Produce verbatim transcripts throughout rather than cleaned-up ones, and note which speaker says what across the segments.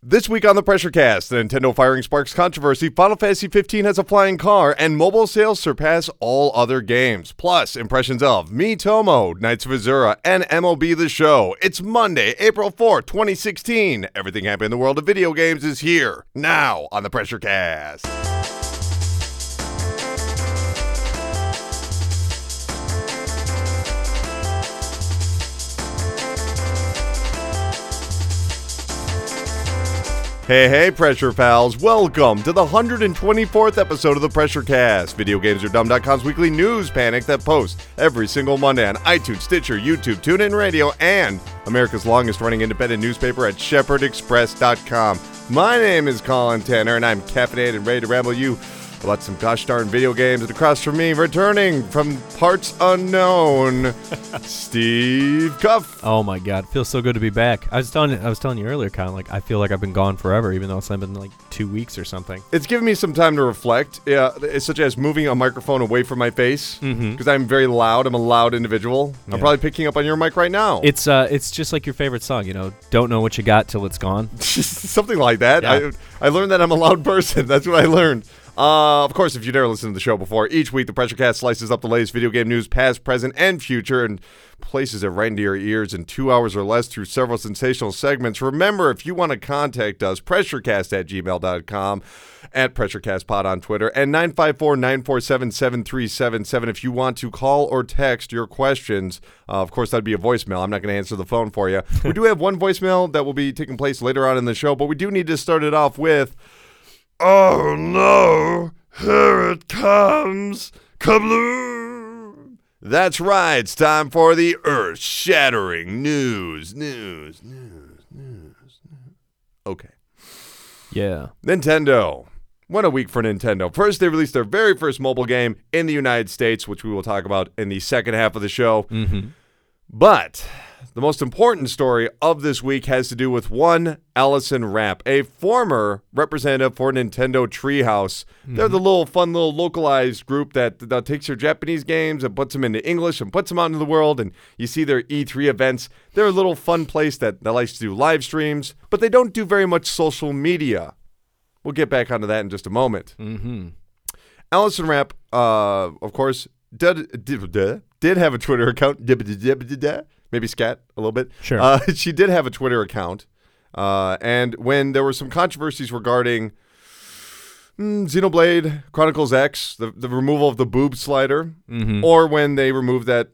Speaker 1: This week on the Pressure Cast, the Nintendo firing sparks controversy, Final Fantasy fifteen has a flying car, and mobile sales surpass all other games. Plus, impressions of Miitomo, Knights of Azura, and M L B The Show. It's Monday, April fourth, twenty sixteen. Everything happening in the world of video games is here, now, on the Pressure Cast. Hey, hey, Pressure Pals. Welcome to the one hundred twenty-fourth episode of the Pressure Cast, video games are dumb dot com's weekly news panic that posts every single Monday on iTunes, Stitcher, YouTube, TuneIn Radio, and America's longest-running independent newspaper at shepherd express dot com. My name is Colin Tanner, and I'm caffeinated and ready to ramble you about some gosh darn video games. And across from me, returning from parts unknown, Steve Cuff.
Speaker 2: Oh my God, it feels so good to be back. I was telling I was telling you earlier, kind of like I feel like I've been gone forever, even though it's been like two weeks or something.
Speaker 1: It's given me some time to reflect, yeah, it's such as moving a microphone away from my face, because mm-hmm. I'm very loud. I'm a loud individual. Yeah. I'm probably picking up on your mic right now.
Speaker 2: It's uh, it's just like your favorite song, you know, don't know what you got till it's gone.
Speaker 1: Something like that. Yeah. I, I learned that I'm a loud person. That's what I learned. Uh, of course, if you've never listened to the show before, each week the Pressure Cast slices up the latest video game news, past, present, and future, and places it right into your ears in two hours or less through several sensational segments. Remember, if you want to contact us, pressurecast at gmail dot com, at PressureCastPod on Twitter, and nine five four, nine four seven, seven three seven seven if you want to call or text your questions. Uh, of course, that'd be a voicemail. I'm not going to answer the phone for you. We do have one voicemail that will be taking place later on in the show, but we do need to start it off with... Oh no, here it comes, kabloom! That's right, it's time for the earth-shattering news, news, news, news, news. Okay.
Speaker 2: Yeah.
Speaker 1: Nintendo. What a week for Nintendo. First, they released their very first mobile game in the United States, which we will talk about in the second half of the show.
Speaker 2: Mm-hmm. But...
Speaker 1: the most important story of this week has to do with one Allison Rapp, a former representative for Nintendo Treehouse. Mm-hmm. They're the little fun little localized group that, that takes your Japanese games and puts them into English and puts them out into the world, and you see their E three events. They're a little fun place that, that likes to do live streams, but they don't do very much social media. We'll get back onto that in just a moment.
Speaker 2: Mm-hmm.
Speaker 1: Allison Rapp, uh, of course, did, did, did have a Twitter account. Maybe scat a little bit.
Speaker 2: Sure.
Speaker 1: Uh, she did have a Twitter account. Uh, and when there were some controversies regarding mm, Xenoblade Chronicles X, the, the removal of the boob slider,
Speaker 2: mm-hmm.
Speaker 1: or when they removed that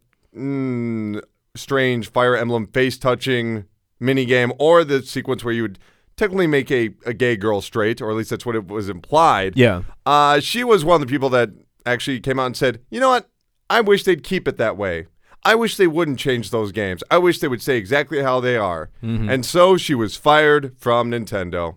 Speaker 1: mm, strange Fire Emblem face-touching minigame, or the sequence where you would technically make a, a gay girl straight, or at least that's what it was implied.
Speaker 2: Yeah.
Speaker 1: Uh, she was one of the people that actually came out and said, you know what? I wish they'd keep it that way. I wish they wouldn't change those games. I wish they would stay exactly how they are.
Speaker 2: Mm-hmm.
Speaker 1: And so she was fired from Nintendo.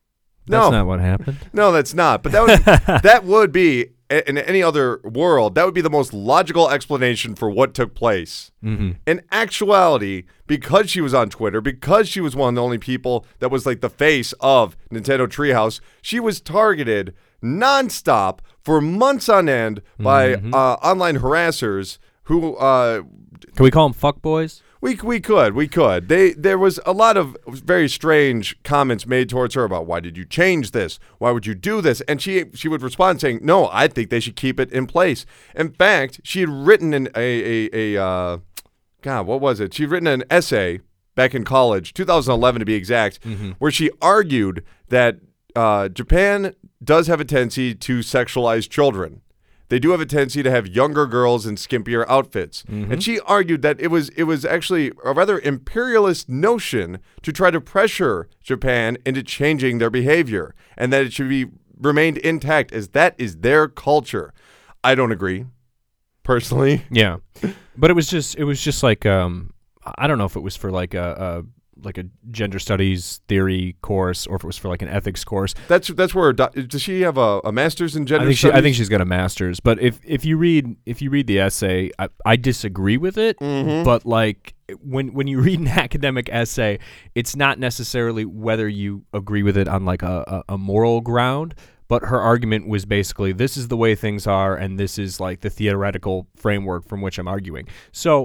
Speaker 1: No.
Speaker 2: That's not what happened.
Speaker 1: No, that's not. But that would, that would be, in any other world, that would be the most logical explanation for what took place.
Speaker 2: Mm-hmm.
Speaker 1: In actuality, because she was on Twitter, because she was one of the only people that was like the face of Nintendo Treehouse, she was targeted nonstop for months on end by
Speaker 2: mm-hmm.
Speaker 1: uh, online harassers who, uh...
Speaker 2: Can we call them fuckboys?
Speaker 1: We we could, we could. They There was a lot of very strange comments made towards her about, why did you change this? Why would you do this? And she she would respond saying, no, I think they should keep it in place. In fact, she had written an, a, a, a uh, God, what was it? She had written an essay back in college, two thousand eleven to be exact,
Speaker 2: mm-hmm.
Speaker 1: where she argued that uh, Japan does have a tendency to sexualize children. They do have a tendency to have younger girls in skimpier outfits.
Speaker 2: Mm-hmm.
Speaker 1: And she argued that it was it was actually a rather imperialist notion to try to pressure Japan into changing their behavior, and that it should be remained intact, as that is their culture. I don't agree, personally.
Speaker 2: Yeah. But it was just it was just like um I don't know if it was for like a, a like a gender studies theory course, or if it was for like an ethics course.
Speaker 1: That's that's where does she have a, a master's in gender
Speaker 2: I think
Speaker 1: studies?
Speaker 2: She, I think she's got a master's. But if if you read if you read the essay, I, I disagree with it.
Speaker 1: Mm-hmm.
Speaker 2: But like when when you read an academic essay, it's not necessarily whether you agree with it on like a, a, a moral ground. But her argument was basically, this is the way things are, and this is like the theoretical framework from which I'm arguing. So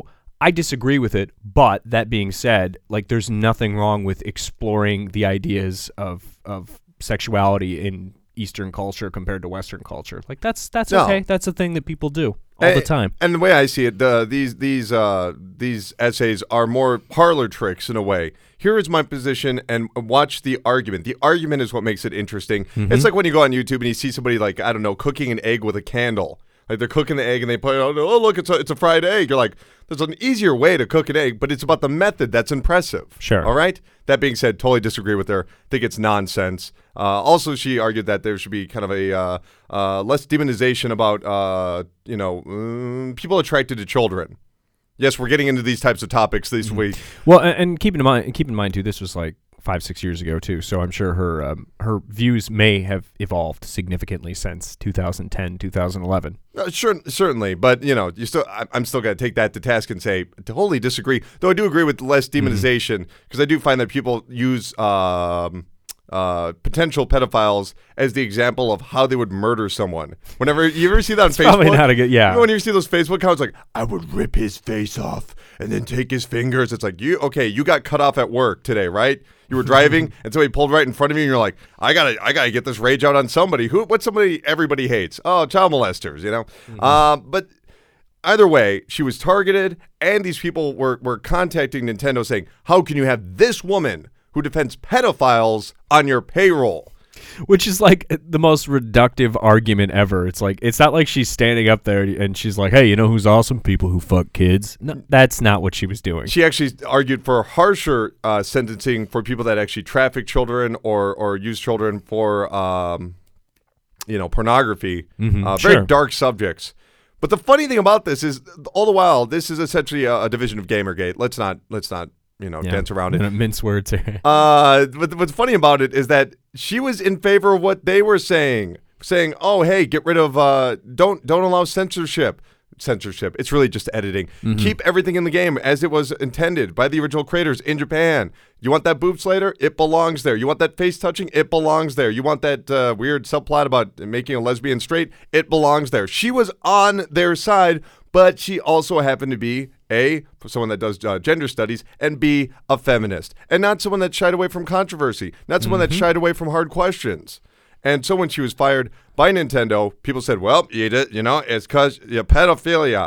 Speaker 2: I disagree with it, but that being said, like there's nothing wrong with exploring the ideas of of sexuality in Eastern culture compared to Western culture. Like that's that's
Speaker 1: No.
Speaker 2: okay. That's a thing that people do all
Speaker 1: And-
Speaker 2: the time.
Speaker 1: And the way I see it, the, these these uh, these essays are more parlor tricks in a way. Here is my position, and watch the argument. The argument is what makes it interesting.
Speaker 2: Mm-hmm.
Speaker 1: It's like when you go on YouTube and you see somebody like, I don't know, cooking an egg with a candle. Like they're cooking the egg and they put it on, oh, look, it's a, it's a fried egg. You're like, there's an easier way to cook an egg, but it's about the method that's impressive.
Speaker 2: Sure.
Speaker 1: All right? That being said, totally disagree with her. Think it's nonsense. Uh, also, she argued that there should be kind of a uh, uh, less demonization about, uh, you know, um, people attracted to children. Yes, we're getting into these types of topics this
Speaker 2: Mm-hmm.
Speaker 1: week.
Speaker 2: Well, and, and keep in mind, keep in mind too, this was like five, six years ago too. So I'm sure her um, her views may have evolved significantly since two thousand ten, two thousand eleven.
Speaker 1: Uh, sure, certainly, but you know, you still, I, I'm still going to take that to task and say totally disagree. Though I do agree with less demonization because I do find that people use um, uh, potential pedophiles as the example of how they would murder someone. Whenever you ever see that on Facebook,
Speaker 2: Probably not a good, yeah.
Speaker 1: you know, when you see those Facebook accounts, like I would rip his face off and then take his fingers. It's like you, okay, you got cut off at work today, right? You were driving and somebody pulled right in front of you, and you're like, I gotta, I gotta get this rage out on somebody. Who? What's somebody everybody hates? Oh, child molesters, you know.
Speaker 2: Mm-hmm.
Speaker 1: Uh, but either way, she was targeted, and these people were were contacting Nintendo saying, "How can you have this woman who defends pedophiles on your payroll?"
Speaker 2: Which is like the most reductive argument ever. It's like it's not like she's standing up there and she's like, "Hey, you know who's awesome? People who fuck kids." No, that's not what she was doing.
Speaker 1: She actually argued for harsher uh, sentencing for people that actually traffic children or or use children for, um, you know, pornography.
Speaker 2: Mhm,
Speaker 1: uh, very
Speaker 2: sure.
Speaker 1: dark subjects. But the funny thing about this is, all the while, this is essentially a, a division of Gamergate. Let's not let's not you know
Speaker 2: Yeah,
Speaker 1: dance around
Speaker 2: I'm
Speaker 1: it.
Speaker 2: gonna mince words here.
Speaker 1: Uh, but what's funny about it is that she was in favor of what they were saying, saying, "Oh, hey, get rid of, uh, don't don't allow censorship." Censorship. It's really just editing.
Speaker 2: Mm-hmm.
Speaker 1: Keep everything in the game as it was intended by the original creators in Japan. You want that boob slater? It belongs there. You want that face touching? It belongs there. You want that uh, weird subplot about making a lesbian straight? It belongs there. She was on their side, but she also happened to be A, someone that does uh, gender studies, and B, a feminist. And not someone that shied away from controversy, not someone
Speaker 2: Mm-hmm.
Speaker 1: that shied away from hard questions. And so when she was fired by Nintendo, people said, well, you, did, you know, it's because you're pedophilia.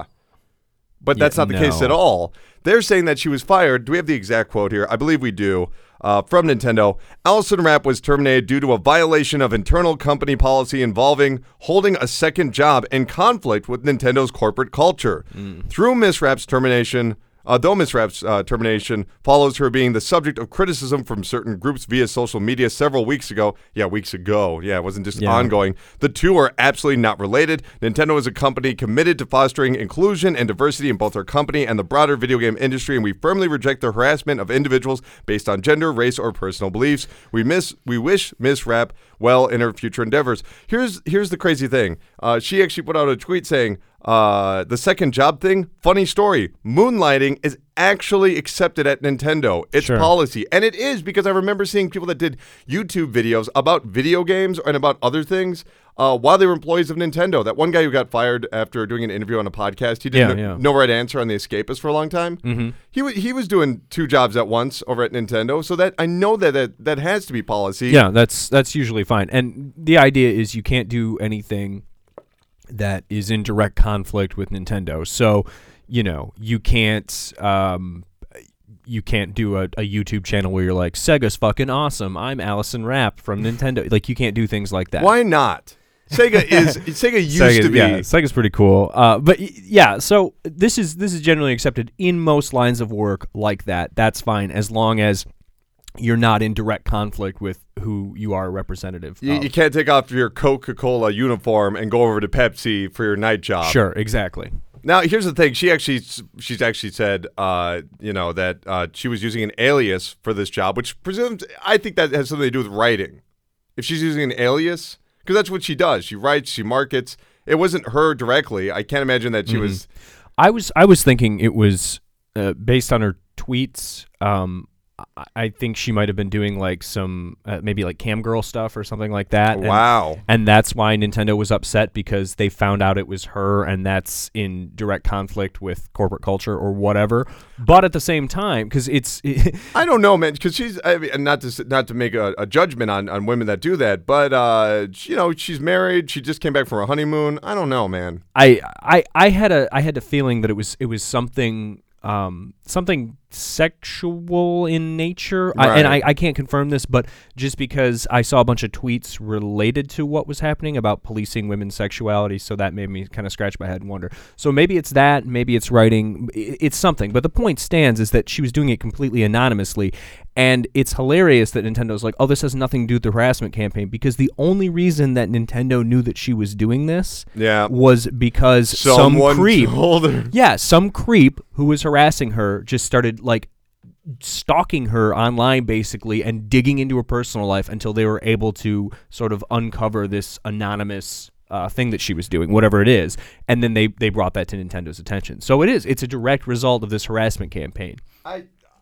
Speaker 1: But that's
Speaker 2: Yeah,
Speaker 1: not the case
Speaker 2: no.
Speaker 1: at all. They're saying that she was fired. Do we have the exact quote here? I believe we do. Uh, from Nintendo, Allison Rapp was terminated due to a violation of internal company policy involving holding a second job in conflict with Nintendo's corporate culture.
Speaker 2: Mm.
Speaker 1: Through Miss Rapp's termination, uh, though Miss Rapp's uh, termination follows her being the subject of criticism from certain groups via social media several weeks ago. Yeah, weeks ago. Yeah, it wasn't just
Speaker 2: Yeah.
Speaker 1: ongoing. The two are absolutely not related. Nintendo is a company committed to fostering inclusion and diversity in both our company and the broader video game industry, and we firmly reject the harassment of individuals based on gender, race, or personal beliefs. We miss, we wish Miss Rapp well in her future endeavors. Here's here's the crazy thing. Uh, she actually put out a tweet saying, uh, the second job thing, funny story. Moonlighting is actually accepted at Nintendo. It's
Speaker 2: Sure.
Speaker 1: policy. And it is, because I remember seeing people that did YouTube videos about video games and about other things uh, while they were employees of Nintendo. That one guy who got fired after doing an interview on a podcast, he did
Speaker 2: Yeah,
Speaker 1: no,
Speaker 2: yeah.
Speaker 1: no right answer on The Escapist for a long time.
Speaker 2: Mm-hmm.
Speaker 1: He, w- he was doing two jobs at once over at Nintendo. So that I know that that, that has to be policy.
Speaker 2: Yeah, that's that's usually fine. And the idea is you can't do anything that is in direct conflict with Nintendo. So, you know, you can't um, you can't do a, a YouTube channel where you're like, Sega's fucking awesome. I'm Allison Rapp from Nintendo. Like, you can't do things like that.
Speaker 1: Why not? Sega is Sega used
Speaker 2: Sega,
Speaker 1: to be.
Speaker 2: Yeah, Sega's pretty cool. Uh, but y- yeah, so this is this is generally accepted in most lines of work like that. That's fine as long as you're not in direct conflict with who you are a representative
Speaker 1: You,
Speaker 2: of.
Speaker 1: you can't take off your Coca-Cola uniform and go over to Pepsi for your night job.
Speaker 2: Sure, exactly.
Speaker 1: Now, here's the thing. She actually, she's actually said, uh, you know, that uh, she was using an alias for this job, which presumes, I think that has something to do with writing. If she's using an alias, because that's what she does. She writes, she markets. It wasn't her directly. I can't imagine that she
Speaker 2: Mhm.
Speaker 1: was.
Speaker 2: I was I was thinking it was uh, based on her tweets. Um, I think she might have been doing like some uh, maybe like cam girl stuff or something like that. And,
Speaker 1: Wow.
Speaker 2: And that's why Nintendo was upset, because they found out it was her, and that's in direct conflict with corporate culture or whatever. But at the same time, because it's
Speaker 1: I don't know, man, because she's I mean, and not to s- not to make a, a judgment on, on women that do that, but uh, she- you know, she's married. She just came back from her honeymoon. I don't know, man.
Speaker 2: I I I had a I had a feeling that it was it was something. Um, something sexual in nature,
Speaker 1: Right.
Speaker 2: I, and I, I can't confirm this, but just because I saw a bunch of tweets related to what was happening about policing women's sexuality, so that made me kind of scratch my head and wonder. So maybe it's that, maybe it's writing, it's something. But the point stands is that she was doing it completely anonymously, and it's hilarious that Nintendo's like, oh, this has nothing to do with the harassment campaign, because the only reason that Nintendo knew that she was doing this
Speaker 1: Yeah.
Speaker 2: was because
Speaker 1: Someone
Speaker 2: some creep
Speaker 1: told her.
Speaker 2: Yeah, some creep who was harassing her just started like stalking her online basically and digging into her personal life until they were able to sort of uncover this anonymous uh, thing that she was doing, whatever it is. And then they, they brought that to Nintendo's attention. So it is. It's a direct result of this harassment campaign.
Speaker 1: I,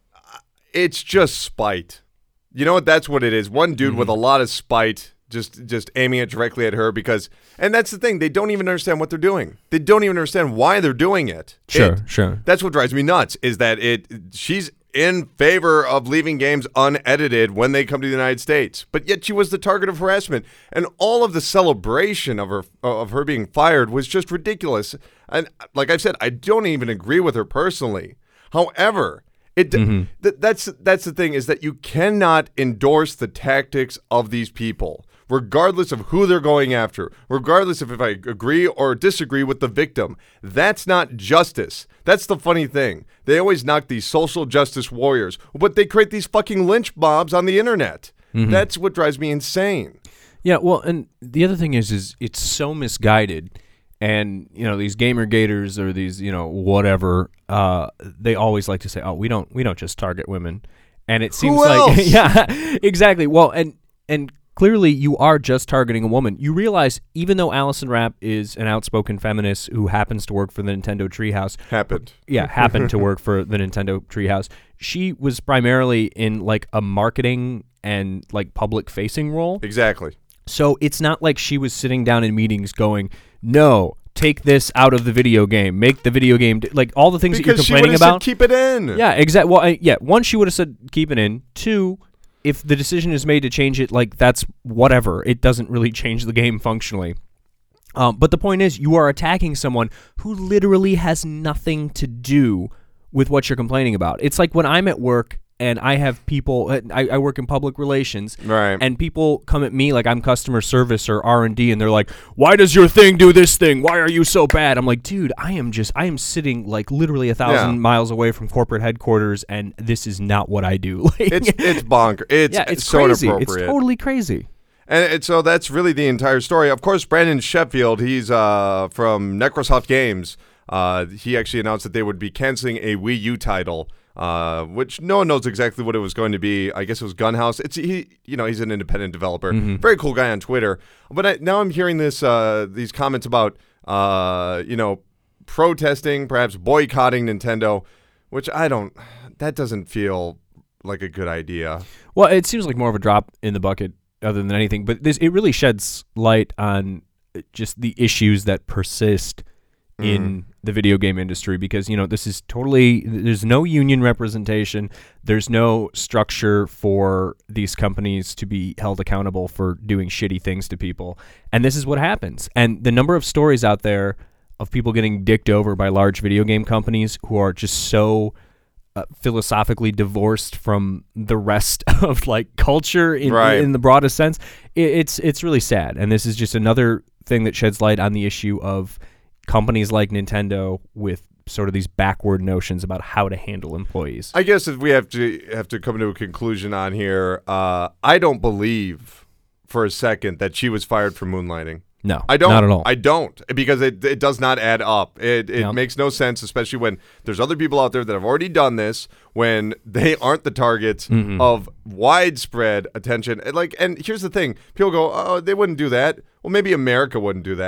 Speaker 1: it's just spite. You know what? That's what it is. One dude mm-hmm. with a lot of spite. Just just aiming it directly at her because, and that's the thing, they don't even understand what they're doing. They don't even understand why they're doing it.
Speaker 2: Sure,
Speaker 1: it,
Speaker 2: sure.
Speaker 1: That's what drives me nuts, is that it she's in favor of leaving games unedited when they come to the United States, but yet she was the target of harassment, and all of the celebration of her of her being fired was just ridiculous. And like I've said, I don't even agree with her personally. However, It mm-hmm. th- that's that's the thing, is that you cannot endorse the tactics of these people, regardless of who they're going after, regardless of if I agree or disagree with the victim. That's not justice. That's the funny thing. They always knock these social justice warriors, but they create these fucking lynch mobs on the internet. Mm-hmm. That's what drives me insane.
Speaker 2: Yeah, well, and the other thing is, is it's so misguided. And, you know, these gamer gators or these, you know, whatever, uh, they always like to say, oh, we don't we don't just target women. And it seems
Speaker 1: Who else?
Speaker 2: like, yeah, exactly. Well, and and clearly you are just targeting a woman. You realize, even though Allison Rapp is an outspoken feminist who happens to work for the Nintendo Treehouse.
Speaker 1: Happened.
Speaker 2: Yeah, happened to work for the Nintendo Treehouse. She was primarily in, like, a marketing and, like, public-facing role.
Speaker 1: Exactly.
Speaker 2: So it's not like she was sitting down in meetings going, no, take this out of the video game, make the video game, d-. like all the things
Speaker 1: because
Speaker 2: that you're complaining
Speaker 1: she
Speaker 2: about.
Speaker 1: Said, keep it in.
Speaker 2: Yeah, exactly. Well, I, yeah, one, she would have said keep it in. Two, if the decision is made to change it, like that's whatever. It doesn't really change the game functionally. Um, but the point is, you are attacking someone who literally has nothing to do with what you're complaining about. It's like when I'm at work and I have people, I, I work in public relations,
Speaker 1: right?
Speaker 2: And people come at me like I'm customer service or R and D, and they're like, why does your thing do this thing? Why are you so bad? I'm like, dude, I am just, I am sitting like literally a thousand
Speaker 1: yeah.
Speaker 2: miles away from corporate headquarters, and this is not what I do. Like,
Speaker 1: it's it's bonker. It's,
Speaker 2: yeah, it's
Speaker 1: so
Speaker 2: crazy.
Speaker 1: inappropriate.
Speaker 2: It's totally crazy.
Speaker 1: And, and so that's really the entire story. Of course, Brandon Sheffield, he's uh, from Necrosoft Games. Uh, he actually announced that they would be canceling a Wii U title. Uh, which no one knows exactly what it was going to be. I guess it was Gunhouse. It's he, you know, he's an independent developer, mm-hmm. very cool guy on Twitter. But I, now I'm hearing this, uh, these comments about, uh, you know, protesting, perhaps boycotting Nintendo, which I don't. That doesn't feel like a good idea.
Speaker 2: Well, it seems like more of a drop in the bucket, other than anything. But this, it really sheds light on just the issues that persist in mm. the video game industry, because, you know, this is totally, there's no union representation, there's no structure for these companies to be held accountable for doing shitty things to people, and this is what happens. And the number of stories out there of people getting dicked over by large video game companies who are just so uh, philosophically divorced from the rest of like culture in,
Speaker 1: right.
Speaker 2: in the broadest sense, it, it's it's really sad. And this is just another thing that sheds light on the issue of companies like Nintendo with sort of these backward notions about how to handle employees.
Speaker 1: I guess if we have to have to come to a conclusion on here, uh, I don't believe for a second that she was fired for moonlighting.
Speaker 2: No,
Speaker 1: I don't.
Speaker 2: Not at all.
Speaker 1: I don't, because it it does not add up. It it
Speaker 2: Yep.
Speaker 1: makes no sense, especially when there's other people out there that have already done this, when they aren't the targets
Speaker 2: Mm-mm.
Speaker 1: of widespread attention. And like, and here's the thing: people go, "Oh, they wouldn't do that." Well, maybe America wouldn't do that.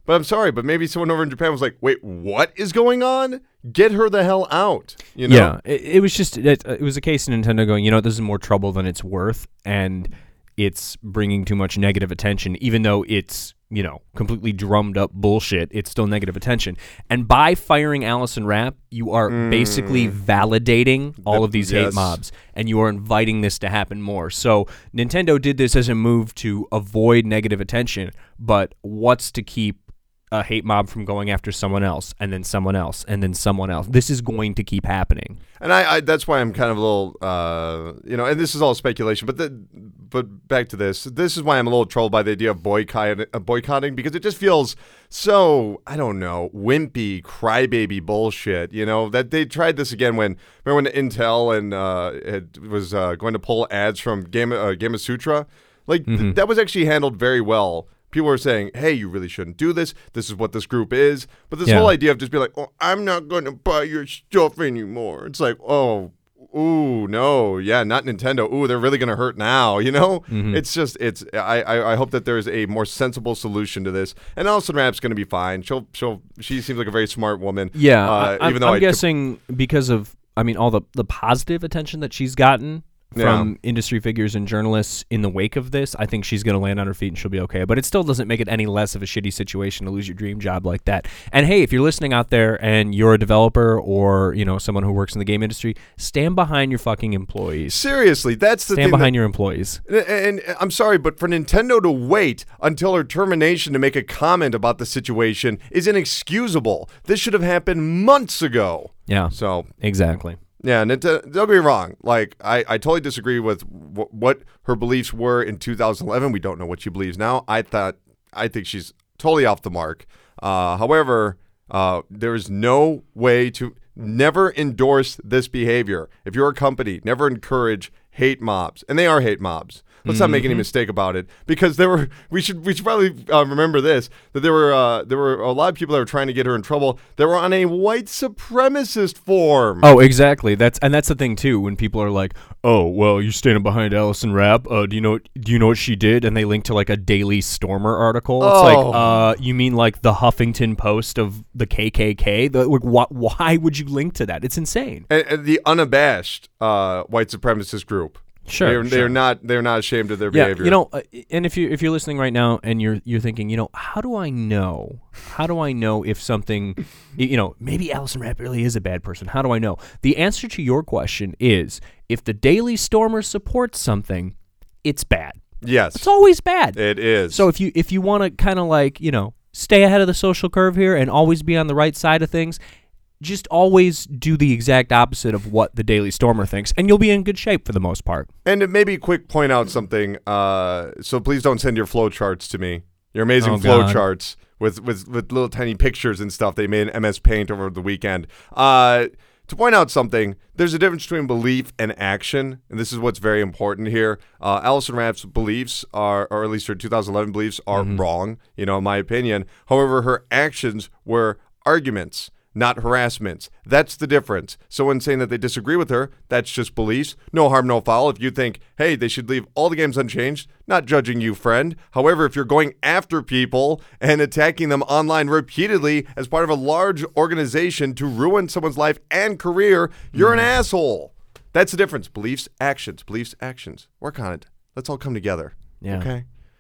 Speaker 1: But I'm sorry, but maybe someone over in Japan was like, wait, what is going on? Get her the hell out. You know?
Speaker 2: Yeah, it, it was just, it, it was a case of Nintendo going, you know, this is more trouble than it's worth, and it's bringing too much negative attention, even though it's, you know, completely drummed up bullshit. It's still negative attention. And by firing Allison Rapp, you are mm. basically validating all of these yes. hate mobs, and you are inviting this to happen more. So Nintendo did this as a move to avoid negative attention, but what's to keep a hate mob from going after someone else, and then someone else, and then someone else? This is going to keep happening.
Speaker 1: And I, I that's why I'm kind of a little, uh, you know, and this is all speculation, but the, but back to this. This is why I'm a little troubled by the idea of boycott, uh, boycotting, because it just feels so, I don't know, wimpy, crybaby bullshit, you know, that they tried this again when, remember when Intel and uh, it was uh, going to pull ads from Game, uh, Game of Sutra? Like, mm-hmm. th- that was actually handled very well. People are saying, hey, you really shouldn't do this. This is what this group is. But this yeah. whole idea of just being like, oh, I'm not going to buy your stuff anymore. It's like, oh, ooh, no. Yeah, not Nintendo. Ooh, they're really going to hurt now, you know? Mm-hmm. It's just, it's, I, I I hope that there's a more sensible solution to this. And Allison Rapp's going to be fine. She'll, she'll, she seems like a very smart woman.
Speaker 2: Yeah,
Speaker 1: uh,
Speaker 2: I,
Speaker 1: even though
Speaker 2: I'm
Speaker 1: I
Speaker 2: guessing t- because of, I mean, all the, the positive attention that she's gotten from yeah. industry figures and journalists in the wake of this, I think she's going to land on her feet and she'll be okay. But it still doesn't make it any less of a shitty situation to lose your dream job like that. And hey, if you're listening out there and you're a developer or, you know, someone who works in the game industry, stand behind your fucking employees.
Speaker 1: Seriously, that's the
Speaker 2: stand
Speaker 1: thing.
Speaker 2: Stand behind
Speaker 1: that,
Speaker 2: your employees.
Speaker 1: And, and I'm sorry, but for Nintendo to wait until her termination to make a comment about the situation is inexcusable. This should have happened months ago.
Speaker 2: Yeah.
Speaker 1: So
Speaker 2: exactly.
Speaker 1: Yeah, Nintendo, don't get me wrong. Like, I, I totally disagree with w- what her beliefs were in two thousand eleven. We don't know what she believes now. I thought, I think she's totally off the mark. Uh, however, uh, there is no way to never endorse this behavior. If you're a company, never encourage hate mobs, and they are hate mobs. Let's not make any mistake about it, because there were. We should. We should probably uh, remember this: that there were. Uh, there were a lot of people that were trying to get her in trouble. That were on a white supremacist forum.
Speaker 2: Oh, exactly. That's and that's the thing too. When people are like, "Oh, well, you're standing behind Allison Rapp. Uh, do you know? Do you know what she did?" And they link to like a Daily Stormer article. It's
Speaker 1: oh.
Speaker 2: like, uh, you mean like the Huffington Post of the K K K? The, like, wh- why would you link to that? It's insane.
Speaker 1: And, and the unabashed uh, white supremacist group.
Speaker 2: Sure,
Speaker 1: they're,
Speaker 2: sure.
Speaker 1: they're not they're not ashamed of their
Speaker 2: yeah,
Speaker 1: behavior.
Speaker 2: You know, uh, and if you if you're listening right now and you're you're thinking, you know, how do I know? How do I know if something, you know, maybe Allison Rapp really is a bad person? How do I know? The answer to your question is, if the Daily Stormer supports something, it's bad.
Speaker 1: Yes,
Speaker 2: it's always bad.
Speaker 1: It is.
Speaker 2: So if you if you want to kind of like, you know, stay ahead of the social curve here and always be on the right side of things, just always do the exact opposite of what the Daily Stormer thinks, and you'll be in good shape for the most part.
Speaker 1: And maybe quick point out something. Uh, so please don't send your flow charts to me. Your amazing
Speaker 2: oh,
Speaker 1: flow
Speaker 2: God.
Speaker 1: charts with, with, with little tiny pictures and stuff they made in M S Paint over the weekend. Uh, to point out something, there's a difference between belief and action, and this is what's very important here. Uh, Allison Rapp's beliefs are, or at least her two thousand eleven beliefs, are mm-hmm. wrong, you know, in my opinion. However, her actions were arguments, not harassments. That's the difference. Someone saying that they disagree with her, that's just beliefs. No harm, no foul. If you think, hey, they should leave all the games unchanged, not judging you, friend. However, if you're going after people and attacking them online repeatedly as part of a large organization to ruin someone's life and career, you're mm. an asshole. That's the difference. Beliefs, actions. Beliefs, actions. Work on it. Let's all come together.
Speaker 2: Yeah.
Speaker 1: Okay?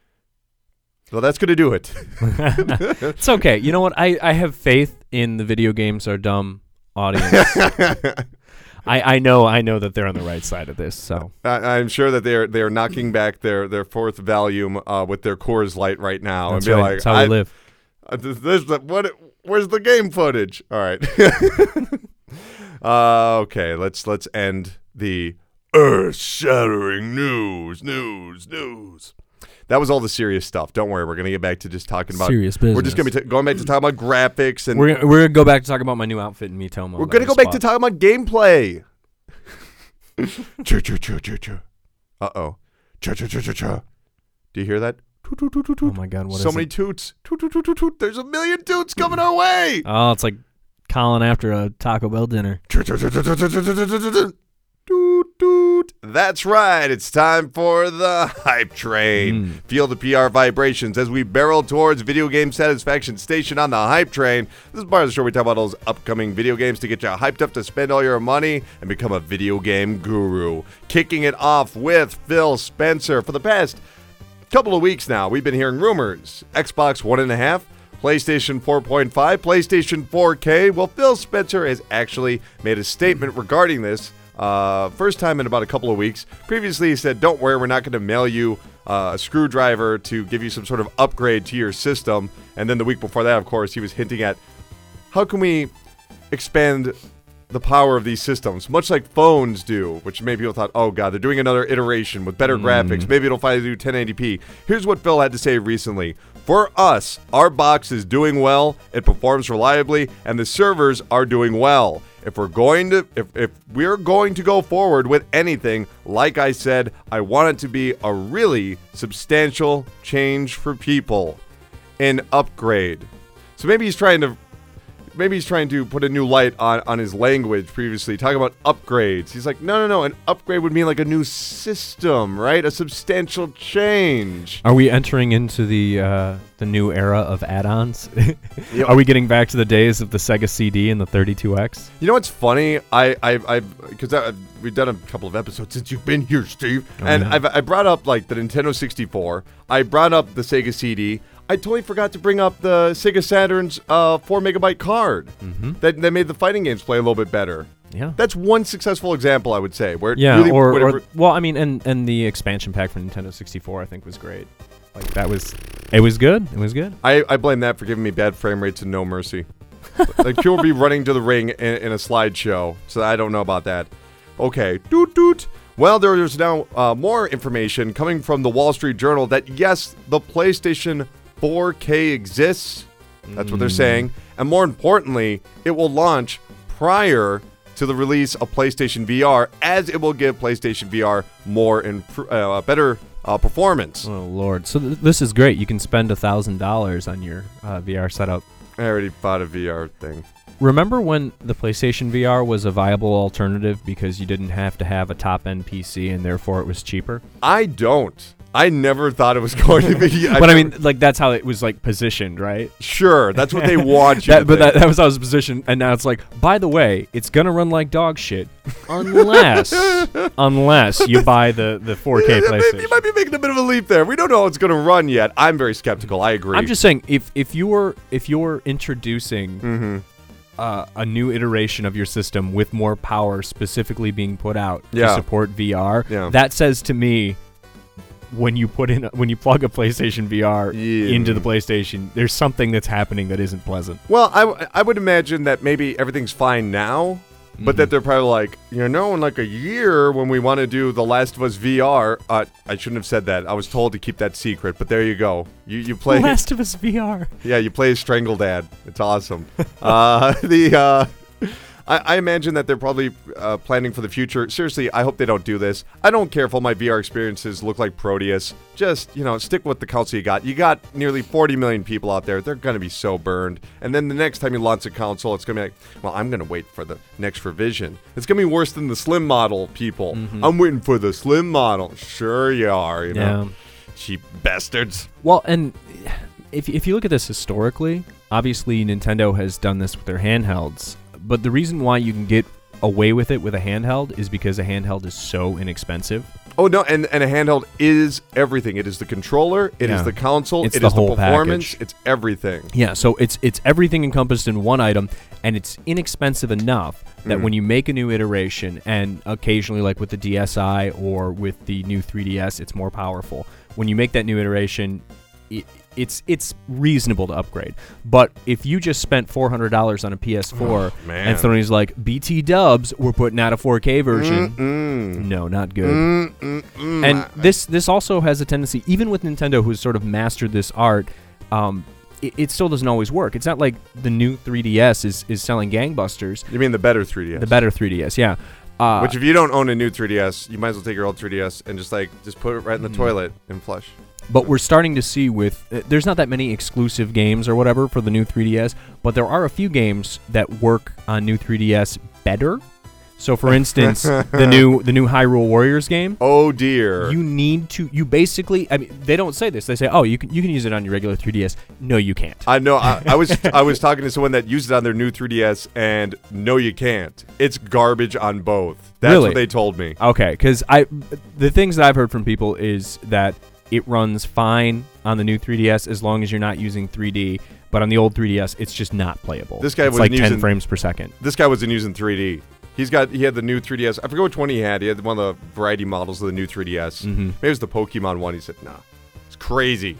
Speaker 1: Well, that's going to do it.
Speaker 2: It's okay. You know what? I, I have faith in the video games are dumb audience. I, I know I know that they're on the right side of this. So
Speaker 1: I, I'm sure that they're they're knocking back their, their fourth volume uh, with their Coors Light right now.
Speaker 2: That's
Speaker 1: and be
Speaker 2: right.
Speaker 1: like,
Speaker 2: That's how we
Speaker 1: I,
Speaker 2: live.
Speaker 1: Uh, this, this, what? Where's the game footage? All right. uh, okay. Let's let's end the earth-shattering news, news, news. That was all the serious stuff. Don't worry, we're gonna get back to just talking about
Speaker 2: serious business.
Speaker 1: We're just gonna be t- going back to talk about graphics, and
Speaker 2: we're gonna, we're gonna go back to talk about my new outfit in Miitomo.
Speaker 1: We're gonna go back to talk about gameplay. Choo choo choo choo choo. Uh oh. Choo choo choo choo choo. Do you hear that? Toot, toot, toot, toot, toot.
Speaker 2: Oh my God! What
Speaker 1: so
Speaker 2: is
Speaker 1: many
Speaker 2: it?
Speaker 1: toots. Toot, toot, toot, toot, toot. There's a million toots coming our way.
Speaker 2: Oh, it's like Colin after a Taco Bell dinner.
Speaker 1: Toot toot toot toot toot toot toot toot toot toot toot toot. That's right. It's time for the Hype Train.
Speaker 2: Mm.
Speaker 1: Feel the P R vibrations as we barrel towards Video Game Satisfaction Station on the Hype Train. This is part of the show where we talk about those upcoming video games to get you hyped up to spend all your money and become a video game guru. Kicking it off with Phil Spencer. For the past couple of weeks now, we've been hearing rumors. Xbox One and a half, PlayStation four point five, PlayStation four K. Well, Phil Spencer has actually made a statement regarding this. Uh, first time in about a couple of weeks. Previously, he said, don't worry, we're not going to mail you uh, a screwdriver to give you some sort of upgrade to your system. And then the week before that, of course, he was hinting at how can we expand the power of these systems, much like phones do, which maybe people thought, oh god, they're doing another iteration with better mm. graphics. Maybe it'll finally do ten eighty p. Here's what Phil had to say recently. For us, our box is doing well, it performs reliably, and the servers are doing well. If we're going to if, if we're going to go forward with anything, like I said, I want it to be a really substantial change for people. An upgrade. So maybe he's trying to Maybe he's trying to put a new light on, on his language previously, talking about upgrades. He's like, no, no, no, an upgrade would mean like a new system, right? A substantial change.
Speaker 2: Are we entering into the uh, the new era of add-ons?
Speaker 1: Yep.
Speaker 2: Are we getting back to the days of the Sega C D and the thirty-two X?
Speaker 1: You know what's funny? I, I, I, because we've done a couple of episodes since you've been here, Steve, oh, and yeah. I've, I brought up like the Nintendo sixty-four. I brought up the Sega C D. I totally forgot to bring up the Sega Saturn's uh, four megabyte card
Speaker 2: mm-hmm.
Speaker 1: that, that made the fighting games play a little bit better.
Speaker 2: Yeah,
Speaker 1: that's one successful example, I would say. Where it
Speaker 2: yeah,
Speaker 1: really,
Speaker 2: or,
Speaker 1: whatever,
Speaker 2: or well, I mean, and and the expansion pack for Nintendo sixty-four, I think, was great. Like that was, it was good. It was good.
Speaker 1: I, I blame that for giving me bad frame rates and no mercy. Like people be running to the ring in, in a slideshow, so I don't know about that. Okay, doot doot. Well, there is now uh, more information coming from the Wall Street Journal that yes, the PlayStation four K exists. That's what they're saying. And more importantly, it will launch prior to the release of PlayStation V R, as it will give PlayStation V R more and imp- uh, better uh, performance.
Speaker 2: Oh, Lord. So th- this is great. You can spend one thousand dollars on your uh, V R setup.
Speaker 1: I already bought a V R thing.
Speaker 2: Remember when the PlayStation V R was a viable alternative because you didn't have to have a top-end P C and therefore it was cheaper?
Speaker 1: I don't. I never thought it was going to be.
Speaker 2: But I, I mean, like, that's how it was, like, positioned, right?
Speaker 1: Sure, that's what they want you
Speaker 2: that,
Speaker 1: to
Speaker 2: But
Speaker 1: think.
Speaker 2: that, that was how it was positioned, and now it's like, by the way, it's going to run like dog shit unless unless you buy the, the four K
Speaker 1: yeah,
Speaker 2: PlayStation.
Speaker 1: You might be making a bit of a leap there. We don't know how it's going to run yet. I'm very skeptical. I agree.
Speaker 2: I'm just saying, if, if, you're, if you're introducing
Speaker 1: mm-hmm.
Speaker 2: uh, a new iteration of your system with more power specifically being put out
Speaker 1: yeah.
Speaker 2: to support V R,
Speaker 1: yeah.
Speaker 2: that says to me, when you put in when you plug a PlayStation V R
Speaker 1: yeah.
Speaker 2: into the PlayStation, there's something that's happening that isn't pleasant.
Speaker 1: Well, I, w- I would imagine that maybe everything's fine now, but
Speaker 2: mm-hmm.
Speaker 1: that they're probably like, you know, in like a year when we want to do The Last of Us V R. Uh, I shouldn't have said that. I was told to keep that secret, but there you go. You you play
Speaker 2: The Last of Us V R.
Speaker 1: Yeah, you play Strangle Dad. It's awesome. uh, the uh, I, I imagine that they're probably uh, planning for the future. Seriously, I hope they don't do this. I don't care if all my V R experiences look like Proteus. Just, you know, stick with the console you got. You got nearly forty million people out there. They're going to be so burned. And then the next time you launch a console, it's going to be like, well, I'm going to wait for the next revision. It's going to be worse than the Slim model, people.
Speaker 2: Mm-hmm.
Speaker 1: I'm waiting for the Slim model. Sure you are, you know.
Speaker 2: Yeah.
Speaker 1: Cheap bastards.
Speaker 2: Well, and if if you look at this historically, obviously Nintendo has done this with their handhelds. But the reason why you can get away with it with a handheld is because a handheld is so inexpensive.
Speaker 1: Oh, no, and, and a handheld is everything. It is the controller, it
Speaker 2: yeah.
Speaker 1: is the console,
Speaker 2: it's
Speaker 1: it
Speaker 2: the
Speaker 1: is the
Speaker 2: whole
Speaker 1: performance,
Speaker 2: package.
Speaker 1: It's everything.
Speaker 2: Yeah, so it's it's everything encompassed in one item, and it's inexpensive enough that
Speaker 1: mm.
Speaker 2: when you make a new iteration, and occasionally like with the D S i or with the new three D S, it's more powerful. When you make that new iteration, it, it's it's reasonable to upgrade. But if you just spent four hundred dollars on a P S four
Speaker 1: oh,
Speaker 2: and somebody's like, B T dubs, we're putting out a four K version.
Speaker 1: Mm-mm.
Speaker 2: No, not good.
Speaker 1: Mm-mm-mm.
Speaker 2: And this this also has a tendency, even with Nintendo, who's sort of mastered this art, um, it, it still doesn't always work. It's not like the new three D S is, is selling gangbusters.
Speaker 1: You mean the better three D S?
Speaker 2: The better three D S, yeah. Uh,
Speaker 1: Which if you don't own a new three D S, you might as well take your old three D S and just like just put it right in the
Speaker 2: mm.
Speaker 1: toilet and flush.
Speaker 2: But we're starting to see with, uh, there's not that many exclusive games or whatever for the new three D S, but there are a few games that work on new three D S better. So, for instance, the new the new Hyrule Warriors game.
Speaker 1: Oh dear.
Speaker 2: You need to. You basically. I mean, they don't say this. They say, "Oh, you can you can use it on your regular three D S." No, you can't.
Speaker 1: I know. I, I was I was talking to someone that used it on their new three D S, and no, you can't. It's garbage on both. That's
Speaker 2: Really?
Speaker 1: what they told me.
Speaker 2: Okay, because I the things that I've heard from people is that it runs fine on the new three D S as long as you're not using three D. But on the old three D S, it's just not playable.
Speaker 1: This guy
Speaker 2: it's
Speaker 1: was
Speaker 2: like
Speaker 1: using,
Speaker 2: ten frames per second.
Speaker 1: This guy wasn't using three D. He's got he had the new three D S. I forget which one he had. He had one of the variety models of the new three D S.
Speaker 2: Mm-hmm.
Speaker 1: Maybe it was the Pokemon one. He said, "Nah, it's crazy."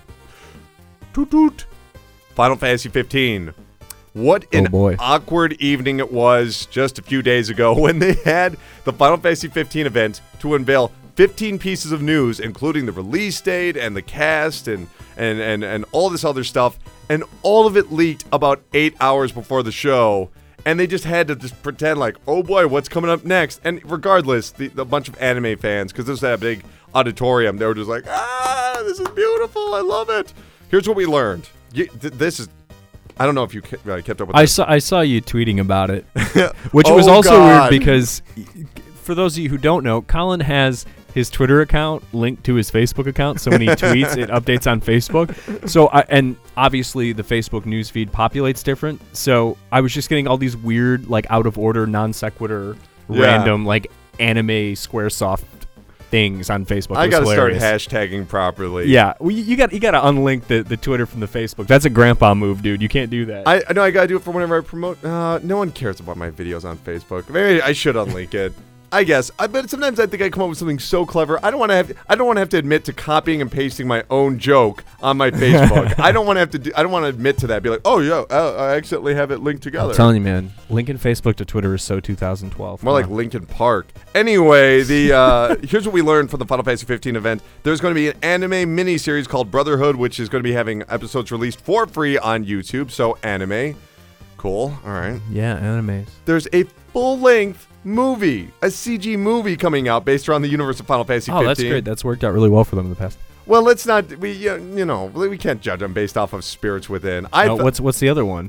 Speaker 1: Toot toot. Final Fantasy fifteen. What an
Speaker 2: Oh, boy.
Speaker 1: awkward evening it was just a few days ago when they had the Final Fantasy fifteen event to unveil fifteen pieces of news, including the release date and the cast and and and and all this other stuff, and all of it leaked about eight hours before the show. And they just had to just pretend like, oh boy, what's coming up next? And regardless, the, the bunch of anime fans, because this was that big auditorium, they were just like, ah, this is beautiful, I love it. Here's what we learned. You, th- this is, I don't know if you ke- uh, kept up with
Speaker 2: I
Speaker 1: this.
Speaker 2: saw I saw you tweeting about it, which
Speaker 1: Oh,
Speaker 2: was also
Speaker 1: God.
Speaker 2: weird because, for those of you who don't know, Colin has his Twitter account linked to his Facebook account, so when he tweets, it updates on Facebook. So, I, and obviously the Facebook newsfeed populates different. So I was just getting all these weird, like out of order, non sequitur,
Speaker 1: Yeah.
Speaker 2: random, like anime SquareSoft things on Facebook.
Speaker 1: I
Speaker 2: got to
Speaker 1: start hashtagging properly.
Speaker 2: Yeah, well, you, you got you got to unlink the, the Twitter from the Facebook. That's a grandpa move, dude. You can't do that.
Speaker 1: I, I know I gotta do it for whenever I promote. Uh, no one cares about my videos on Facebook. Maybe I should unlink it. I guess. I but sometimes I think I come up with something so clever. I don't want to have. I don't want to have to admit to copying and pasting my own joke on my Facebook. I don't want to have to. Do, I don't want to admit to that. Be like, oh yeah, uh, I accidentally have it linked together.
Speaker 2: I'm telling you, man, linking Facebook to Twitter is so two thousand twelve.
Speaker 1: More like Linkin Park. Anyway, the uh, here's what we learned from the Final Fantasy fifteen event. There's going to be an anime mini-series called Brotherhood, which is going to be having episodes released for free on YouTube. So anime, cool. All right.
Speaker 2: Yeah, animes.
Speaker 1: There's a full-length movie, a C G movie coming out based around the universe of Final Fantasy
Speaker 2: Oh,
Speaker 1: fifteen.
Speaker 2: that's great. That's worked out really well for them in the past.
Speaker 1: Well, let's not. We uh, you know we can't judge them based off of Spirits Within. I
Speaker 2: Oh,
Speaker 1: th-
Speaker 2: what's what's the other one?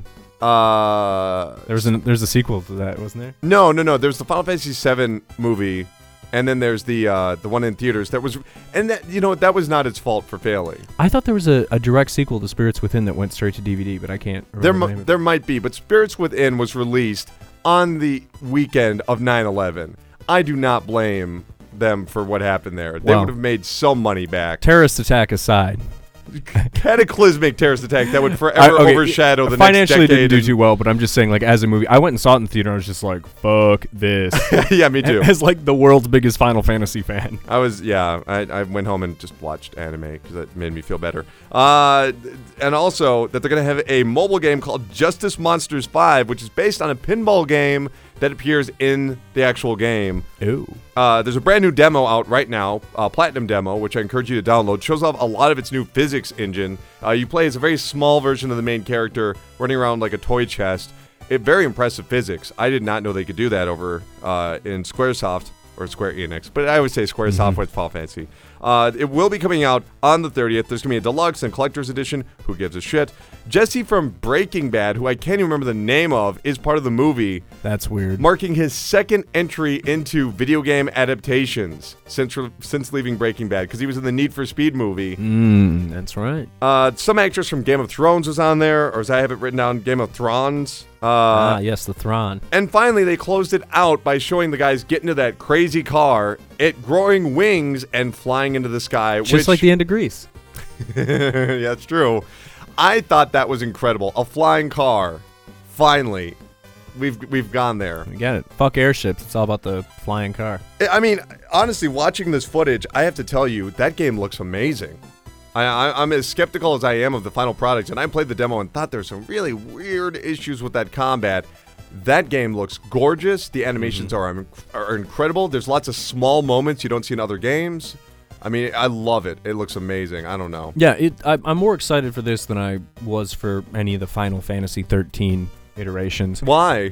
Speaker 1: uh
Speaker 2: There's an there's a sequel to that, wasn't there?
Speaker 1: no no no. There's the Final Fantasy seven movie, and then there's the uh, the one in theaters that was, and that you know that was not its fault for failing.
Speaker 2: I thought there was a, a direct sequel to Spirits Within that went straight to D V D, but I can't remember
Speaker 1: There
Speaker 2: the
Speaker 1: mi-
Speaker 2: name of it.
Speaker 1: there might be, but Spirits Within was released on the weekend of nine eleven. I do not blame them for what happened there. They
Speaker 2: Well.
Speaker 1: would have made some money back.
Speaker 2: Terrorist attack aside,
Speaker 1: Cataclysmic terrorist attack that would forever
Speaker 2: I- okay,
Speaker 1: overshadow the next
Speaker 2: financially
Speaker 1: decade.
Speaker 2: didn't do too well, but I'm just saying, like as a movie, I went and saw it in the theater. and I was just like, "Fuck this!"
Speaker 1: Yeah, me too.
Speaker 2: As like the world's biggest Final Fantasy fan.
Speaker 1: I was, yeah, I, I went home and just watched anime because it made me feel better. Uh, and also that they're going to have a mobile game called Justice Monsters five, which is based on a pinball game that appears in the actual game.
Speaker 2: Ooh.
Speaker 1: Uh, there's a brand new demo out right now, uh, Platinum demo, which I encourage you to download. Shows off a lot of its new physics engine. Uh, you play as a very small version of the main character, running around like a toy chest. It very impressive physics. I did not know they could do that over uh, in SquareSoft or Square Enix, but I always say SquareSoft
Speaker 2: Mm-hmm.
Speaker 1: with Final Fantasy. Uh, it will be coming out on the thirtieth. There's gonna be a deluxe and collector's edition. Who gives a shit? Jesse from Breaking Bad, who I can't even remember the name of, is part of the movie,
Speaker 2: That's weird.
Speaker 1: marking his second entry into video game adaptations since since leaving Breaking Bad, because he was in the Need for Speed movie.
Speaker 2: Mm, that's right.
Speaker 1: Uh, some actress from Game of Thrones was on there, or as I have it written down, Game of Thrones. Uh,
Speaker 2: ah, yes, the Thrawn.
Speaker 1: and finally, they closed it out by showing the guys get into that crazy car, it growing wings and flying into the sky.
Speaker 2: Just
Speaker 1: which,
Speaker 2: like the end of Grease.
Speaker 1: yeah, it's true. I thought that was incredible. A flying car. Finally, we've we've gone there.
Speaker 2: We get it. Fuck airships. It's all about the flying car.
Speaker 1: I mean, honestly, watching this footage, I have to tell you, that game looks amazing. I, I, I'm as skeptical as I am of the final product, and I played the demo and thought there's some really weird issues with that combat. That game looks gorgeous. The animations
Speaker 2: Mm-hmm.
Speaker 1: are, are incredible. There's lots of small moments you don't see in other games. I mean, I love it. It looks amazing. I don't know.
Speaker 2: Yeah, it, I, I'm more excited for this than I was for any of the Final Fantasy thirteen iterations.
Speaker 1: Why?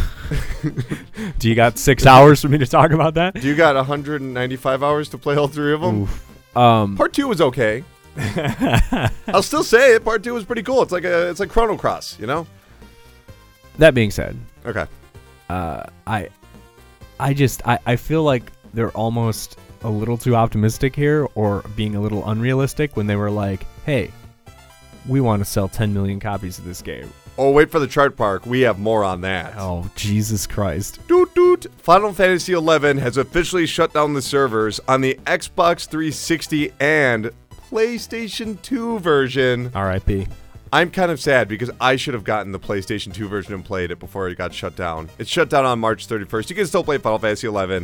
Speaker 2: Do you got six hours for me to talk about that?
Speaker 1: Do you got one hundred ninety-five hours to play all three of them?
Speaker 2: Oof. Um,
Speaker 1: Part two was okay. I'll still say it. Part two was pretty cool. It's like a, it's like Chrono Cross, you know?
Speaker 2: that being said,
Speaker 1: Okay.
Speaker 2: uh, I I just I, I feel like they're almost a little too optimistic here, or being a little unrealistic when they were like, hey, we want to sell ten million copies of this game.
Speaker 1: Oh, wait for the chart park. We have more on that.
Speaker 2: Oh, Jesus Christ.
Speaker 1: Doot doot. Final Fantasy eleven has officially shut down the servers on the Xbox three sixty and PlayStation two version.
Speaker 2: R I P
Speaker 1: I'm kind of sad because I should have gotten the PlayStation two version and played it before it got shut down. It shut down on March thirty-first. You can still play Final Fantasy eleven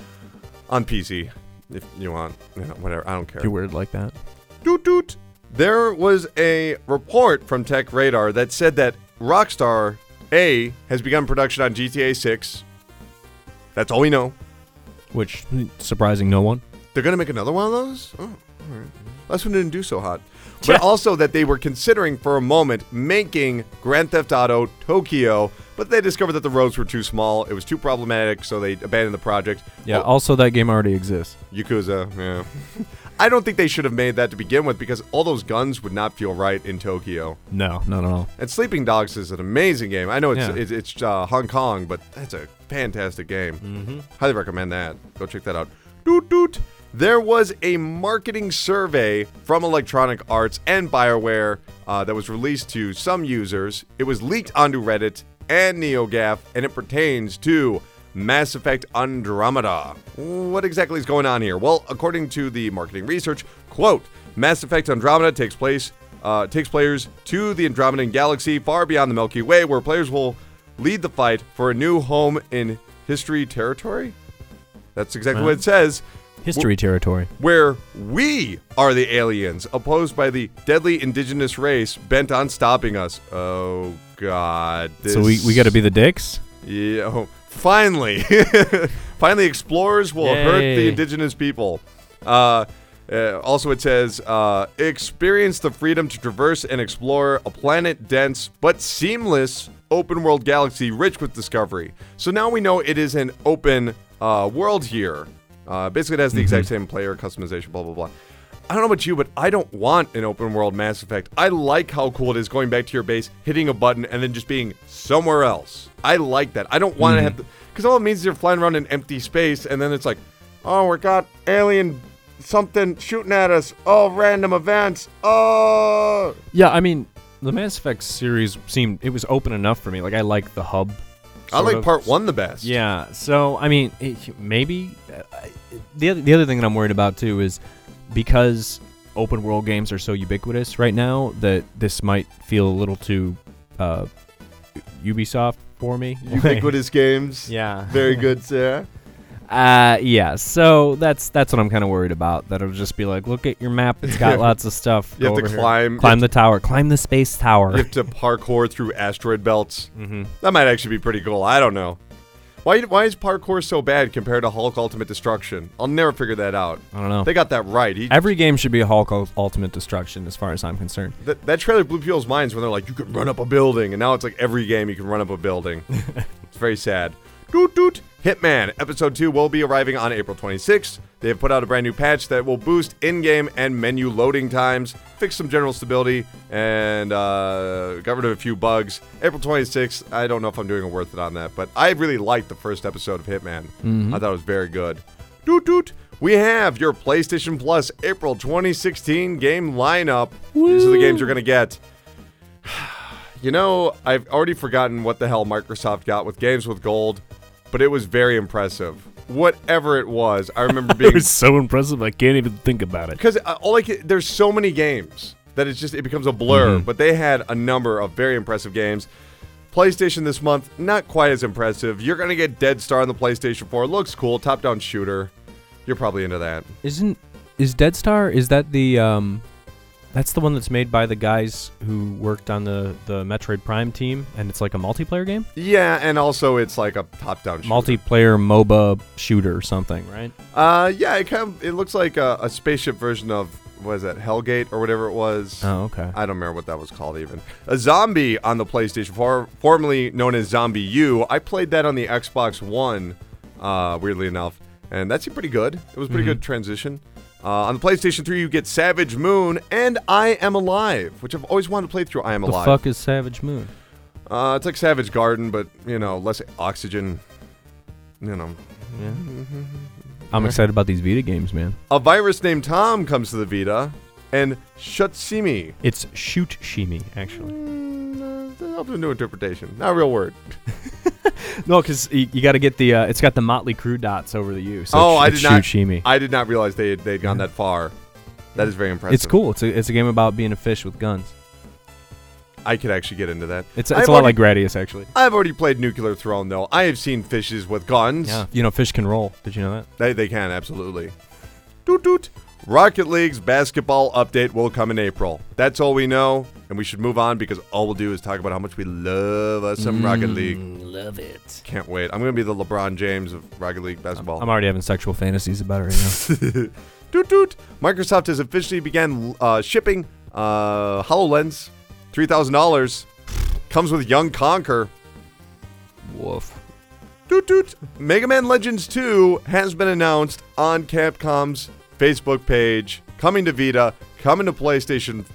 Speaker 1: on P C if you want. You know, whatever. I don't care.
Speaker 2: You're weird like that.
Speaker 1: Doot doot. There was a report from Tech Radar that said that Rockstar A has begun production on G T A six. That's all we know.
Speaker 2: Which, surprising no one.
Speaker 1: They're going to make another one of those? Oh, all right. Last one didn't do so hot. But also that they were considering for a moment making Grand Theft Auto Tokyo, but they discovered that the roads were too small. It was too problematic, so they abandoned the project.
Speaker 2: Yeah,
Speaker 1: Oh,
Speaker 2: also that game already exists.
Speaker 1: Yakuza, yeah. I don't think they should have made that to begin with because all those guns would not feel right in Tokyo.
Speaker 2: No, not at all.
Speaker 1: And Sleeping Dogs is an amazing game. I know it's
Speaker 2: Yeah.
Speaker 1: it's, it's uh, Hong Kong, but that's a fantastic game.
Speaker 2: Mm-hmm.
Speaker 1: Highly recommend that. Go check that out. Doot doot. There was a marketing survey from Electronic Arts and BioWare uh, that was released to some users. It was leaked onto Reddit and NeoGAF, and it pertains to Mass Effect Andromeda. What exactly is going on here? Well, according to the marketing research, quote, Mass Effect Andromeda takes place uh, takes players to the Andromedan galaxy far beyond the Milky Way, where players will lead the fight for a new home in history territory. That's exactly
Speaker 2: Huh?
Speaker 1: what it says.
Speaker 2: History territory.
Speaker 1: Where we are the aliens, opposed by the deadly indigenous race bent on stopping us. Oh, God. This...
Speaker 2: So we, we got to be the dicks?
Speaker 1: Yeah, oh, finally. Finally, explorers will hurt the
Speaker 2: Yay.
Speaker 1: indigenous people. Uh, uh, also, it says, uh, experience the freedom to traverse and explore a planet-dense but seamless open-world galaxy rich with discovery. So now we know it is an open uh, world here. Uh, basically, it has the
Speaker 2: Mm-hmm.
Speaker 1: exact same player customization, blah, blah, blah. I don't know about you, but I don't want an open world Mass Effect. I like how cool it is going back to your base, hitting a button, and then just being somewhere else. I like that. I don't want to
Speaker 2: Mm-hmm.
Speaker 1: have to... Because all it means is you're flying around in empty space, and then it's like, oh, we got alien something shooting at us. Oh, random events. Oh...
Speaker 2: Yeah, I mean, the Mass Effect series seemed, it was open enough for me. Like, I like the hub.
Speaker 1: I
Speaker 2: sort
Speaker 1: like
Speaker 2: of.
Speaker 1: part one the best.
Speaker 2: Yeah, so, I mean, it, maybe. Uh, I- the, other, the other thing that I'm worried about, too, is because open world games are so ubiquitous right now that this might feel a little too uh, Ubisoft for me.
Speaker 1: Ubiquitous games.
Speaker 2: Yeah.
Speaker 1: Very good, sir.
Speaker 2: Uh, yeah, so that's that's what I'm kind of worried about. That it'll just be like, look at your map. It's got lots of stuff.
Speaker 1: You have
Speaker 2: Go
Speaker 1: to
Speaker 2: over here.
Speaker 1: climb.
Speaker 2: Climb the tower. Climb the space tower.
Speaker 1: You have to parkour through asteroid belts.
Speaker 2: Mm-hmm.
Speaker 1: That might actually be pretty cool. I don't know. Why why is parkour so bad compared to Hulk Ultimate Destruction? I'll never figure that out.
Speaker 2: I don't know.
Speaker 1: They got that right. He,
Speaker 2: Every game should be a Hulk Ul- Ultimate Destruction, as far as I'm concerned.
Speaker 1: th- that trailer blew people's minds when they're like, you could run up a building. And now it's like every game you can run up a building. It's very sad. Doot doot. Hitman Episode two will be arriving on April twenty-sixth. They have put out a brand new patch that will boost in-game and menu loading times, fix some general stability, and uh, got rid of a few bugs. April twenty-sixth, I don't know if I'm doing a worth it on that, but I really liked the first episode of Hitman.
Speaker 2: Mhm.
Speaker 1: I thought it was very good. Doot doot. We have your PlayStation Plus April twenty sixteen game lineup. These are the games you're going to get. You know, I've already forgotten what the hell Microsoft got with Games with Gold, but it was very impressive. Whatever it was, I remember being...
Speaker 2: so impressive, I can't even think about it.
Speaker 1: Because uh, all I can, there's so many games that it's just it becomes a blur.
Speaker 2: Mhm.
Speaker 1: But they had a number of very impressive games. PlayStation this month, not quite as impressive. You're gonna get Dead Star on the PlayStation four. Looks cool, top-down shooter. You're probably into that.
Speaker 2: Isn't is Dead Star? Is that the um? That's the one that's made by the guys who worked on the the Metroid Prime team, and it's like a multiplayer game.
Speaker 1: Yeah, and also it's like a top-down shooter.
Speaker 2: Multiplayer MOBA shooter or something, right?
Speaker 1: Uh, yeah, it kind of it looks like a, a spaceship version of what is that Hellgate or whatever it was.
Speaker 2: Oh, okay.
Speaker 1: I don't remember what that was called even. A Zombie on the PlayStation four, formerly known as Zombie U. I played that on the Xbox One, uh, weirdly enough, and that seemed pretty good. It was a pretty
Speaker 2: Mhm.
Speaker 1: good transition. Uh, on the PlayStation three, you get Savage Moon and I Am Alive, which I've always wanted to play through I Am
Speaker 2: The
Speaker 1: Alive.
Speaker 2: fuck is Savage Moon?
Speaker 1: Uh, it's like Savage Garden, but, you know, less oxygen, you know,
Speaker 2: Yeah. I'm excited about these Vita games, man.
Speaker 1: A virus named Tom comes to the Vita, and Shutsimi.
Speaker 2: It's shoot shimi, actually.
Speaker 1: Mm, up to a new interpretation. Not a real word.
Speaker 2: No, because you, you got to get the. Uh, it's got the Motley Crue dots over the U. So
Speaker 1: oh,
Speaker 2: it's,
Speaker 1: I
Speaker 2: it's
Speaker 1: did not.
Speaker 2: shoot shimi.
Speaker 1: I did not realize they they'd gone that far. That is very impressive.
Speaker 2: It's cool. It's a it's a game about being a fish with guns.
Speaker 1: I could actually get into that.
Speaker 2: It's it's a lot like Gradius, actually.
Speaker 1: I've already played Nuclear Throne, though. I have seen fishes with guns.
Speaker 2: Yeah, you know, fish can roll. Did you know that?
Speaker 1: They they can, absolutely. Doot doot. Rocket League's basketball update will come in April. That's all we know, and we should move on because all we'll do is talk about how much we love us some
Speaker 2: mm,
Speaker 1: Rocket League.
Speaker 2: Love it.
Speaker 1: Can't wait. I'm going to be the LeBron James of Rocket League basketball.
Speaker 2: I'm already having sexual fantasies about it right now.
Speaker 1: Doot doot. Microsoft has officially began uh, shipping uh, HoloLens. three thousand dollars. Comes with Young Conquer.
Speaker 2: Woof.
Speaker 1: Doot doot. Mega Man Legends two has been announced on Capcom's Facebook page. Coming to Vita. Coming to PlayStation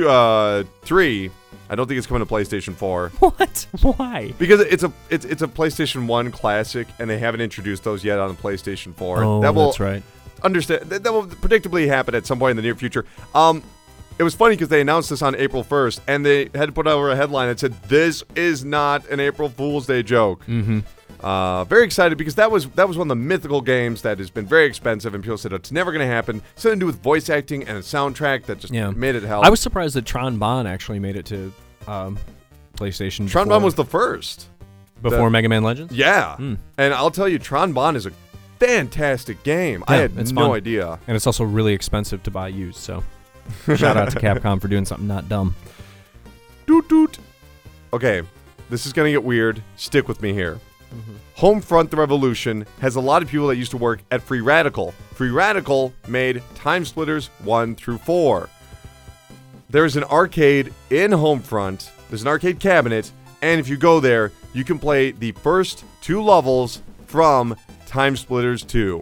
Speaker 1: uh, three. I don't think it's coming to PlayStation four.
Speaker 2: What? Why?
Speaker 1: Because it's a it's it's a PlayStation one classic, and they haven't introduced those yet on the PlayStation four.
Speaker 2: Oh,
Speaker 1: that will
Speaker 2: that's right.
Speaker 1: Understand that, that will predictably happen at some point in the near future. Um. It was funny because they announced this on April first, and they had to put over a headline that said, "This is not an April Fool's Day joke."
Speaker 2: Mm-hmm.
Speaker 1: Uh, very excited because that was that was one of the mythical games that has been very expensive, and people said it's never going to happen. Something to do with voice acting and a soundtrack that just
Speaker 2: Yeah.
Speaker 1: made it hell.
Speaker 2: I was surprised that Tron Bon actually made it to um, PlayStation.
Speaker 1: Tron
Speaker 2: before,
Speaker 1: Bon was the first.
Speaker 2: before
Speaker 1: the-
Speaker 2: Mega Man Legends.
Speaker 1: Yeah,
Speaker 2: Mm.
Speaker 1: and I'll tell you, Tron Bon is a fantastic game. I
Speaker 2: Yeah,
Speaker 1: had
Speaker 2: it's
Speaker 1: no
Speaker 2: fun.
Speaker 1: idea.
Speaker 2: And it's also really expensive to buy used. So shout out to Capcom for doing something not dumb.
Speaker 1: Doot doot. Okay, this is gonna get weird. Stick with me here.
Speaker 2: Mm-hmm.
Speaker 1: Homefront: The Revolution has a lot of people that used to work at Free Radical. Free Radical made Time Splitters one through four. There's an arcade in Homefront. There's an arcade cabinet, and if you go there, you can play the first two levels from Time Splitters two.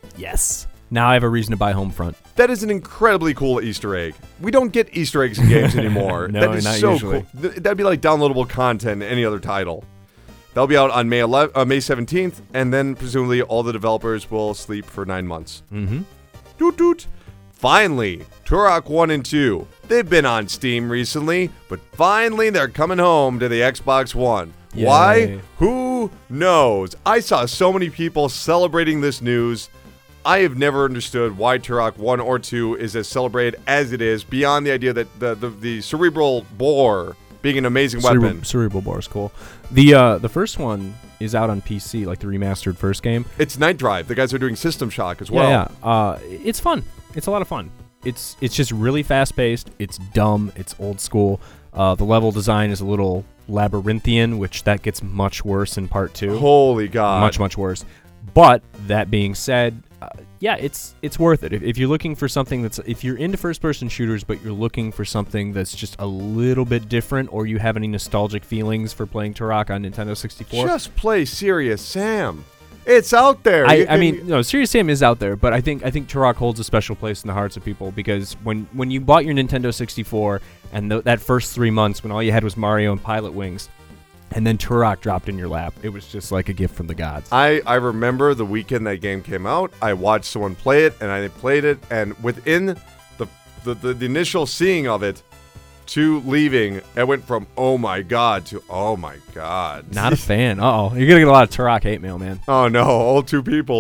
Speaker 2: Yes. Now I have a reason to buy Homefront.
Speaker 1: That is an incredibly cool Easter egg. We don't get Easter eggs in games anymore.
Speaker 2: No,
Speaker 1: that is
Speaker 2: not
Speaker 1: so
Speaker 2: usually.
Speaker 1: cool. Th- That'd be like downloadable content in any other title. That'll be out on May eleventh, uh, May seventeenth, and then presumably all the developers will sleep for nine months.
Speaker 2: Mm-hmm.
Speaker 1: Doot doot. Finally, Turok one and two. They've been on Steam recently, but finally they're coming home to the Xbox One.
Speaker 2: Yay.
Speaker 1: Why? Who knows? I saw so many people celebrating this news. I have never understood why Turok one or two is as celebrated as it is, beyond the idea that the, the, the cerebral bore being an amazing
Speaker 2: Cerebral,
Speaker 1: weapon.
Speaker 2: Cerebral Bar is cool. The uh, the first one is out on P C, like the remastered first game.
Speaker 1: It's Night Drive. The guys are doing System Shock as well.
Speaker 2: Yeah, yeah. Uh, it's fun. It's a lot of fun. It's it's just really fast paced. It's dumb. It's old school. Uh, the level design is a little labyrinthian, which that gets much worse in part two.
Speaker 1: Holy God.
Speaker 2: Much much worse. But that being said, uh, yeah, it's it's worth it. If, if you're looking for something that's, if you're into first person shooters, but you're looking for something that's just a little bit different, or you have any nostalgic feelings for playing Turok on Nintendo sixty-four,
Speaker 1: Just play Serious Sam. It's out there.
Speaker 2: I,
Speaker 1: You
Speaker 2: I
Speaker 1: can-
Speaker 2: mean, no, Serious Sam is out there, but I think I think Turok holds a special place in the hearts of people because when, when you bought your Nintendo sixty-four and th- that first three months when all you had was Mario and Pilot Wings, and then Turok dropped in your lap, it was just like a gift from the gods.
Speaker 1: I, I remember the weekend that game came out. I watched someone play it, and I played it, and within the the, the, the initial seeing of it to leaving, it went from oh my God to oh my God.
Speaker 2: Not a fan. Uh oh, you're gonna get a lot of Turok hate mail, man.
Speaker 1: Oh no, all two people.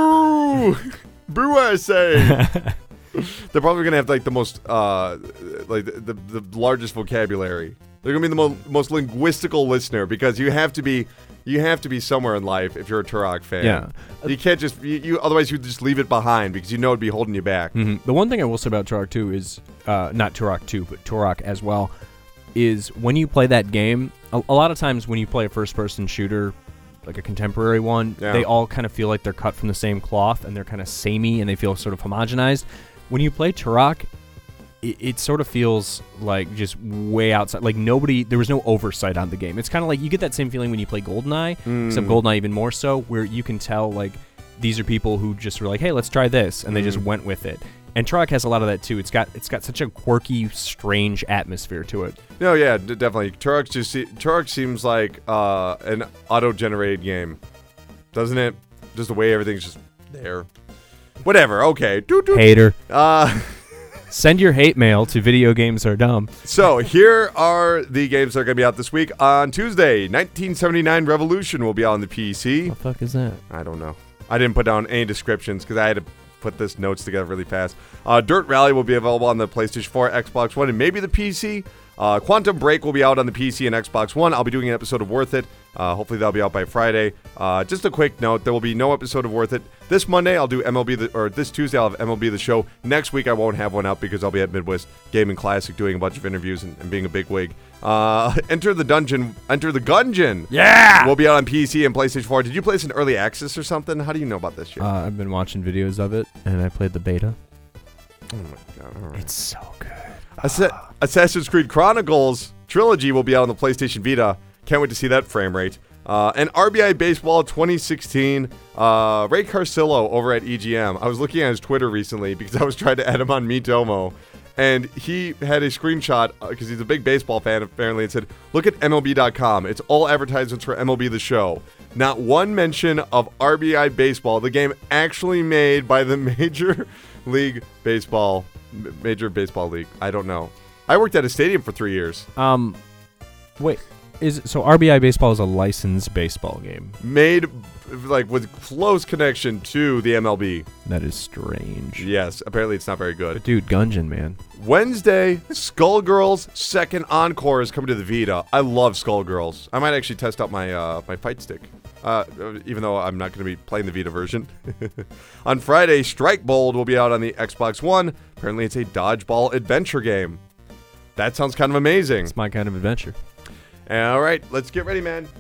Speaker 1: Boo! Boo! I say. They're probably gonna have like the most, uh, like the, the the largest vocabulary. They're gonna be the mo- most linguistical listener because you have to be, you have to be somewhere in life if you're a Turok fan.
Speaker 2: Yeah.
Speaker 1: You can't just you, you otherwise you just leave it behind because you know it'd be holding you back.
Speaker 2: Mm-hmm. The one thing I will say about Turok two is, uh, not Turok two, but Turok as well, is when you play that game, a, a lot of times when you play a first-person shooter, like a contemporary one,
Speaker 1: Yeah.
Speaker 2: they all kind of feel like they're cut from the same cloth and they're kind of samey and they feel sort of homogenized. When you play Turok, it, it sort of feels like just way outside. Like nobody, there was no oversight on the game. It's kind of like you get that same feeling when you play GoldenEye, except
Speaker 1: Mm.
Speaker 2: GoldenEye even more so, where you can tell like these are people who just were like, hey, let's try this, and they just
Speaker 1: Mm.
Speaker 2: went with it. And Turok has a lot of that too. It's got it's got such a quirky, strange atmosphere to it.
Speaker 1: No, yeah, d- definitely. Turok just se- Turok seems like uh, an auto-generated game, doesn't it? just the way everything's just there. Whatever. Okay. Doot, doot.
Speaker 2: Hater.
Speaker 1: Uh,
Speaker 2: Send your hate mail to Video Games Are Dumb.
Speaker 1: so here are the games that are going to be out this week. On Tuesday, nineteen seventy-nine Revolution will be on the P C.
Speaker 2: What the fuck is that?
Speaker 1: I don't know. I didn't put down any descriptions because I had to put this notes together really fast. Uh, Dirt Rally will be available on the PlayStation four, Xbox One, and maybe the P C. Uh, Quantum Break will be out on the P C and Xbox One. I'll be doing an episode of Worth It. Uh, hopefully that'll be out by Friday. Uh, just a quick note, there will be no episode of Worth It. This Monday I'll do M L B, the, or this Tuesday I'll have M L B The Show. Next week I won't have one out because I'll be at Midwest Gaming Classic doing a bunch of interviews and, and being a bigwig. Uh, Enter the Dungeon, Enter the Gungeon.
Speaker 2: Yeah!
Speaker 1: Will be out on P C and PlayStation four. Did you play this in early access or something? How do you know about this shit?
Speaker 2: Uh, I've been watching videos of it, and I played the beta.
Speaker 1: oh my god, all right.
Speaker 2: It's so good.
Speaker 1: Assa- Assassin's Creed Chronicles Trilogy will be out on the PlayStation Vita. Can't wait to see that frame rate. Uh, and R B I Baseball twenty sixteen, uh, Ray Carcillo over at E G M. I was looking at his Twitter recently because I was trying to add him on Miitomo. And he had a screenshot, because uh, he's a big baseball fan apparently, and said, look at M L B dot com. It's all advertisements for M L B The Show. Not one mention of R B I Baseball, the game actually made by the Major League Baseball, Major Baseball League. I don't know. I worked at a stadium for three years.
Speaker 2: Um, wait, is so R B I Baseball is a licensed baseball game?
Speaker 1: Made, like, with close connection to the M L B.
Speaker 2: That is strange.
Speaker 1: Yes, apparently it's not very good.
Speaker 2: But dude, Gungeon, man.
Speaker 1: Wednesday, Skullgirls second encore is coming to the Vita. I love Skullgirls. I might actually test out my uh, my fight stick, uh, even though I'm not going to be playing the Vita version. On Friday, Strike Bold will be out on the Xbox One. Apparently it's a dodgeball adventure game. That sounds kind of amazing.
Speaker 2: It's my kind of adventure.
Speaker 1: All right, let's get ready, man.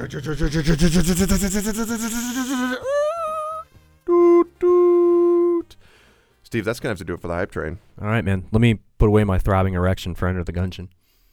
Speaker 1: Steve, that's going to have to do it for the hype train.
Speaker 2: All right, man. Let me put away my throbbing erection for Enter the Gungeon.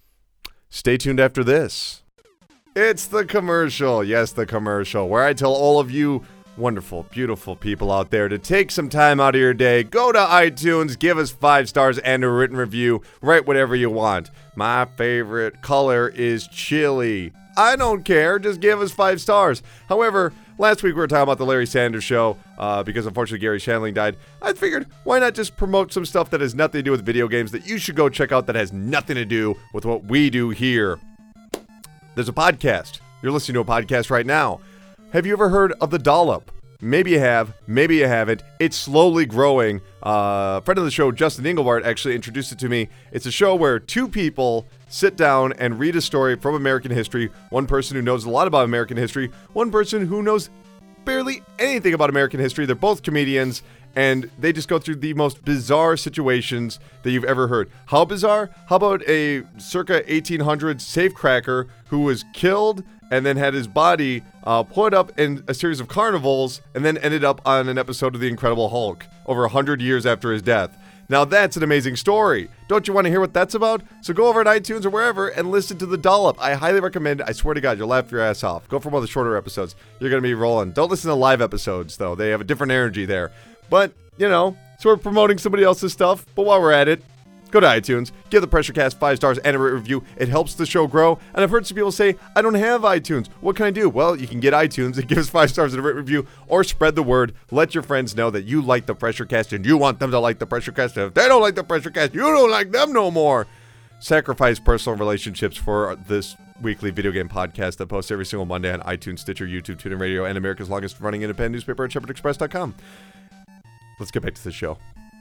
Speaker 1: Stay tuned after this. It's the commercial. Yes, the commercial, where I tell all of you wonderful, beautiful people out there to take some time out of your day, go to iTunes, give us five stars and a written review, write whatever you want. My favorite color is chili. I don't care, just give us five stars. However, last week we were talking about the Larry Sanders Show, uh, because unfortunately Gary Shandling died. I figured, why not just promote some stuff that has nothing to do with video games that you should go check out that has nothing to do with what we do here. There's a podcast. You're listening to a podcast right now. Have you ever heard of The Dollop? Maybe you have, maybe you haven't. It's slowly growing. Uh, a friend of the show, Justin Engelbart, actually introduced it to me. It's a show where two people sit down and read a story from American history. One person who knows a lot about American history, one person who knows barely anything about American history. They're both comedians, and they just go through the most bizarre situations that you've ever heard. How bizarre? How about a circa eighteen hundreds safecracker who was killed and then had his body uh, put up in a series of carnivals and then ended up on an episode of The Incredible Hulk over one hundred years after his death. Now that's an amazing story. Don't you want to hear what that's about? So go over to iTunes or wherever and listen to The Dollop. I highly recommend it. I swear to God, you'll laugh your ass off. Go for one of the shorter episodes. You're going to be rolling. Don't listen to live episodes, though. They have a different energy there. But, you know, so we're promoting somebody else's stuff. But while we're at it, go to iTunes, give the PressureCast five stars and a review. It helps the show grow. And I've heard some people say, I don't have iTunes. What can I do? Well, you can get iTunes and give us five stars and a review, or spread the word. Let your friends know that you like the PressureCast and you want them to like the PressureCast. And if they don't like the PressureCast, you don't like them no more. Sacrifice personal relationships for this weekly video game podcast that posts every single Monday on iTunes, Stitcher, YouTube, TuneIn Radio, and America's longest running independent newspaper at Shepherd Express dot com. Let's get back to the show.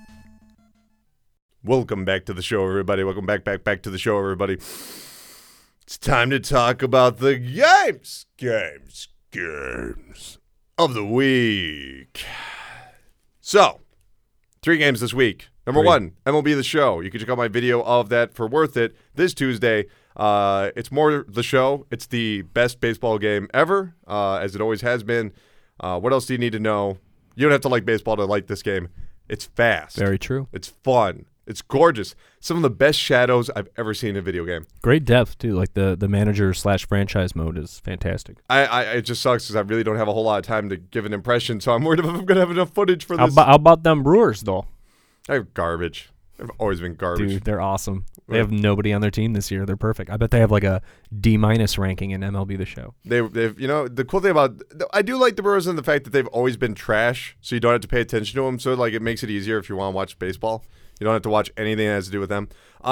Speaker 1: Welcome back to the show, everybody. Welcome back, back, back to the show, everybody. It's time to talk about the games, games, games of the week. So, three games this week. Number
Speaker 2: Three.
Speaker 1: one, M L B The Show. You can check out my video of that for Worth It this Tuesday. Uh, it's more the show. It's the best baseball game ever, uh, as it always has been. Uh, what else do you need to know? You don't have to like baseball to like this game. It's fast.
Speaker 2: Very true.
Speaker 1: It's fun. It's gorgeous. Some of the best shadows I've ever seen in a video game.
Speaker 2: Great depth, too. Like the, the manager slash franchise mode is fantastic.
Speaker 1: I, I It just sucks because I really don't have a whole lot of time to give an impression, so I'm worried if I'm going to have enough footage for
Speaker 2: How
Speaker 1: this.
Speaker 2: about, how about them Brewers, though?
Speaker 1: They're garbage. They've always been garbage.
Speaker 2: Dude, they're awesome. They have nobody on their team this year. They're perfect. I bet they have like a D minus ranking in M L B The Show.
Speaker 1: They, they've, you know, the cool thing about I do like the Brewers and the fact that they've always been trash, so you don't have to pay attention to them. So like it makes it easier if you want to watch baseball. You don't have to watch anything that has to do with them.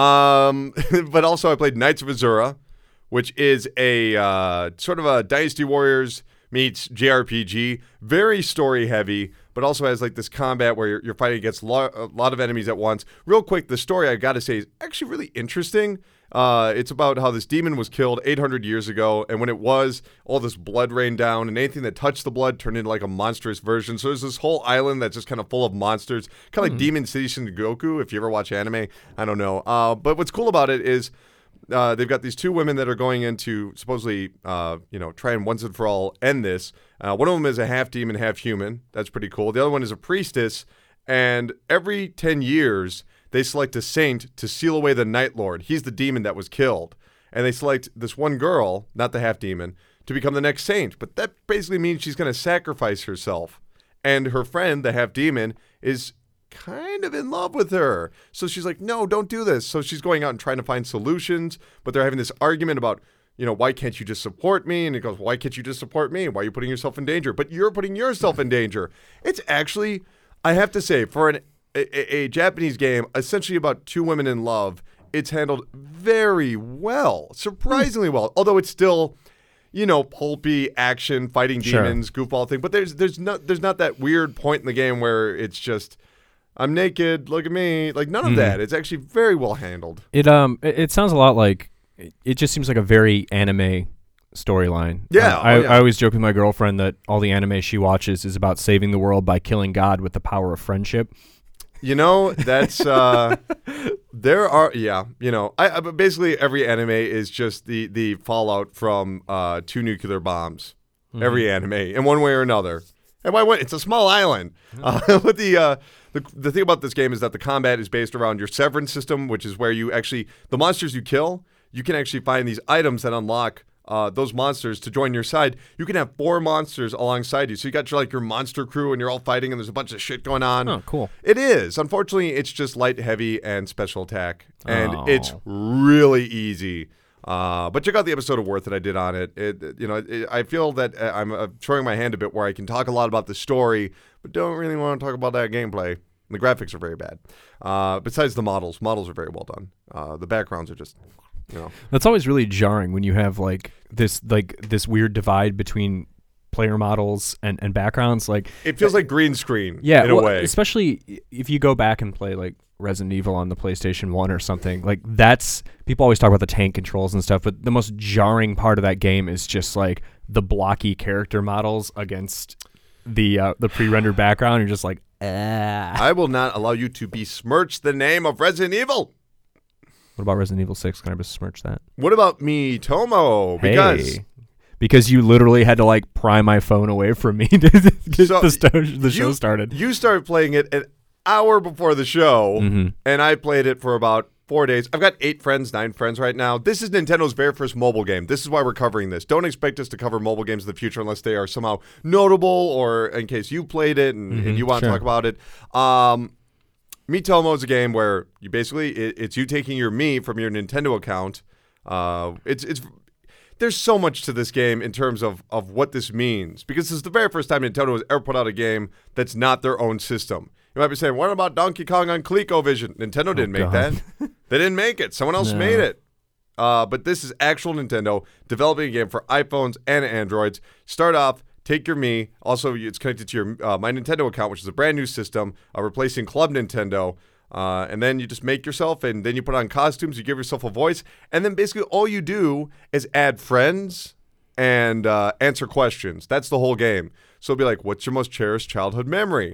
Speaker 1: Um, but also I played Knights of Azura, which is a uh, sort of a Dynasty Warriors meets J R P G. Very story heavy, but also has like this combat where you're, you're fighting against lo- a lot of enemies at once. Real quick, the story I got to say is actually really interesting. Uh, it's about how this demon was killed eight hundred years ago, and when it was, all this blood rained down, and anything that touched the blood turned into like a monstrous version. So there's this whole island that's just kind of full of monsters, kind of mm. like Demon City Sengoku, if you ever watch anime. I don't know. Uh, but what's cool about it is Uh, they've got these two women that are going in to supposedly, uh, you know, try and once and for all end this. Uh, one of them is a half demon, half human. That's pretty cool. The other one is a priestess, and every ten years they select a saint to seal away the Night Lord. He's the demon that was killed, and they select this one girl, not the half demon, to become the next saint. But that basically means she's going to sacrifice herself, and her friend, the half demon, is kind of in love with her. So she's like, no, don't do this. So she's going out and trying to find solutions, but they're having this argument about, you know, why can't you just support me? And it goes, why can't you just support me? Why are you putting yourself in danger? But you're putting yourself in danger. It's actually, I have to say, for an, a, a Japanese game, essentially about two women in love, it's handled very well, surprisingly well, although it's still, you know, pulpy action, fighting demons, sure. goofball thing. But there's there's not there's not that weird point in the game where it's just, I'm naked, look at me. Like, none of mm. that. It's actually very well handled.
Speaker 2: It um, it, it sounds a lot like, it just seems like a very anime storyline.
Speaker 1: Yeah,
Speaker 2: uh, I,
Speaker 1: oh, yeah.
Speaker 2: I always joke with my girlfriend that all the anime she watches is about saving the world by killing God with the power of friendship.
Speaker 1: You know, that's, uh, there are, yeah, you know, I, I basically every anime is just the, the fallout from uh, two nuclear bombs. Mm. Every anime, in one way or another. And why? It's a small island. Uh, but the, uh, the the thing about this game is that the combat is based around your severance system, which is where you actually, the monsters you kill, you can actually find these items that unlock uh, those monsters to join your side. You can have four monsters alongside you. So you got your like your monster crew and you're all fighting and there's a bunch of shit going on.
Speaker 2: Oh, cool.
Speaker 1: It is. Unfortunately, it's just light, heavy, and special attack. And
Speaker 2: oh.
Speaker 1: it's really easy. Uh, but check out the episode of Worth that I did on it. It, it you know, it, I feel that uh, I'm uh, showing my hand a bit where I can talk a lot about the story, but don't really want to talk about that gameplay. The graphics are very bad. Uh, besides the models, models are very well done. Uh, the backgrounds are just, you know.
Speaker 2: That's always really jarring when you have like this, like this weird divide between player models and, and backgrounds. Like
Speaker 1: it feels uh, like green screen.
Speaker 2: Yeah,
Speaker 1: in
Speaker 2: well,
Speaker 1: a way.
Speaker 2: Especially if you go back and play like Resident Evil on the PlayStation one or something. Like that's, people always talk about the tank controls and stuff, but the most jarring part of that game is just like the blocky character models against the uh, the pre-rendered background. You're just like, ah.
Speaker 1: I will not allow you to besmirch the name of Resident Evil.
Speaker 2: What about Resident Evil six? Can I besmirch that?
Speaker 1: What about me, Tomo? Because
Speaker 2: hey. Because you literally had to like pry my phone away from me to get
Speaker 1: so
Speaker 2: the, sto- the
Speaker 1: you,
Speaker 2: show started.
Speaker 1: You started playing it an hour before the show,
Speaker 2: mm-hmm.
Speaker 1: and I played it for about four days. I've got eight friends, nine friends right now. This is Nintendo's very first mobile game. This is why we're covering this. Don't expect us to cover mobile games in the future unless they are somehow notable or in case you played it and,
Speaker 2: mm-hmm.
Speaker 1: and you want
Speaker 2: sure.
Speaker 1: to talk about it. Um, Miitomo is a game where you basically, it, it's you taking your Mii from your Nintendo account. Uh, it's it's There's so much to this game in terms of, of what this means. Because this is the very first time Nintendo has ever put out a game that's not their own system. You might be saying, what about Donkey Kong on ColecoVision? Nintendo didn't
Speaker 2: oh,
Speaker 1: make
Speaker 2: God.
Speaker 1: that. They didn't make it. Someone else
Speaker 2: no.
Speaker 1: made it. Uh, but this is actual Nintendo developing a game for iPhones and Androids. Start off, take your Mii. Also, it's connected to your uh, My Nintendo account, which is a brand new system, uh, replacing Club Nintendo. Uh, and then you just make yourself, and then you put on costumes, you give yourself a voice, and then basically all you do is add friends and uh, answer questions. That's the whole game. So it'll be like, what's your most cherished childhood memory?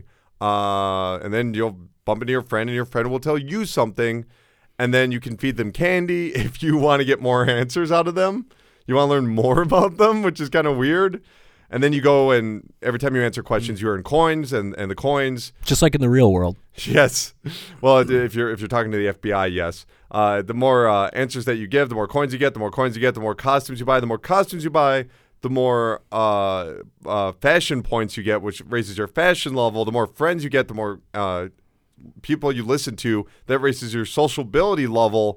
Speaker 1: Uh, and then you'll bump into your friend, and your friend will tell you something, and then you can feed them candy if you want to get more answers out of them. You want to learn more about them, which is kind of weird. And then you go and every time you answer questions, you earn coins, and, and the coins,
Speaker 2: just like in the real world.
Speaker 1: Yes. Well, if you're if you're talking to the F B I, yes. Uh, the more uh, answers that you give, the more coins you get. The more coins you get, the more costumes you buy. The more costumes you buy, the more uh, uh, fashion points you get, which raises your fashion level. The more friends you get, the more uh, people you listen to, that raises your sociability level.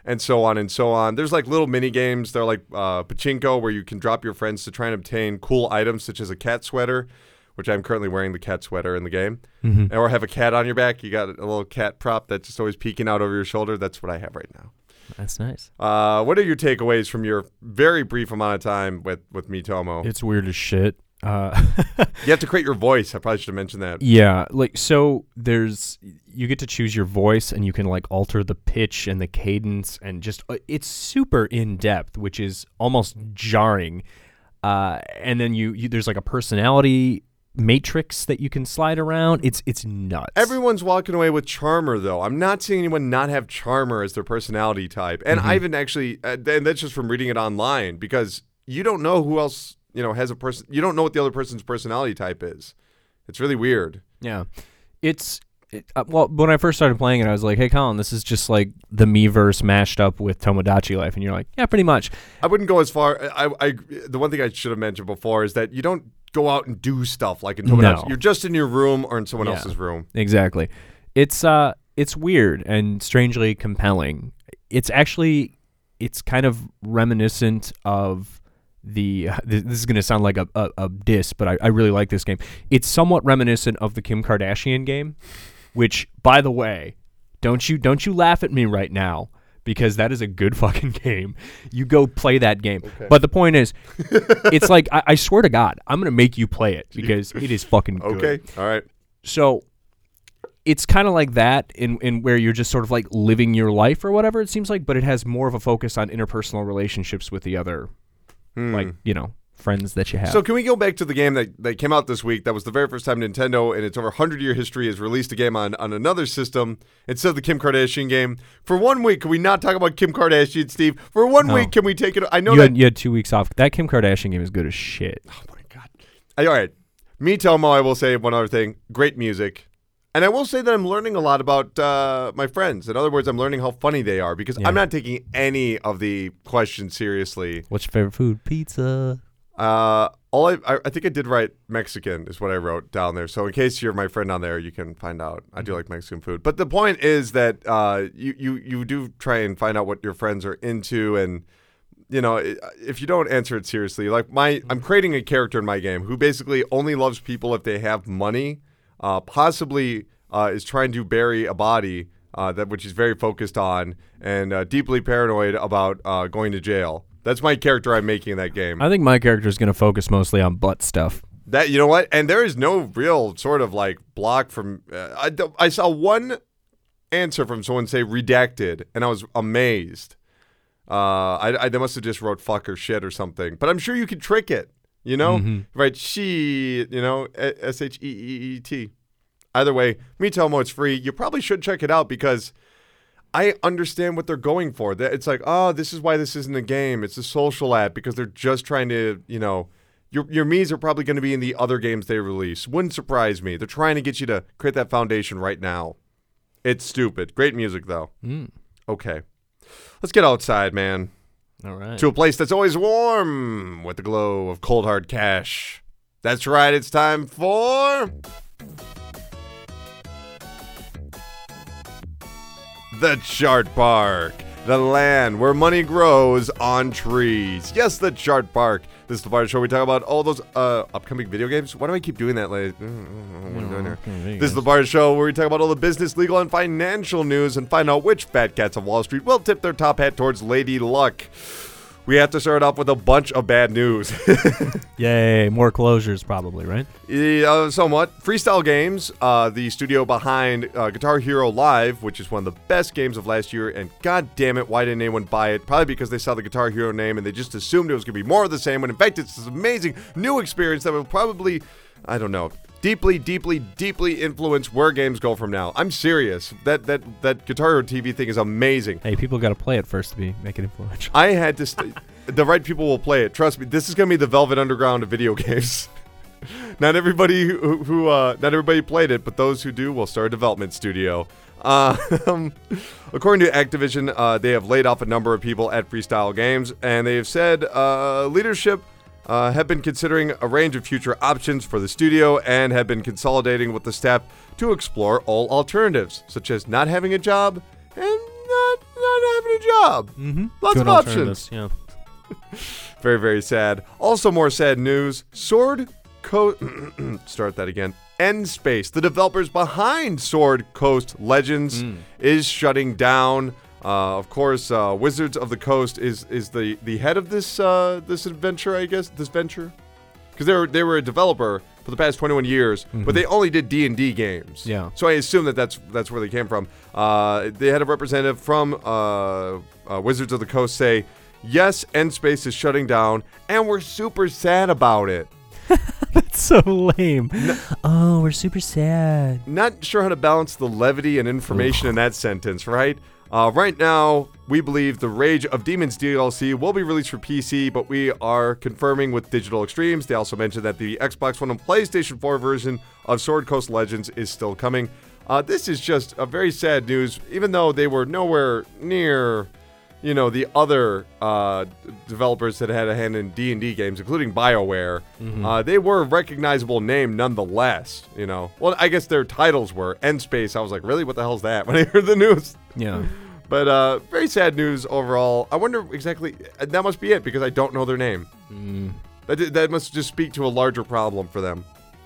Speaker 1: and so on and so on. There's like little mini games. They're like uh, pachinko, where you can drop your friends to try and obtain cool items such as a cat sweater, which I'm currently wearing the cat sweater in the game,
Speaker 2: Mm-hmm.
Speaker 1: or have a cat on your back. You got a little cat prop that's just always peeking out over your shoulder. That's what I have right now.
Speaker 2: That's nice.
Speaker 1: Uh, what are your takeaways from your very brief amount of time with, with Miitomo?
Speaker 2: It's weird as shit. Uh,
Speaker 1: You have to create your voice. I probably should have mentioned that.
Speaker 2: yeah, like so there's you get to choose your voice and you can like alter the pitch and the cadence and just uh, it's super in depth, which is almost jarring. Uh, and then you, you there's like a personality matrix that you can slide around. It's it's nuts.
Speaker 1: Everyone's walking away with Charmer, though. I'm not seeing anyone not have Charmer as their personality type. And
Speaker 2: Mhm.
Speaker 1: I even actually, uh, and that's just from reading it online, because you don't know who else, you know, has a person. You don't know what the other person's personality type is. It's really weird.
Speaker 2: Yeah, it's it, uh, well when I first started playing it, I was like, hey Colin, this is just like the Miiverse mashed up with Tomodachi Life, and you're like, yeah, pretty much.
Speaker 1: I wouldn't go as far. I, I, the one thing I should have mentioned before is that you don't go out and do stuff like in Tomodachi.
Speaker 2: No.
Speaker 1: You're just in your room or in someone
Speaker 2: Yeah.
Speaker 1: else's room.
Speaker 2: Exactly. It's uh it's weird and strangely compelling. It's actually it's kind of reminiscent of the uh, this is going to sound like a, a, a diss, but I, I really like this game. It's somewhat reminiscent of the Kim Kardashian game, which, by the way, don't you don't you laugh at me right now, because that is a good fucking game. You go play that game.
Speaker 1: Okay.
Speaker 2: But the point is, it's like I, I swear to God, I'm going to make you play it because it is fucking good.
Speaker 1: Okay. All right.
Speaker 2: So it's kind of like that in, in where you're just sort of like living your life or whatever it seems like, but it has more of a focus on interpersonal relationships with the other,
Speaker 1: Hmm.
Speaker 2: like, you know, friends that you have.
Speaker 1: So can we go back to the game that, that came out this week? That was the very first time Nintendo, in its over one hundred year history, has released a game on, on another system instead of the Kim Kardashian game. For one week, can we not talk about Kim Kardashian, Steve? For one
Speaker 2: No.
Speaker 1: week, can we take it? I know
Speaker 2: you,
Speaker 1: that.
Speaker 2: had, you had two weeks off. That Kim Kardashian game is good as shit.
Speaker 1: Oh my god! All right, Miitomo. I will say one other thing: great music, and I will say that I'm learning a lot about uh, my friends. In other words, I'm learning how funny they are, because
Speaker 2: Yeah.
Speaker 1: I'm not taking any of the questions seriously.
Speaker 2: What's your favorite food? Pizza.
Speaker 1: Uh, all I, I I think I did write Mexican is what I wrote down there. So in case you're my friend on there, you can find out. I do like Mexican food. But the point is that uh, you, you, you do try and find out what your friends are into. And, you know, i- if you don't answer it seriously, like my, I'm creating a character in my game who basically only loves people if they have money, uh, possibly uh, is trying to bury a body uh, that which he's very focused on, and uh, deeply paranoid about uh, going to jail. That's my character I'm making in that game.
Speaker 2: I think my character is going to focus mostly on butt stuff.
Speaker 1: That, you know what? And there is no real sort of like block from. Uh, I, d- I saw one answer from someone say redacted, and I was amazed. Uh, I, I they must have just wrote fuck or shit or something. But I'm sure you could trick it. You know,
Speaker 2: Mhm.
Speaker 1: right? She, you know, S H E E E T. Either way, Miitomo, it's free. You probably should check it out, because I understand what they're going for. That it's like, oh, this is why this isn't a game. It's a social app, because they're just trying to, you know, your your Miis are probably going to be in the other games they release. Wouldn't surprise me. They're trying to get you to create that foundation right now. It's stupid. Great music, though.
Speaker 2: Mm.
Speaker 1: Okay. Let's get outside, man.
Speaker 2: All right.
Speaker 1: To a place that's always warm with the glow of cold hard cash. That's right. It's time for... The Chart Park, the land where money grows on trees. Yes, the Chart Park. This is the part of the show where we talk about all those uh, upcoming video games. Why do I keep doing that? Like, what am I doing here? This is the part of the show where we talk about all the business, legal, and financial news and find out which fat cats of Wall Street will tip their top hat towards Lady Luck. We have to start off with a bunch of bad news.
Speaker 2: Yay, more closures probably, right?
Speaker 1: Yeah, somewhat. Freestyle Games, uh, the studio behind uh, Guitar Hero Live, which is one of the best games of last year, and god damn it, why didn't anyone buy it? Probably because they saw the Guitar Hero name and they just assumed it was going to be more of the same, when in fact it's this amazing new experience that will probably, I don't know, deeply, deeply, deeply influence where games go from now. I'm serious. That that that Guitar Hero T V thing is amazing.
Speaker 2: Hey, people got to play it first to be make it influential.
Speaker 1: I had to... St- the right people will play it. Trust me, this is going to be the Velvet Underground of video games. Not everybody who, who uh, not everybody played it, but those who do will start a development studio. Uh, according to Activision, uh, they have laid off a number of people at Freestyle Games, and they have said uh, leadership uh, have been considering a range of future options for the studio and have been consolidating with the staff to explore all alternatives, such as not having a job and not not having a job.
Speaker 2: Mm-hmm.
Speaker 1: Lots
Speaker 2: Good
Speaker 1: of options.
Speaker 2: Yeah.
Speaker 1: Very, very sad. Also more sad news. Sword Coast... Start that again. N-Space, the developers behind Sword Coast Legends,
Speaker 2: Mm.
Speaker 1: is shutting down. Uh, of course, uh, Wizards of the Coast is is the, the head of this uh, this adventure, I guess, this venture. Because they were, they were a developer for the past twenty-one years,
Speaker 2: Mm-hmm.
Speaker 1: but they only did D and D games.
Speaker 2: Yeah.
Speaker 1: So I assume that that's, that's where they came from. Uh, they had a representative from uh, uh, Wizards of the Coast say, yes, N-Space is shutting down, and we're super sad about it.
Speaker 2: That's so lame. No. Oh, we're super sad.
Speaker 1: Not sure how to balance the levity and information in that sentence, right? Uh, right now, we believe the Rage of Demons D L C will be released for P C, but we are confirming with Digital Extremes. They also mentioned that the Xbox One and PlayStation four version of Sword Coast Legends is still coming. Uh, this is just a very sad news, even though they were nowhere near, you know, the other uh, developers that had a hand in D and D games, including BioWare.
Speaker 2: Mm-hmm.
Speaker 1: Uh, they were a recognizable name nonetheless, you know. Well, I guess their titles were. N-Space, I was like, really? What the hell's that? When I heard the news.
Speaker 2: Yeah.
Speaker 1: But uh, very sad news overall. I wonder exactly, that must be it, because I don't know their name.
Speaker 2: Mm.
Speaker 1: That, that must just speak to a larger problem for them.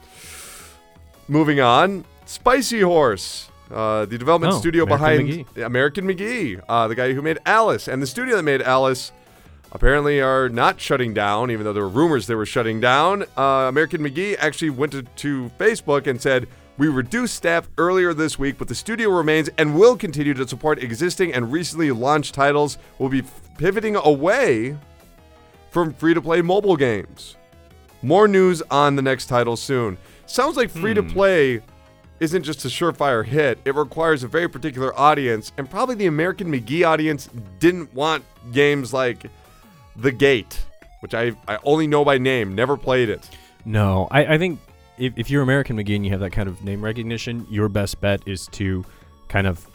Speaker 1: Moving on, Spicy Horse. Uh, the development
Speaker 2: Oh,
Speaker 1: studio
Speaker 2: American
Speaker 1: behind
Speaker 2: McGee.
Speaker 1: American McGee, uh, the guy who made Alice, and the studio that made Alice apparently are not shutting down, even though there were rumors they were shutting down. Uh, American McGee actually went to, to Facebook and said, we reduced staff earlier this week, but the studio remains and will continue to support existing and recently launched titles. We'll be pivoting away from free-to-play mobile games. More news on the next title soon. Sounds like free-to-play... Hmm. isn't just a surefire hit. It requires a very particular audience, and probably the American McGee audience didn't want games like The Gate, which I I only know by name, never played it.
Speaker 2: No, I, I think if, if you're American McGee and you have that kind of name recognition, your best bet is to kind of,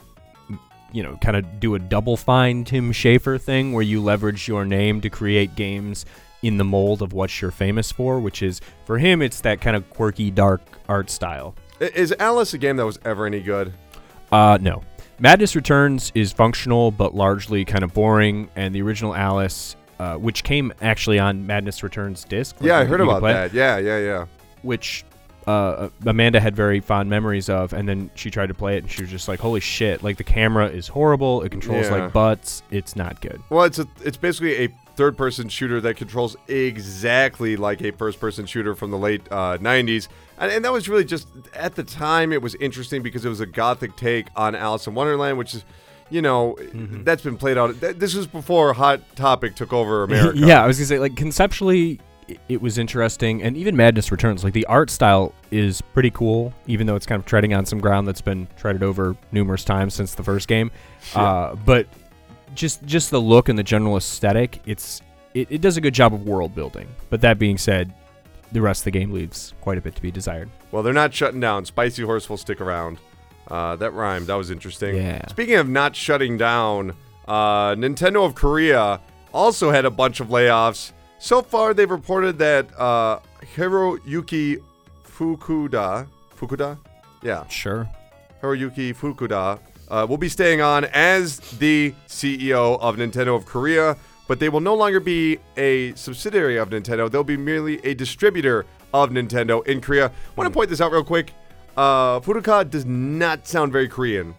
Speaker 2: you know, kind of do a Double Fine Tim Schafer thing where you leverage your name to create games in the mold of what you're famous for, which is, for him, it's that kind of quirky, dark art style.
Speaker 1: Is Alice a game that was ever any good?
Speaker 2: Uh, no. Madness Returns is functional, but largely kind of boring, and the original Alice, uh, which came actually on Madness Returns disc.
Speaker 1: Yeah, I heard about that. Yeah, yeah, yeah.
Speaker 2: Which uh, Amanda had very fond memories of, and then she tried to play it, and she was just like, holy shit, like the camera is horrible, it controls
Speaker 1: Yeah.
Speaker 2: like butts, it's not good.
Speaker 1: Well, it's a, it's basically a third-person shooter that controls exactly like a first-person shooter from the late uh, nineties. And, and that was really just, at the time, it was interesting because it was a gothic take on Alice in Wonderland, which is, you know, mm-hmm. that's been played out. Th- this was before Hot Topic took over America.
Speaker 2: Yeah, I was going to say, like, conceptually, it was interesting. And even Madness Returns, like, the art style is pretty cool, even though it's kind of treading on some ground that's been treaded over numerous times since the first game. Yeah. Uh, but just just the look and the general aesthetic, it's it, it does a good job of world building. But that being said, the rest of the game leaves quite a bit to be desired.
Speaker 1: Well, they're not shutting down. Spicy Horse will stick around. Uh, that rhymed. That was interesting.
Speaker 2: Yeah.
Speaker 1: Speaking of not shutting down, uh, Nintendo of Korea also had a bunch of layoffs. So far, they've reported that uh, Hiroyuki Fukuda, Fukuda? Yeah.
Speaker 2: Sure.
Speaker 1: Hiroyuki Fukuda uh, will be staying on as the C E O of Nintendo of Korea, but they will no longer be a subsidiary of Nintendo. They'll be merely a distributor of Nintendo in Korea. I want to point this out real quick. Uh, Furuka does not sound very Korean.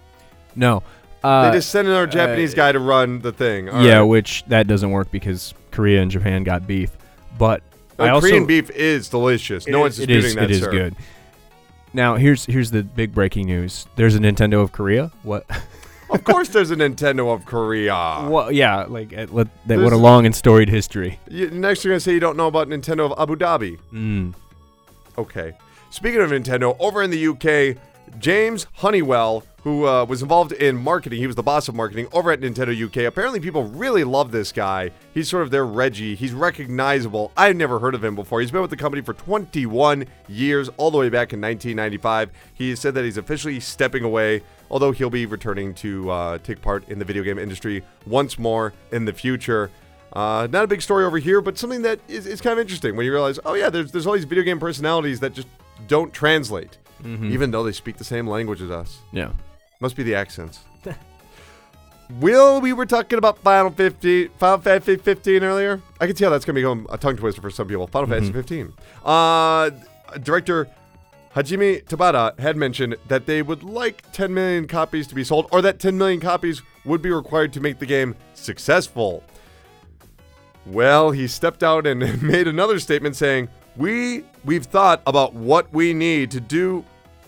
Speaker 2: No. Uh,
Speaker 1: they just sent in our Japanese uh, guy to run the thing. All
Speaker 2: yeah,
Speaker 1: right.
Speaker 2: Which that doesn't work because Korea and Japan got beef. But
Speaker 1: uh,
Speaker 2: I also,
Speaker 1: Korean beef is delicious. No one's disputing
Speaker 2: it is,
Speaker 1: that,
Speaker 2: It is
Speaker 1: sir.
Speaker 2: good. Now, here's here's the big breaking news. There's a Nintendo of Korea. What?
Speaker 1: Of course there's a Nintendo of Korea.
Speaker 2: Well, yeah, like uh, let, that, what a long and storied history.
Speaker 1: You, next you're going to say you don't know about Nintendo of Abu Dhabi.
Speaker 2: Mm.
Speaker 1: Okay. Speaking of Nintendo, over in the U K, James Honeywell, who uh, was involved in marketing, he was the boss of marketing over at Nintendo U K. Apparently people really love this guy. He's sort of their Reggie. He's recognizable. I've never heard of him before. He's been with the company for twenty-one years, all the way back in nineteen ninety-five. He said that he's officially stepping away, although he'll be returning to uh, take part in the video game industry once more in the future. Uh, not a big story over here, but something that is, is kind of interesting when you realize, oh yeah, there's there's all these video game personalities that just don't translate, mm-hmm. even though they speak the same language as us.
Speaker 2: Yeah.
Speaker 1: Must be the accents. Will, we were talking about Final fifteen, Final Fantasy fifteen earlier. I can see how that's going to become a tongue twister for some people. Final mm-hmm. Fantasy fifteen. Uh, director Hajime Tabata had mentioned that they would like ten million copies to be sold, or that ten million copies would be required to make the game successful. Well, he stepped out and made another statement saying, we, we've thought about what we need to do.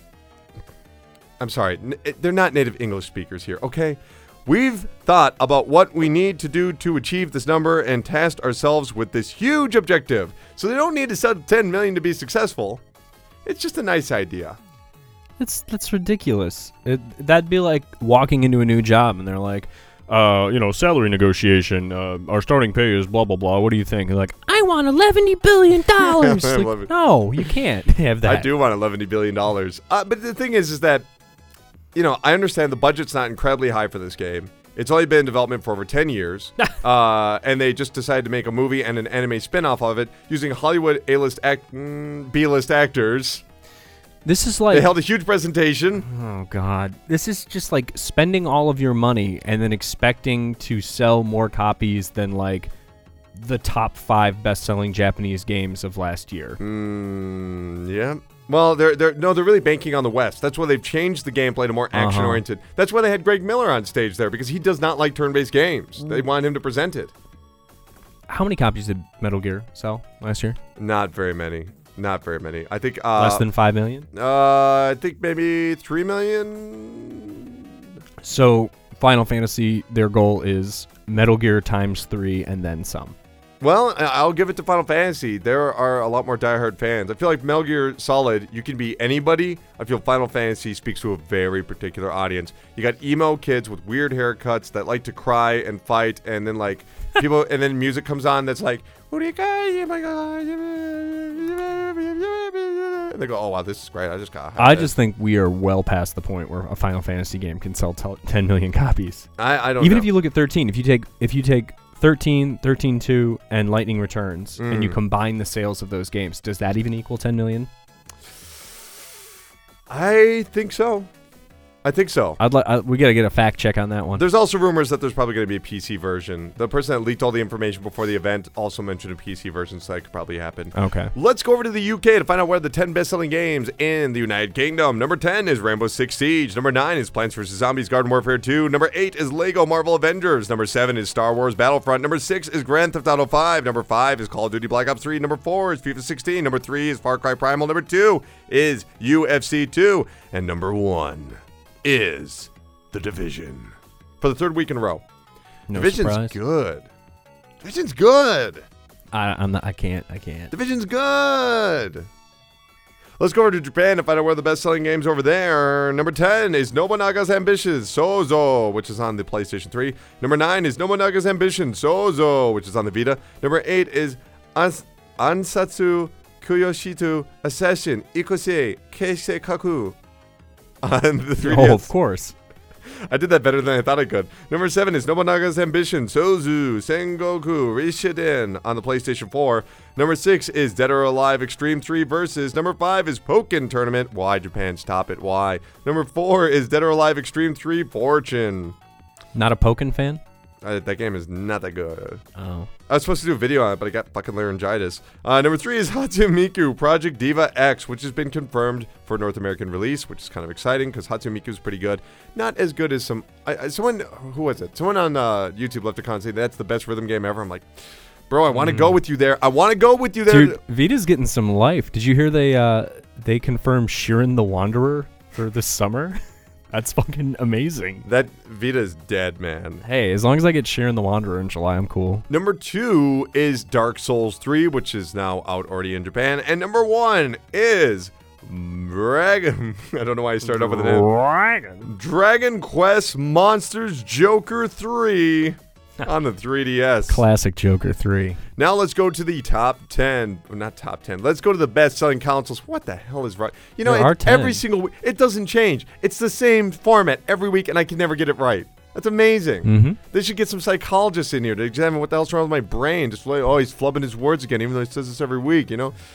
Speaker 1: I'm sorry, they're not native English speakers here, okay? We've thought about what we need to do to achieve this number and tasked ourselves with this huge objective. So they don't need to sell ten million to be successful. It's just a nice idea.
Speaker 2: It's that's ridiculous. It, that'd be like walking into a new job and they're like, uh, you know, salary negotiation. Uh, our starting pay is blah blah blah. What do you think? You're like, I want eleven billion dollars. Like, no, you can't have that.
Speaker 1: I do want eleven billion dollars. Uh, but the thing is, is that, you know, I understand the budget's not incredibly high for this game. It's only been in development for over ten years. uh, and they just decided to make a movie and an anime spin-off of it using Hollywood A-list act, mm, B-list actors.
Speaker 2: This is like...
Speaker 1: They held a huge presentation.
Speaker 2: Oh, God. This is just like spending all of your money and then expecting to sell more copies than, like, the top five best-selling Japanese games of last year.
Speaker 1: Mm, yeah. Well, they're they're no, they're really banking on the West. That's why they've changed the gameplay to more action-oriented. Uh-huh. That's why they had Greg Miller on stage there, because he does not like turn-based games. They want him to present it.
Speaker 2: How many copies did Metal Gear sell last year?
Speaker 1: Not very many. Not very many. I think uh,
Speaker 2: less than five million.
Speaker 1: Uh, I think maybe three million.
Speaker 2: So Final Fantasy, their goal is Metal Gear times three and then some.
Speaker 1: Well, I'll give it to Final Fantasy. There are a lot more diehard fans. I feel like Metal Gear Solid, you can be anybody. I feel Final Fantasy speaks to a very particular audience. You got emo kids with weird haircuts that like to cry and fight, and then like people, and then music comes on that's like, "What do you got? Oh my God!" And they go, "Oh wow, this is great. I just got."
Speaker 2: I just think we are well past the point where a Final Fantasy game can sell t- ten million copies.
Speaker 1: I, I don't.
Speaker 2: Even
Speaker 1: know.
Speaker 2: if you look at thirteen, if you take if you take thirteen, thirteen two, and Lightning Returns, mm. and you combine the sales of those games, does that even equal ten million?
Speaker 1: I think so. I think so.
Speaker 2: I'd like. We gotta get a fact check on that one.
Speaker 1: There's also rumors that there's probably going to be a P C version. The person that leaked all the information before the event also mentioned a P C version, so that could probably happen.
Speaker 2: Okay.
Speaker 1: Let's go over to the U K to find out where the ten best-selling games in the United Kingdom. Number ten is Rainbow Six Siege. Number nine is Plants versus. Zombies Garden Warfare two. Number eight is Lego Marvel Avengers. Number seven is Star Wars Battlefront. Number six is Grand Theft Auto five. Number five is Call of Duty Black Ops three. Number four is FIFA sixteen. Number three is Far Cry Primal. Number two is U F C two. And number one is The Division. For the third week in a row.
Speaker 2: No
Speaker 1: Division's
Speaker 2: surprise.
Speaker 1: good. Division's good.
Speaker 2: I, I'm not. I can't. I can't.
Speaker 1: Division's good. Let's go over to Japan to find out where the best-selling games over there. Number ten is Nobunaga's Ambition Sozo, which is on the PlayStation three. Number nine is Nobunaga's Ambition Sozo, which is on the Vita. Number eight is Ans- Ansatsu Kuyoshitu Assassin Ikose Keisei Kaku on the three D S.
Speaker 2: Oh, of course.
Speaker 1: I did that better than I thought I could. Number seven is Nobunaga's Ambition Sozu Sengoku Rishiden on the PlayStation four. Number six is Dead or Alive Extreme three Versus. Number five is Pokken Tournament. Why Japan's top it? Why? Number four is Dead or Alive Extreme three Fortune.
Speaker 2: Not a Pokken fan?
Speaker 1: Uh, that game is not that good.
Speaker 2: Oh.
Speaker 1: I was supposed to do a video on it, but I got fucking laryngitis. Uh, number three is Hatsune Project Diva X, which has been confirmed for North American release, which is kind of exciting because Hatsune is pretty good. Not as good as some... I, I, someone... Who was it? Someone on uh, YouTube left a comment saying that's the best rhythm game ever. I'm like, bro, I want to mm. go with you there. I want to go with you there.
Speaker 2: Dude, Vita's getting some life. Did you hear they uh, they confirmed Shiren the Wanderer for this summer? That's fucking amazing.
Speaker 1: That Vita's dead, man.
Speaker 2: Hey, as long as I get Shiren the Wanderer in July, I'm cool.
Speaker 1: Number two is Dark Souls three, which is now out already in Japan. And number one is Dragon... I don't know why I started off with an N.
Speaker 2: Dragon.
Speaker 1: Dragon Quest Monsters Joker three on the three D S.
Speaker 2: Classic Joker three.
Speaker 1: Now let's go to the top ten. Well, not top ten. Let's go to the best-selling consoles. What the hell is right? You know,
Speaker 2: There are
Speaker 1: it, every
Speaker 2: ten.
Speaker 1: single week, it doesn't change. It's the same format every week, and I can never get it right. That's amazing.
Speaker 2: Mm-hmm.
Speaker 1: They should get some psychologists in here to examine what the hell's wrong with my brain. Just like, oh, he's flubbing his words again, even though he says this every week, you know?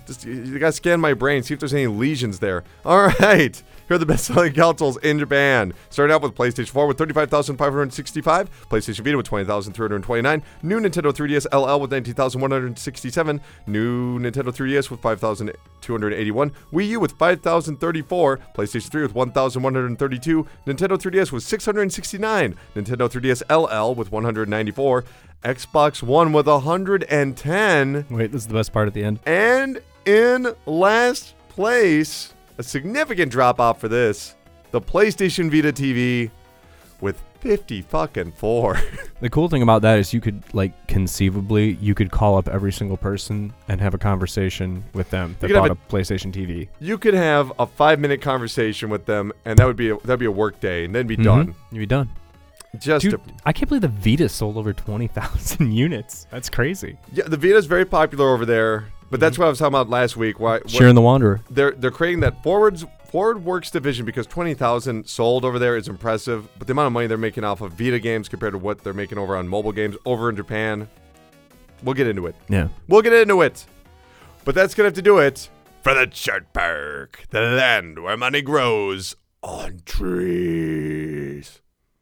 Speaker 1: Just, you, you gotta scan my brain, see if there's any lesions there. All right. Here are the best-selling consoles in Japan. Starting out with PlayStation four with thirty-five thousand five hundred sixty-five, PlayStation Vita with twenty thousand three hundred twenty-nine, new Nintendo three D S L L with nineteen thousand one hundred sixty-seven, new Nintendo three D S with five thousand two hundred eighty-one, Wii U with five thousand thirty-four, PlayStation three with one thousand one hundred thirty-two, Nintendo three D S with six hundred sixty-nine, Nintendo three D S L L with one hundred ninety-four, Xbox One with one hundred ten.
Speaker 2: Wait, this is the best part at the end.
Speaker 1: And in last place, a significant drop off for this, the PlayStation Vita T V with fifty fucking four.
Speaker 2: The cool thing about that is you could, like, conceivably, you could call up every single person and have a conversation with them that bought a, a PlayStation T V.
Speaker 1: You could have a five minute conversation with them, and that would be a, that'd be a work day, and then be mm-hmm. done.
Speaker 2: You'd be done.
Speaker 1: Just
Speaker 2: Dude,
Speaker 1: a,
Speaker 2: I can't believe the Vita sold over twenty thousand units. That's crazy.
Speaker 1: Yeah, the Vita's very popular over there. But that's what I was talking about last week. Why
Speaker 2: Sharing the Wanderer.
Speaker 1: They're they're creating that forwards forward works division because twenty thousand sold over there is impressive. But the amount of money they're making off of Vita games compared to what they're making over on mobile games over in Japan, we'll get into it.
Speaker 2: Yeah,
Speaker 1: we'll get into it. But that's gonna have to do it for the Chart Park, the land where money grows on trees.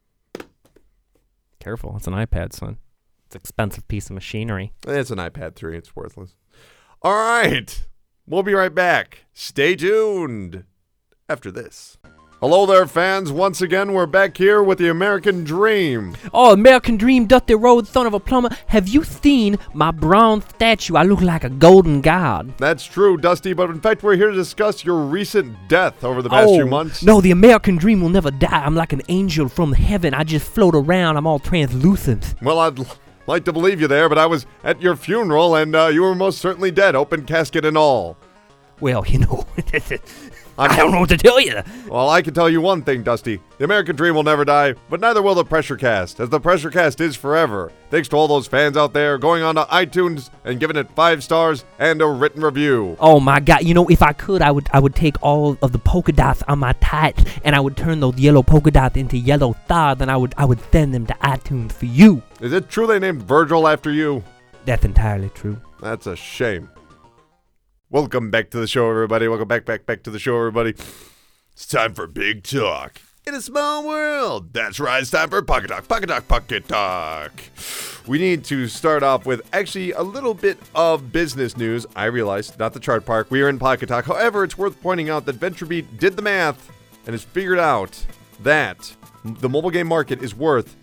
Speaker 2: Careful, it's an iPad, son. It's an expensive piece of machinery.
Speaker 1: It's an iPad three. It's worthless. All right, we'll be right back. Stay tuned after this. Hello there, fans. Once again, we're back here with the American Dream.
Speaker 3: Oh, American Dream, Dusty Road, son of a plumber. Have you seen my bronze statue? I look like a golden god.
Speaker 1: That's true, Dusty, but in fact, we're here to discuss your recent death over the past
Speaker 3: oh,
Speaker 1: few months.
Speaker 3: No, the American Dream will never die. I'm like an angel from heaven. I just float around. I'm all translucent.
Speaker 1: Well, I'd... L- like to believe you there, but I was at your funeral, and uh, you were most certainly dead, open casket and all.
Speaker 3: Well, you know, I don't know what to tell you.
Speaker 1: Well, I can tell you one thing, Dusty. The American Dream will never die, but neither will the Pressure Cast, as the Pressure Cast is forever. Thanks to all those fans out there going on to iTunes and giving it five stars and a written review.
Speaker 3: Oh my God! You know, if I could, I would, I would take all of the polka dots on my tights, and I would turn those yellow polka dots into yellow stars, and I would, I would send them to iTunes for you.
Speaker 1: Is it true they named Virgil after you?
Speaker 3: That's entirely true.
Speaker 1: That's a shame. Welcome back to the show, everybody. Welcome back, back, back to the show, everybody. It's time for Big Talk in a small world. That's right. It's time for Pocket Talk, Pocket Talk, Pocket Talk. We need to start off with actually a little bit of business news. I realize, not the Chart Park. We are in Pocket Talk. However, it's worth pointing out that VentureBeat did the math and has figured out that the mobile game market is worth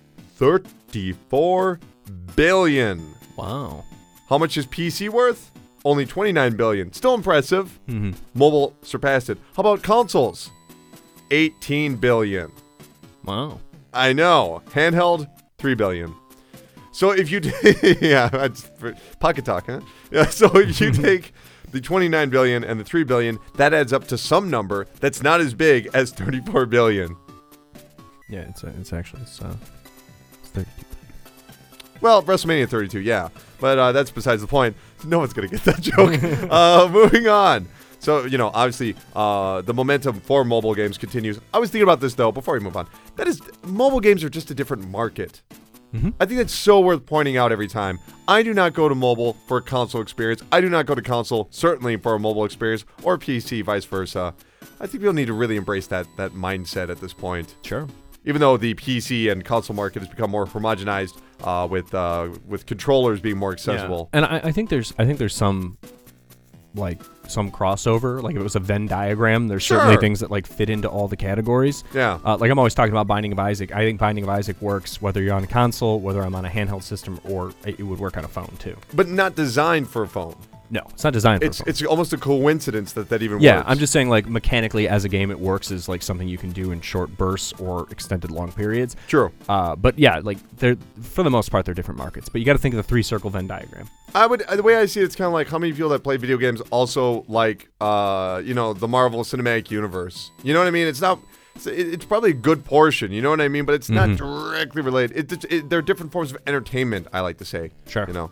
Speaker 1: thirty-four billion dollars.
Speaker 2: Wow.
Speaker 1: How much is P C worth? Only twenty-nine billion dollars. Still impressive.
Speaker 2: Mm-hmm.
Speaker 1: Mobile surpassed it. How about consoles? eighteen billion dollars.
Speaker 2: Wow.
Speaker 1: I know. Handheld, three billion dollars. So if you t- yeah, that's Pocket Talk, huh? Yeah, so if you take the twenty-nine billion dollars and the three billion dollars, that adds up to some number that's not as big as thirty-four billion dollars.
Speaker 2: Yeah, it's uh, it's actually it's, uh, it's thirty-two.
Speaker 1: Well, WrestleMania thirty-two, yeah. But uh, that's besides the point. No one's going to get that joke. uh, moving on. So, you know, obviously, uh, the momentum for mobile games continues. I was thinking about this, though, before we move on. That is, mobile games are just a different market.
Speaker 2: Mm-hmm.
Speaker 1: I think that's so worth pointing out every time. I do not go to mobile for a console experience. I do not go to console, certainly, for a mobile experience, or P C, vice versa. I think people need to really embrace that that mindset at this point.
Speaker 2: Sure.
Speaker 1: Even though the P C and console market has become more homogenized, uh, with uh, with controllers being more accessible.
Speaker 2: Yeah. And I, I think there's I think there's some like some crossover. Like if it was a Venn diagram, there's
Speaker 1: sure.
Speaker 2: certainly things that like fit into all the categories.
Speaker 1: Yeah.
Speaker 2: Uh, like I'm always talking about Binding of Isaac. I think Binding of Isaac works whether you're on a console, whether I'm on a handheld system, or it would work on a phone too.
Speaker 1: But not designed for a phone.
Speaker 2: No, it's not designed for
Speaker 1: it's
Speaker 2: a phone.
Speaker 1: It's almost a coincidence that that even
Speaker 2: yeah,
Speaker 1: works.
Speaker 2: Yeah, I'm just saying like mechanically as a game it works as like something you can do in short bursts or extended long periods.
Speaker 1: True.
Speaker 2: Uh, but yeah, like they're for the most part they're different markets. But you got to think of the three circle Venn diagram.
Speaker 1: I would the way I see it, it's kind of like how many people that play video games also like uh, you know, the Marvel Cinematic Universe. You know what I mean? It's not it's, it's probably a good portion, you know what I mean, but it's
Speaker 2: mm-hmm.
Speaker 1: not directly related. It, it, it, they're different forms of entertainment, I like to say.
Speaker 2: Sure.
Speaker 1: You know.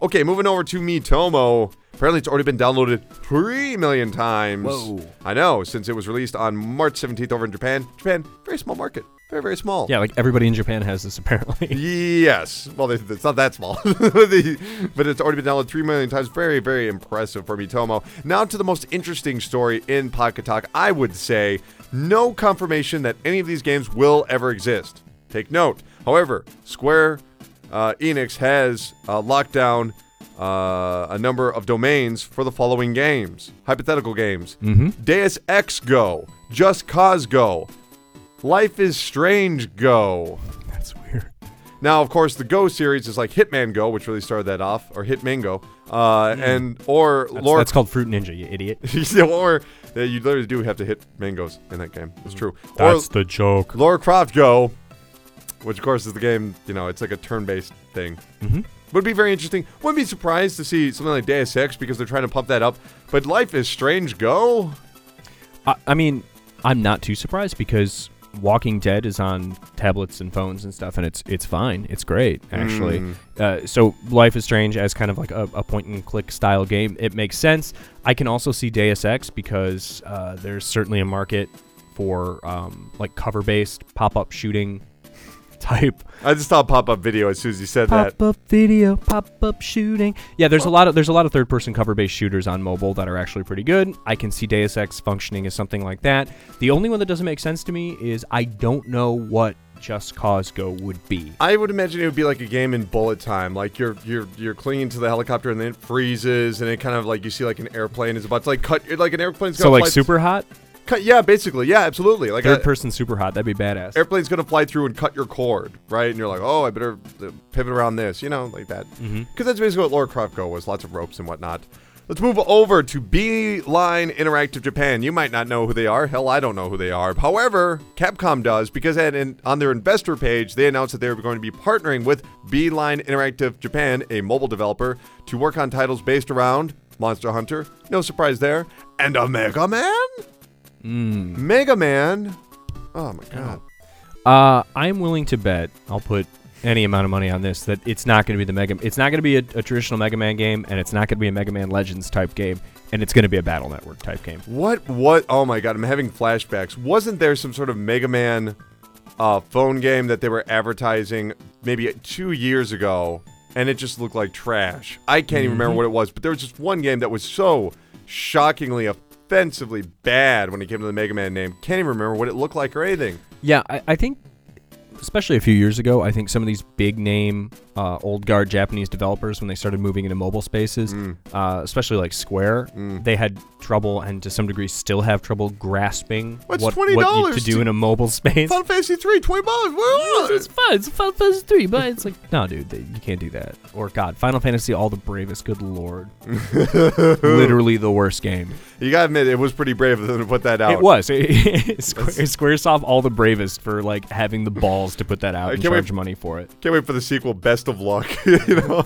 Speaker 1: Okay, moving over to Miitomo. Apparently, it's already been downloaded three million times.
Speaker 2: Whoa.
Speaker 1: I know, since it was released on March seventeenth over in Japan. Japan, very small market. Very, very small.
Speaker 2: Yeah, like everybody in Japan has this apparently.
Speaker 1: Yes. Well, they, it's not that small. The- but it's already been downloaded three million times. Very, very impressive for Miitomo. Now to the most interesting story in Pocket Talk. I would say no confirmation that any of these games will ever exist. Take note. However, Square uh, Enix has uh, locked down uh, a number of domains for the following games. Hypothetical games.
Speaker 2: Mm-hmm.
Speaker 1: Deus Ex Go. Just Cause Go. Life is Strange Go.
Speaker 2: That's weird.
Speaker 1: Now, of course, the Go series is like Hitman Go, which really started that off, or Hitman Go, uh,
Speaker 2: Mm.
Speaker 1: and or
Speaker 2: That's,
Speaker 1: Laura,
Speaker 2: that's called Fruit Ninja, you idiot.
Speaker 1: or uh, you literally do have to hit mangoes in that game. It's true.
Speaker 2: That's
Speaker 1: or
Speaker 2: the joke.
Speaker 1: Lara Croft Go, which of course is the game. You know, it's like a turn-based thing.
Speaker 2: Mm-hmm.
Speaker 1: Would be very interesting. Wouldn't be surprised to see something like Deus Ex because they're trying to pump that up. But Life is Strange Go.
Speaker 2: I, I mean, I'm not too surprised because Walking Dead is on tablets and phones and stuff, and it's it's fine. It's great, actually.
Speaker 1: Mm.
Speaker 2: Uh, so Life is Strange as kind of like a, a point-and-click style game, it makes sense. I can also see Deus Ex because uh, there's certainly a market for um, like cover-based pop-up shooting type.
Speaker 1: I just saw a pop-up video as soon as you said that.
Speaker 2: Pop-up video, pop-up shooting. Yeah, there's a lot of there's a lot of third-person cover-based shooters on mobile that are actually pretty good. I can see Deus Ex functioning as something like that. The only one that doesn't make sense to me is I don't know what Just Cause Go would be.
Speaker 1: I would imagine it would be like a game in bullet time. Like you're you're you're clinging to the helicopter and then it freezes and it kind of like you see like an airplane is about to like cut like an airplane's
Speaker 2: So
Speaker 1: gonna
Speaker 2: like
Speaker 1: fly
Speaker 2: super hot,
Speaker 1: cut, yeah, basically, yeah, absolutely. Like a
Speaker 2: third-person super hot. That'd be badass.
Speaker 1: airplane's gonna fly through and cut your cord, right? And you're like, oh, I better uh, pivot around this, you know, like that. Because
Speaker 2: Mhm.
Speaker 1: that's basically what Lara Croft Go was, lots of ropes and whatnot. Let's move over to Beeline Interactive Japan. You might not know who they are. Hell, I don't know who they are. However, Capcom does because at, in, on their investor page, they announced that they were going to be partnering with Beeline Interactive Japan, a mobile developer, to work on titles based around Monster Hunter. No surprise there. And a Mega Man?
Speaker 2: Mm.
Speaker 1: Mega Man? Oh my god.
Speaker 2: Uh, I'm willing to bet. I'll put any amount of money on this that it's not going to be the Mega. It's not going to be a, a traditional Mega Man game, and it's not going to be a Mega Man Legends type game, and it's going to be a Battle Network type game.
Speaker 1: What, what? Oh my god, I'm having flashbacks. Wasn't there some sort of Mega Man uh, phone game that they were advertising maybe two years ago, and it just looked like trash? I can't even remember
Speaker 2: Mhm.
Speaker 1: what it was, but there was just one game that was so shockingly, offensively bad when it came to the Mega Man name. Can't even remember what it looked like or anything.
Speaker 2: Yeah, I, I think, especially a few years ago, I think some of these big name, uh, old guard Japanese developers, when they started moving into mobile spaces,
Speaker 1: Mm.
Speaker 2: uh, especially like Square,
Speaker 1: Mm.
Speaker 2: they had trouble and to some degree still have trouble grasping
Speaker 1: What's
Speaker 2: what,
Speaker 1: twenty
Speaker 2: what
Speaker 1: dollars
Speaker 2: you to do in a mobile space.
Speaker 1: Final Fantasy three, twenty bucks. What?
Speaker 2: It's fun. It's Final Fantasy three, but it's like, no, dude, they, you can't do that. Or God, Final Fantasy, all the bravest. Good lord, literally the worst game.
Speaker 1: You gotta admit, it was pretty brave of them to put that out.
Speaker 2: It was. Square, Squaresoft, all the bravest for like having the balls to put that out
Speaker 1: I
Speaker 2: and
Speaker 1: can't wait-
Speaker 2: charge money for it.
Speaker 1: Can't wait for the sequel. Best of luck. You know,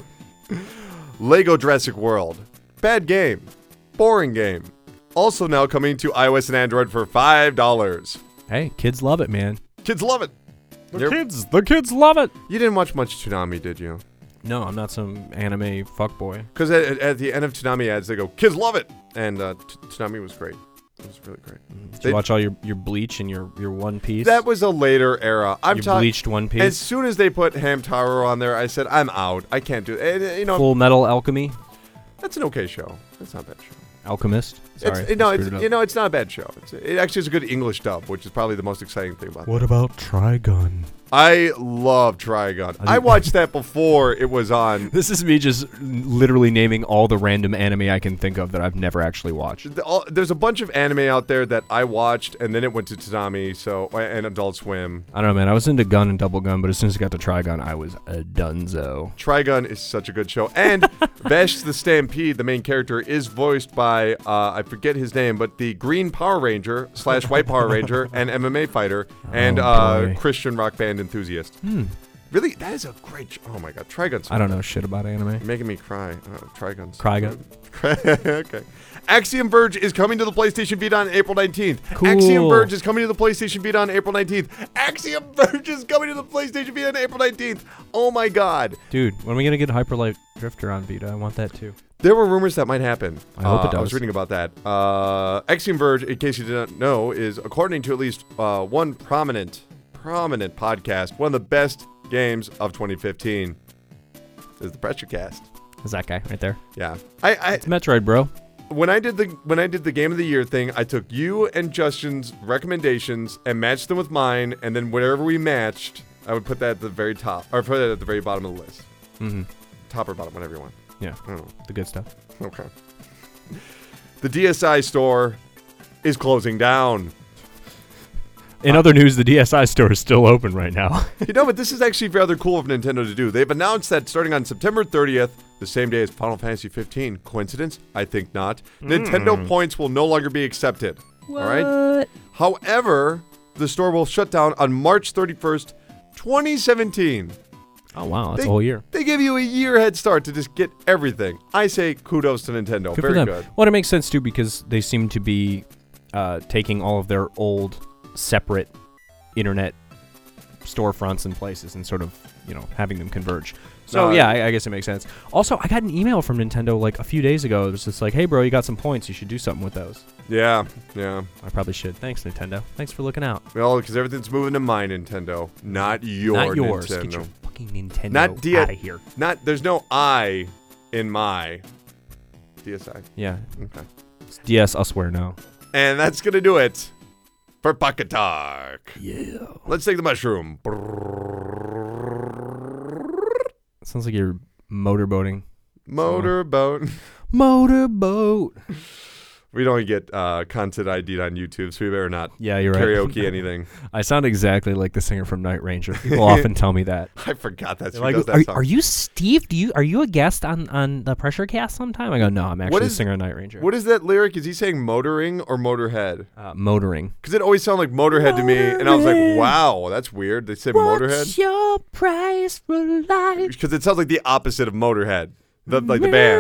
Speaker 1: Lego Jurassic World, bad game, boring game. Also now coming to iOS and Android for five dollars.
Speaker 2: Hey, kids love it, man.
Speaker 1: Kids love it.
Speaker 2: The
Speaker 1: You're-
Speaker 2: kids, the kids love it.
Speaker 1: You didn't watch much Toonami, did you?
Speaker 2: No, I'm not some anime fuckboy.
Speaker 1: Because at, at- at the end of Toonami ads, they go, "Kids love it," and uh, t- Toonami was great. It was really great.
Speaker 2: Did
Speaker 1: They-
Speaker 2: you watch all your, your Bleach and your, your One Piece?
Speaker 1: That was a later era. I'm
Speaker 2: your
Speaker 1: talking.
Speaker 2: bleached One Piece.
Speaker 1: As soon as they put Hamtaro on there, I said, "I'm out. I can't do it." And, you know,
Speaker 2: Full Metal Alchemy,
Speaker 1: that's an okay show. That's not a bad show.
Speaker 2: Alchemist. Sorry,
Speaker 1: It's, no,
Speaker 2: I
Speaker 1: it's,
Speaker 2: screwed it up.
Speaker 1: you know, it's not a bad show. It's, it actually is a good English dub, which is probably the most exciting thing about it.
Speaker 2: What about Trigun?
Speaker 1: I love Trigun.
Speaker 2: I-
Speaker 1: I watched that before it was on.
Speaker 2: This is me just literally naming all the random anime I can think of that I've never actually watched.
Speaker 1: The- all- There's a bunch of anime out there that I watched, and then it went to Toonami, so and Adult Swim.
Speaker 2: I don't know, man. I was into Gun and Double Gun, but as soon as I got to Trigun, I was a dunzo.
Speaker 1: Trigun is such a good show, and Vash the Stampede, the main character, is voiced by uh, I forget his name, but the Green Power Ranger slash White Power Ranger and M M A fighter and
Speaker 2: Oh,
Speaker 1: uh,
Speaker 2: boy.
Speaker 1: Christian rock band enthusiast.
Speaker 2: Hmm.
Speaker 1: Really, that is a great. Sh- oh my God, Trigun's.
Speaker 2: I don't know shit about anime.
Speaker 1: You're making me cry. Uh, Trigun's.
Speaker 2: Trigun.
Speaker 1: Okay. Axiom Verge is coming to the PlayStation Vita on April nineteenth.
Speaker 2: Cool.
Speaker 1: Axiom Verge is coming to the PlayStation Vita on April nineteenth. Axiom Verge is coming to the PlayStation Vita on April nineteenth. Oh my God.
Speaker 2: Dude, when are we gonna get Hyper Light Drifter on Vita. I want that too.
Speaker 1: There were rumors that might happen.
Speaker 2: I hope
Speaker 1: Uh,
Speaker 2: it does.
Speaker 1: I was reading about that. Uh, Axiom Verge, in case you did not know, is according to at least uh, one prominent, prominent podcast, one of the best games of twenty fifteen. Is the Pressure Cast.
Speaker 2: Is that guy right there?
Speaker 1: Yeah, I, I
Speaker 2: It's Metroid, bro.
Speaker 1: when I did the when I did the Game of the Year thing, I took you and Justin's recommendations and matched them with mine, and then whatever we matched, I would put that at the very top, or put it at the very bottom of the list,
Speaker 2: Mm-hmm.
Speaker 1: top or bottom, whatever you want.
Speaker 2: Yeah,
Speaker 1: I don't know.
Speaker 2: the good stuff.
Speaker 1: Okay. The D S I store is closing down.
Speaker 2: In other news, the D S I store is still open right now.
Speaker 1: You know, but this is actually rather cool of Nintendo to do. They've announced that starting on September thirtieth, the same day as Final Fantasy fifteen. Coincidence? I think not. Nintendo points will no longer be accepted.
Speaker 3: What?
Speaker 1: All right. However, the store will shut down on March thirty-first, twenty seventeen.
Speaker 2: Oh, wow. That's
Speaker 1: They-
Speaker 2: a whole year.
Speaker 1: They give you a year head start to just get everything. I say kudos to Nintendo.
Speaker 2: Good
Speaker 1: Very
Speaker 2: for them.
Speaker 1: good.
Speaker 2: Well, it makes sense, too, because they seem to be uh, taking all of their old, separate internet storefronts and places and sort of, you know, having them converge. So,
Speaker 1: No,
Speaker 2: yeah,
Speaker 1: I-
Speaker 2: I, I guess it makes sense. Also, I got an email from Nintendo like a few days ago. It was just like, hey, bro, you got some points. You should do something with those.
Speaker 1: Yeah, yeah.
Speaker 2: I probably should. Thanks, Nintendo. Thanks for looking out.
Speaker 1: Well, because everything's moving to my Nintendo, not your
Speaker 2: Not yours.
Speaker 1: Nintendo.
Speaker 2: Get your fucking Nintendo
Speaker 1: Not D-
Speaker 2: out of here.
Speaker 1: Not there's no I in my D S I.
Speaker 2: Yeah.
Speaker 1: Okay.
Speaker 2: It's D S Usware now.
Speaker 1: And that's gonna do it for Pocket Talk.
Speaker 2: Yeah.
Speaker 1: Let's take the mushroom.
Speaker 2: Sounds like you're motorboating.
Speaker 1: Motorboat.
Speaker 2: Motorboat.
Speaker 1: We don't get uh, content I D'd on YouTube, so we better not
Speaker 2: Yeah, you're right.
Speaker 1: karaoke anything.
Speaker 2: I sound exactly like the singer from Night Ranger. People often tell me that.
Speaker 1: I forgot that's
Speaker 2: They're
Speaker 1: who
Speaker 2: like,
Speaker 1: does that
Speaker 3: Are,
Speaker 1: song.
Speaker 3: are you Steve? Do you are you a guest on, on the Pressure Cast sometime?
Speaker 2: I go, no, I'm actually
Speaker 1: What
Speaker 2: the
Speaker 1: is-
Speaker 2: singer of Night Ranger.
Speaker 1: What is that lyric? Is he saying motoring or motorhead?
Speaker 2: Uh, motoring.
Speaker 1: Because it always sounded like Motorhead to me, and I was like,
Speaker 3: Motorhead.
Speaker 1: wow, that's weird. They say Motorhead?
Speaker 3: What's your price for life?
Speaker 1: Because it sounds like the opposite of Motorhead, the, like the band.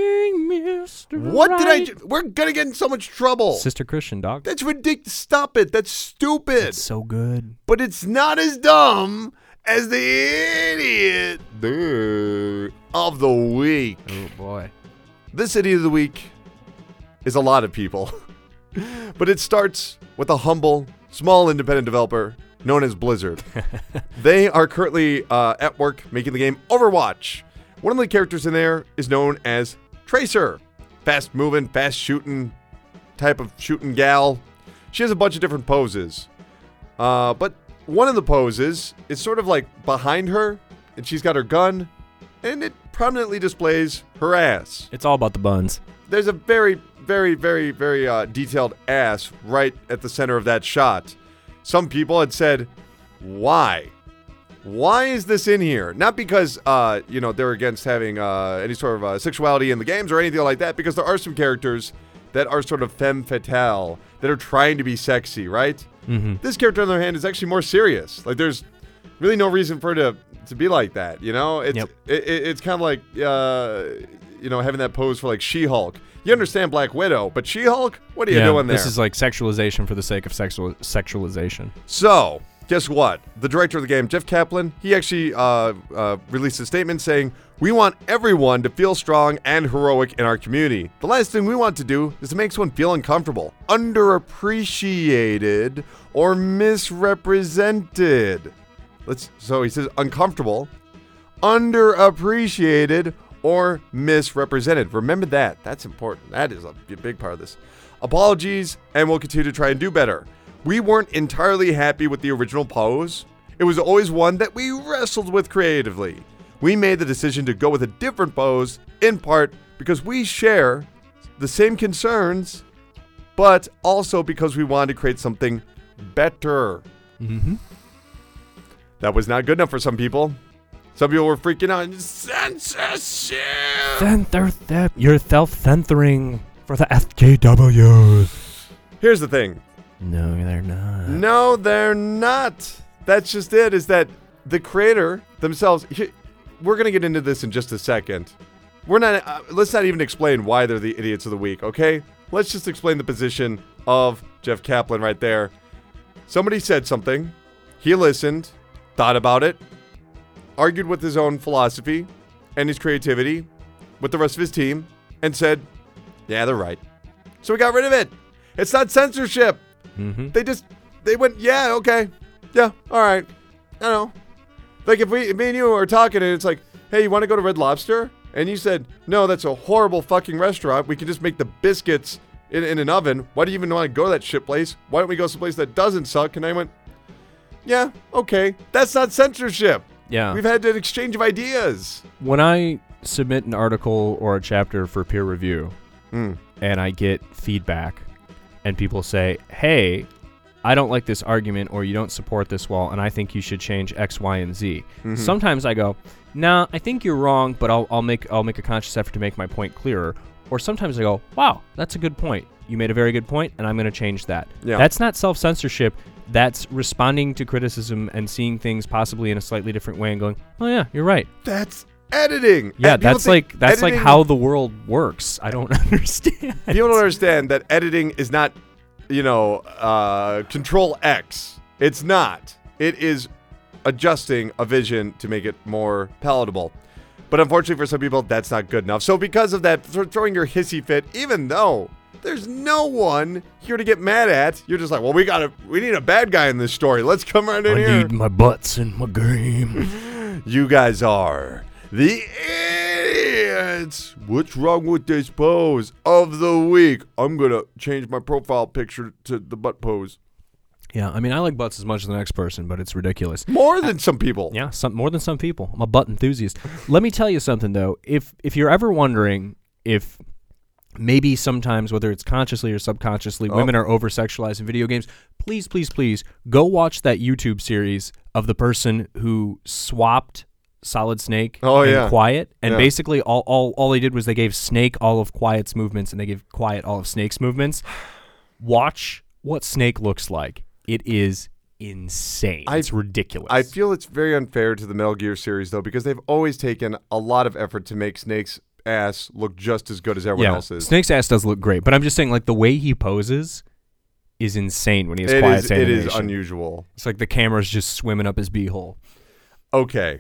Speaker 3: Mister
Speaker 1: What did I
Speaker 3: Right.
Speaker 1: do? We're going to get in so much trouble.
Speaker 2: Sister Christian, dog.
Speaker 1: That's ridiculous. Stop it. That's stupid.
Speaker 2: It's so good.
Speaker 1: But it's not as dumb as the idiot dude of the week.
Speaker 2: Oh, boy.
Speaker 1: This idiot of the week is a lot of people. But it starts with a humble, small independent developer known as Blizzard. They are currently uh, at work making the game Overwatch. One of the characters in there is known as Tracer. Fast moving, fast shooting type of shooting gal. She has a bunch of different poses. Uh, but one of the poses is sort of like behind her, and she's got her gun, and it prominently displays her ass.
Speaker 2: It's all about the buns.
Speaker 1: There's a very, very, very, very uh, detailed ass right at the center of that shot. Some people had said, why? Why is this in here? Not because, uh, you know, they're against having uh, any sort of uh, sexuality in the games or anything like that, because there are some characters that are sort of femme fatale, that are trying to be sexy, right?
Speaker 2: Mm-hmm.
Speaker 1: This character, on the other hand, is actually more serious. Like, there's really no reason for her to, to be like that, you know? It's,
Speaker 2: Yep.
Speaker 1: it, it, it's kind of like, uh, you know, having that pose for, like, She-Hulk. You understand Black Widow, but She-Hulk? What are you
Speaker 2: yeah,
Speaker 1: doing there?
Speaker 2: This is like sexualization for the sake of sexual sexualization.
Speaker 1: So, guess what? The director of the game, Jeff Kaplan, he actually uh, uh, released a statement saying, "We want everyone to feel strong and heroic in our community. The last thing we want to do is to make someone feel uncomfortable, underappreciated, or misrepresented." Let's. So he says uncomfortable, underappreciated, or misrepresented. Remember that. That's important. That is a big part of this. Apologies, and we'll continue to try and do better. We weren't entirely happy with the original pose. It was always one that we wrestled with creatively. We made the decision to go with a different pose, in part because we share the same concerns, but also because we wanted to create something better.
Speaker 2: Mm-hmm.
Speaker 1: That was not good enough for some people. Some people were freaking out. Censorship!
Speaker 3: Center that you're self-censoring for the S J Ws.
Speaker 1: Here's the thing.
Speaker 2: No, they're not.
Speaker 1: No, they're not. That's just it, is that the creator themselves, he, we're going to get into this in just a second. We're not, uh, let's not even explain why they're the idiots of the week, okay? Let's just explain the position of Jeff Kaplan right there. Somebody said something. He listened, thought about it, argued with his own philosophy, and his creativity with the rest of his team and said, yeah, they're right. So we got rid of it. It's not censorship.
Speaker 2: Mm-hmm.
Speaker 1: They just, they went, yeah, okay. Yeah, all right. I don't know. Like if we, if me and you are talking and it's like, hey, you want to go to Red Lobster? And you said, no, that's a horrible fucking restaurant. We can just make the biscuits in, in an oven. Why do you even want to go to that shit place? Why don't we go someplace that doesn't suck? And I went, yeah, okay. That's not censorship.
Speaker 2: Yeah.
Speaker 1: We've had an exchange of ideas.
Speaker 2: When I submit an article or a chapter for peer review
Speaker 1: Mm.
Speaker 2: and I get feedback and people say, hey, I don't like this argument or you don't support this wall and I think you should change X, Y, and Z.
Speaker 1: Mm-hmm.
Speaker 2: Sometimes I go, nah, I think you're wrong, but I'll, I'll make I'll make a conscious effort to make my point clearer. Or sometimes I go, wow, that's a good point. You made a very good point, and I'm going to change that.
Speaker 1: Yeah.
Speaker 2: That's not self-censorship. That's responding to criticism and seeing things possibly in a slightly different way and going, oh, yeah, you're right.
Speaker 1: That's editing.
Speaker 2: Yeah,
Speaker 1: And people
Speaker 2: that's
Speaker 1: think
Speaker 2: like that's
Speaker 1: editing-
Speaker 2: like how the world works. I don't understand.
Speaker 1: People don't understand that editing is not, you know, uh, Control X. It's not. It is adjusting a vision to make it more palatable. But unfortunately for some people, that's not good enough. So because of that, th- throwing your hissy fit, even though there's no one here to get mad at, you're just like, well, we gotta, we need a bad guy in this story. Let's come right in
Speaker 2: I
Speaker 1: here.
Speaker 2: need my butts in my game.
Speaker 1: You guys are the idiots. What's wrong with this pose of the week? I'm gonna change my profile picture to the butt pose.
Speaker 2: Yeah, I mean, I like butts as much as the next person, but it's ridiculous.
Speaker 1: More than some people.
Speaker 2: Yeah, some more than some people. I'm a butt enthusiast. Let me tell you something though. If if you're ever wondering if maybe sometimes, whether it's consciously or subconsciously,
Speaker 1: Oh.
Speaker 2: women are over sexualized in video games, please, please, please go watch that YouTube series of the person who swapped Solid Snake
Speaker 1: Oh,
Speaker 2: and
Speaker 1: yeah.
Speaker 2: Quiet, and
Speaker 1: Yeah.
Speaker 2: basically all, all all they did was they gave Snake all of Quiet's movements and they gave Quiet all of Snake's movements. Watch what Snake looks like. It is insane.
Speaker 1: I-
Speaker 2: it's ridiculous.
Speaker 1: I feel it's very unfair to the Metal Gear series, though, because they've always taken a lot of effort to make Snake's ass look just as good as everyone
Speaker 2: yeah,
Speaker 1: else's.
Speaker 2: Snake's ass does look great, but I'm just saying, like, the way he poses is insane when he has
Speaker 1: It
Speaker 2: Quiet's
Speaker 1: is, it
Speaker 2: animation.
Speaker 1: is unusual.
Speaker 2: It's like the camera's just swimming up his beehole.
Speaker 1: Okay.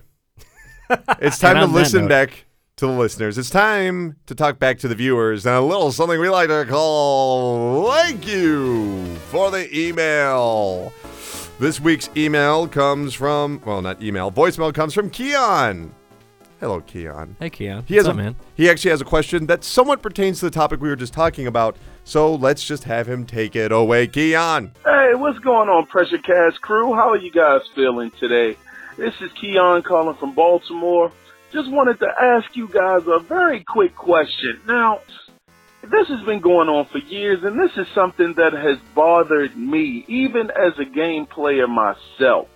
Speaker 1: It's time
Speaker 2: And
Speaker 1: to
Speaker 2: on that
Speaker 1: listen
Speaker 2: note-
Speaker 1: back to the listeners. It's time to talk back to the viewers and a little something we like to call thank you for the email. This week's email comes from, well, not email, voicemail comes from Keon. Hello, Keon.
Speaker 2: Hey, Keon.
Speaker 1: He
Speaker 2: What's
Speaker 1: has
Speaker 2: up,
Speaker 1: a,
Speaker 2: man?
Speaker 1: He actually has a question that somewhat pertains to the topic we were just talking about. So let's just have him take it away, Keon.
Speaker 4: Hey, what's going on, Pressure Cast crew? How are you guys feeling today? This is Keon calling from Baltimore. Just wanted to ask you guys a very quick question. Now, this has been going on for years, and this is something that has bothered me, even as a game player myself.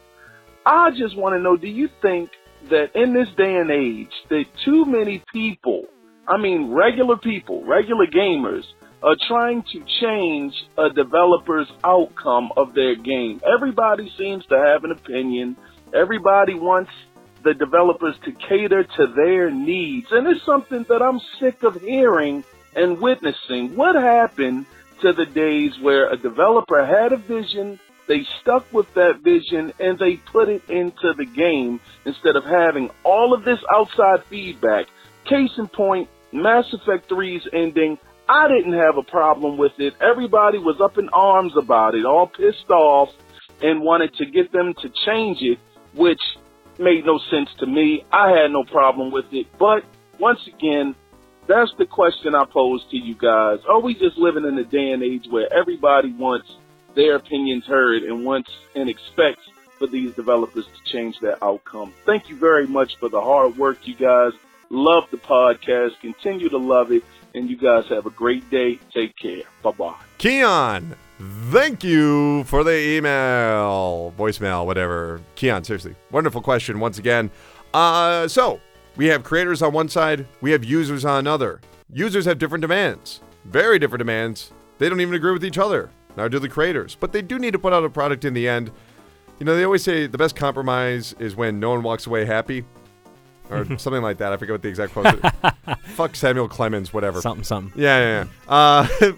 Speaker 4: I just want to know, do you think that in this day and age, that too many people, I mean regular people, regular gamers, are trying to change a developer's outcome of their game? Everybody seems to have an opinion. Everybody wants the developers to cater to their needs. And it's something that I'm sick of hearing and witnessing. What happened to the days where a developer had a vision, they stuck with that vision, and they put it into the game instead of having all of this outside feedback? Case in point, Mass Effect three's ending. I didn't have a problem with it. Everybody was up in arms about it, all pissed off, and wanted to get them to change it, which made no sense to me. I had no problem with it. But once again, that's the question I pose to you guys. Are we just living in a day and age where everybody wants their opinions heard and wants and expects for these developers to change their outcome? Thank you very much for the hard work, you guys. Love the podcast. Continue to love it. And you guys have a great day. Take care. Bye-bye.
Speaker 1: Keon, thank you for the email, voicemail, whatever. Keon, seriously, wonderful question once again. Uh, so, we have creators on one side, we have users on another. Users have different demands, very different demands. They don't even agree with each other, nor do the creators. But they do need to put out a product in the end. You know, they always say the best compromise is when no one walks away happy. Or something like that. I forget what the exact quote is. Fuck Samuel Clemens, whatever.
Speaker 2: Something, something.
Speaker 1: Yeah, yeah, yeah. Uh,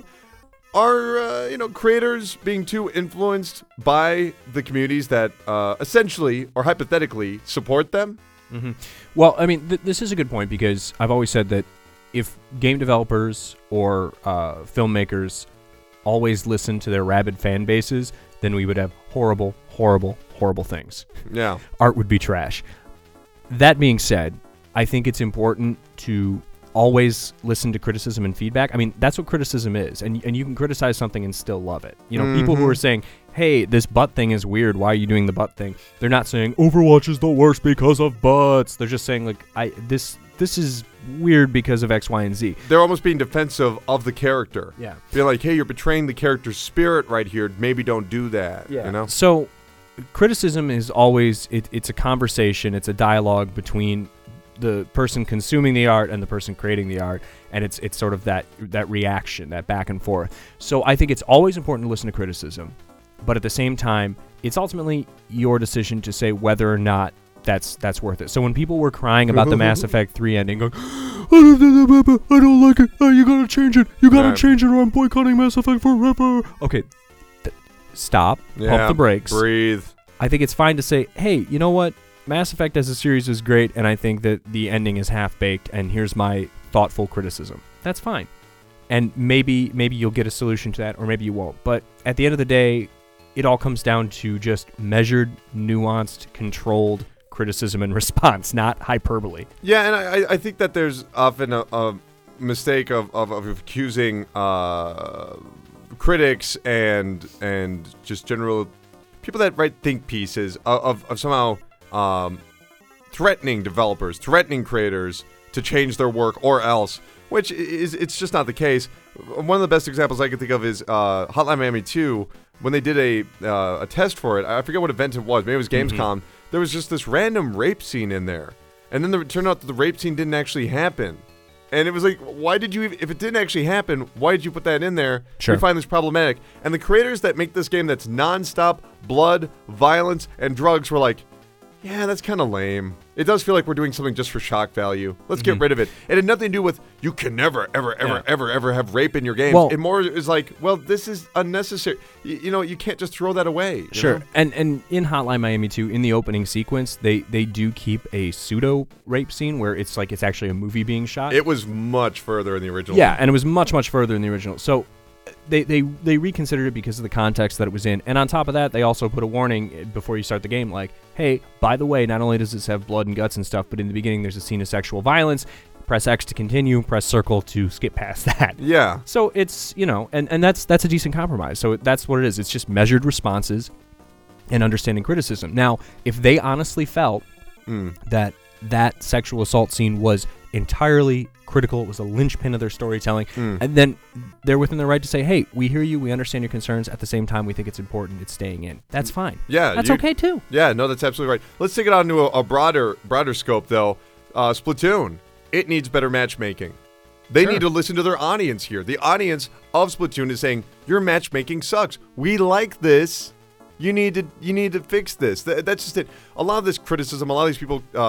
Speaker 1: are, uh, you know, creators being too influenced by the communities that uh, essentially or hypothetically support them?
Speaker 2: Mm-hmm. Well, I mean, th- this is a good point because I've always said that if game developers or uh, filmmakers always listen to their rabid fan bases, then we would have horrible, horrible, horrible things.
Speaker 1: Yeah.
Speaker 2: Art would be trash. That being said, I think it's important to always listen to criticism and feedback. I mean, that's what criticism is. And and you can criticize something and still love it. You know, mm-hmm. people who are saying, hey, this butt thing is weird. Why are you doing the butt thing? They're not saying Overwatch is the worst because of butts. They're just saying, like, I this this is weird because of X, Y, and Z.
Speaker 1: They're almost being defensive of the character.
Speaker 2: Yeah.
Speaker 1: Being like, hey, you're betraying the character's spirit right here. Maybe don't do that.
Speaker 2: Yeah.
Speaker 1: You know?
Speaker 2: So criticism is always, it, it's a conversation. It's a dialogue between the person consuming the art and the person creating the art, and it's it's sort of that that reaction, that back and forth. So I think it's always important to listen to criticism, but at the same time, it's ultimately your decision to say whether or not that's that's worth it. So when people were crying about the Mass Effect three ending, going, I don't like it, oh, you gotta change it, you gotta
Speaker 1: right.
Speaker 2: change it, or I'm boycotting Mass Effect forever. Okay, th- stop,
Speaker 1: Yeah,
Speaker 2: pump the brakes,
Speaker 1: breathe.
Speaker 2: I think it's fine to say, hey, you know what? Mass Effect as a series is great, and I think that the ending is half-baked, and here's my thoughtful criticism. That's fine. And maybe maybe you'll get a solution to that, or maybe you won't. But at the end of the day, it all comes down to just measured, nuanced, controlled criticism and response, not hyperbole.
Speaker 1: Yeah, and I, I think that there's often a, a mistake of, of, of accusing uh, critics and and just general people that write think pieces of, of, of somehow... Um, threatening developers, threatening creators to change their work or else, which is it's just not the case. One of the best examples I can think of is uh, Hotline Miami two. When they did a uh, a test for it, I forget what event it was. Maybe it was Gamescom. Mm-hmm. There was just this random rape scene in there, and then the, it turned out that the rape scene didn't actually happen. And it was like, why did you, even, if it didn't actually happen, why did you put that in there?
Speaker 2: Sure.
Speaker 1: We find this problematic. And the creators that make this game that's nonstop blood, violence, and drugs were like, yeah, that's kind of lame. It does feel like we're doing something just for shock value. Let's
Speaker 2: Mm-hmm.
Speaker 1: get rid of it. It had nothing to do with you can never, ever, ever,
Speaker 2: Yeah.
Speaker 1: ever, ever have rape in your games.
Speaker 2: Well-
Speaker 1: it more is like, well, this is unnecessary. You, you know, you can't just throw that away. you
Speaker 2: Sure.
Speaker 1: know?
Speaker 2: And and in Hotline Miami two, in the opening sequence, they, they do keep a pseudo rape scene where it's like it's actually a movie being shot.
Speaker 1: It was much further in the original.
Speaker 2: Yeah, and it was much, much further in the original. So they, they, they reconsidered it because of the context that it was in. And on top of that, they also put a warning before you start the game like, hey, by the way, not only does this have blood and guts and stuff, but in the beginning there's a scene of sexual violence. Press X to continue, press circle to skip past that.
Speaker 1: Yeah.
Speaker 2: So it's, you know, and, and that's that's a decent compromise. So that's what it is. It's just measured responses and understanding criticism. Now, if they honestly felt
Speaker 1: Mm.
Speaker 2: that that sexual assault scene was entirely critical, it was a linchpin of their storytelling,
Speaker 1: Mm.
Speaker 2: and then they're within their right to say, hey, we hear you, we understand your concerns, at the same time we think it's important, it's staying in. That's fine.
Speaker 1: Yeah.
Speaker 2: That's
Speaker 1: you-
Speaker 2: okay too.
Speaker 1: Yeah, no, that's absolutely right. Let's take it on to a, a broader broader scope, though. Uh, Splatoon, it needs better matchmaking. They
Speaker 2: Sure.
Speaker 1: need to listen to their audience here. The audience of Splatoon is saying, your matchmaking sucks. We like this. You need to you need to fix this. Th- that's just it. A lot of this criticism, a lot of these people uh,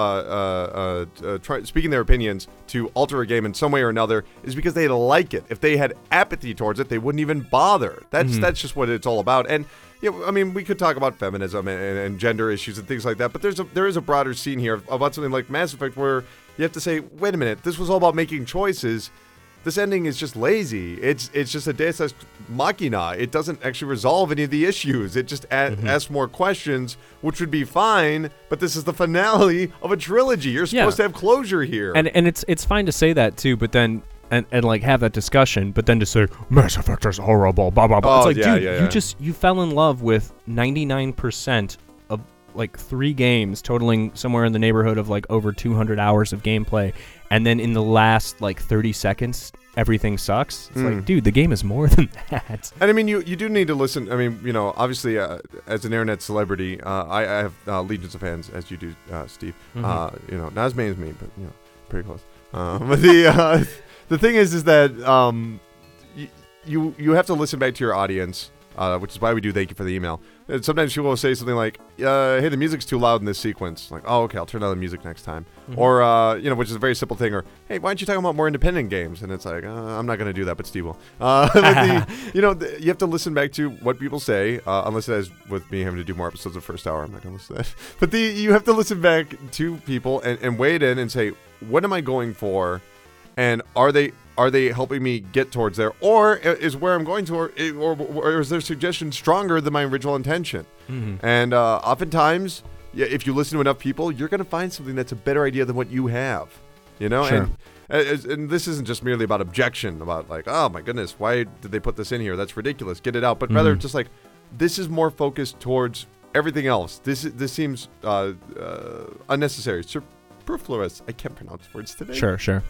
Speaker 1: uh, uh, uh, try, speaking their opinions to alter a game in some way or another is because they like it. If they had apathy towards it, they wouldn't even bother. That's
Speaker 2: Mm-hmm.
Speaker 1: that's just what it's all about. And yeah, I mean, we could talk about feminism and, and, and gender issues and things like that, but there's a there is a broader scene here about something like Mass Effect where you have to say, wait a minute, this was all about making choices. This ending is just lazy. It's it's just a Deus Ex Machina. It doesn't actually resolve any of the issues. It just a-
Speaker 2: Mm-hmm.
Speaker 1: asks more questions, which would be fine. But this is the finale of a trilogy. You're supposed
Speaker 2: Yeah.
Speaker 1: to have closure here.
Speaker 2: And and it's it's fine to say that too, but then and, and like have that discussion, but then to say Mass Effect is horrible, blah blah blah.
Speaker 1: Oh,
Speaker 2: it's like,
Speaker 1: yeah,
Speaker 2: dude,
Speaker 1: yeah,
Speaker 2: you
Speaker 1: yeah.
Speaker 2: just you fell in love with ninety-nine percent of like three games totaling somewhere in the neighborhood of like over two hundred hours of gameplay, and then in the last like thirty seconds everything sucks. It's
Speaker 1: Mm.
Speaker 2: like, dude, the game is more than that.
Speaker 1: And I mean, you, you do need to listen. I mean, you know, obviously, uh, as an internet celebrity, uh, I, I have uh, legions of fans, as you do, uh, Steve.
Speaker 2: Mhm.
Speaker 1: Uh, you know, not as many as me, but you know, pretty close. Uh, but the uh, the thing is, is that um, y- you you have to listen back to your audience uh, which is why we do thank you for the email. And sometimes people will say something like, uh, hey, the music's too loud in this sequence. Like, oh, okay, I'll turn down the music next time. Mm-hmm. Or, uh, you know, which is a very simple thing. Or, hey, why aren't you talking about more independent games? And it's like, uh, I'm not going to do that, but Steve will. Uh, but the, you know, the, you have to listen back to what people say, uh, unless it has with me having to do more episodes of First Hour. I'm not going to listen to that. But the you have to listen back to people and, and weigh it in and say, what am I going for? And are they are they helping me get towards there? Or is where I'm going to, or, or, or is their suggestion stronger than my original intention? Mm-hmm. And uh, oftentimes, yeah, if you listen to enough people, you're going to find something that's a better idea than what you have. You know?
Speaker 2: Sure.
Speaker 1: And, and this isn't just merely about objection, about like, oh my goodness, why did they put this in here? That's ridiculous. Get it out. But mm-hmm. rather just like, this is more focused towards everything else. This this seems uh, uh, unnecessary. Superfluous. I can't pronounce words today.
Speaker 2: Sure, sure.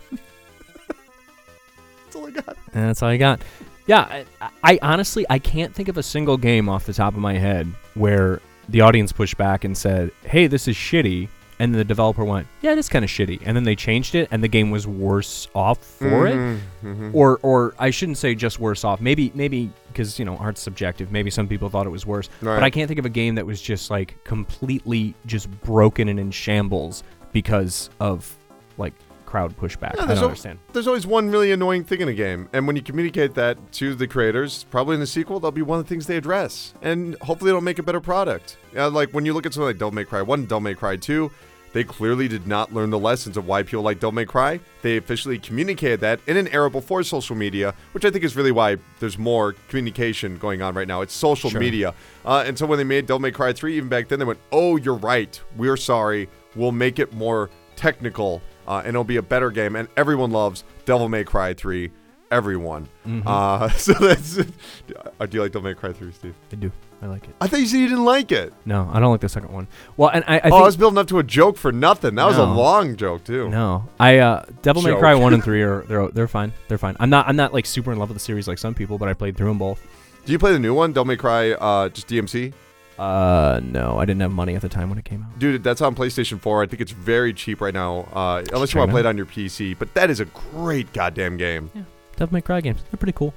Speaker 1: That's all I got.
Speaker 2: And that's all I got. Yeah, I, I honestly, I can't think of a single game off the top of my head where the audience pushed back and said, hey, this is shitty. And the developer went, yeah, it is kind of shitty. And then they changed it, and the game was worse off for
Speaker 1: mm-hmm,
Speaker 2: it.
Speaker 1: Mm-hmm.
Speaker 2: Or or I shouldn't say just worse off. Maybe, maybe because, you know, art's subjective. Maybe some people thought it was worse.
Speaker 1: Right.
Speaker 2: But I can't think of a game that was just, like, completely just broken and in shambles because of, like, crowd pushback.
Speaker 1: Yeah,
Speaker 2: I
Speaker 1: there's
Speaker 2: don't
Speaker 1: al-
Speaker 2: understand.
Speaker 1: There's always one really annoying thing in a game. And when you communicate that to the creators, probably in the sequel, that'll be one of the things they address. And hopefully it'll make a better product. Uh, like, when you look at something like Devil May Cry one, Devil May Cry two, they clearly did not learn the lessons of why people like Devil May Cry. They officially communicated that in an era before social media, which I think is really why there's more communication going on right now. It's social
Speaker 2: Sure.
Speaker 1: media. Uh, and so when they made Devil May Cry three, even back then, they went, oh, you're right. We're sorry. We'll make it more technical, uh, and it'll be a better game. And everyone loves Devil May Cry three. Everyone.
Speaker 2: Mm-hmm.
Speaker 1: Uh, so that's... Uh, do you like Devil May Cry three, Steve?
Speaker 2: I do. I like it.
Speaker 1: I thought you said you didn't like it.
Speaker 2: No, I don't like the second one. Well, and I, I
Speaker 1: oh,
Speaker 2: think...
Speaker 1: I was building up to a joke for nothing. That was a
Speaker 2: No.
Speaker 1: long joke, too.
Speaker 2: No, I uh, Devil May
Speaker 1: Joke.
Speaker 2: Cry one and three are they're they're fine. They're fine. I'm not I'm not like super in love with the series like some people, but I played through them both.
Speaker 1: Do you play the new one, Devil May Cry, uh, just D M C?
Speaker 2: Uh, no, I didn't have money at the time when it came out.
Speaker 1: Dude, that's on PlayStation four. I think it's very cheap right now, uh, unless you
Speaker 2: check
Speaker 1: want
Speaker 2: it
Speaker 1: to play
Speaker 2: out.
Speaker 1: it on your P C. But that is a great goddamn game.
Speaker 2: Yeah, Devil May Cry games. They're pretty cool.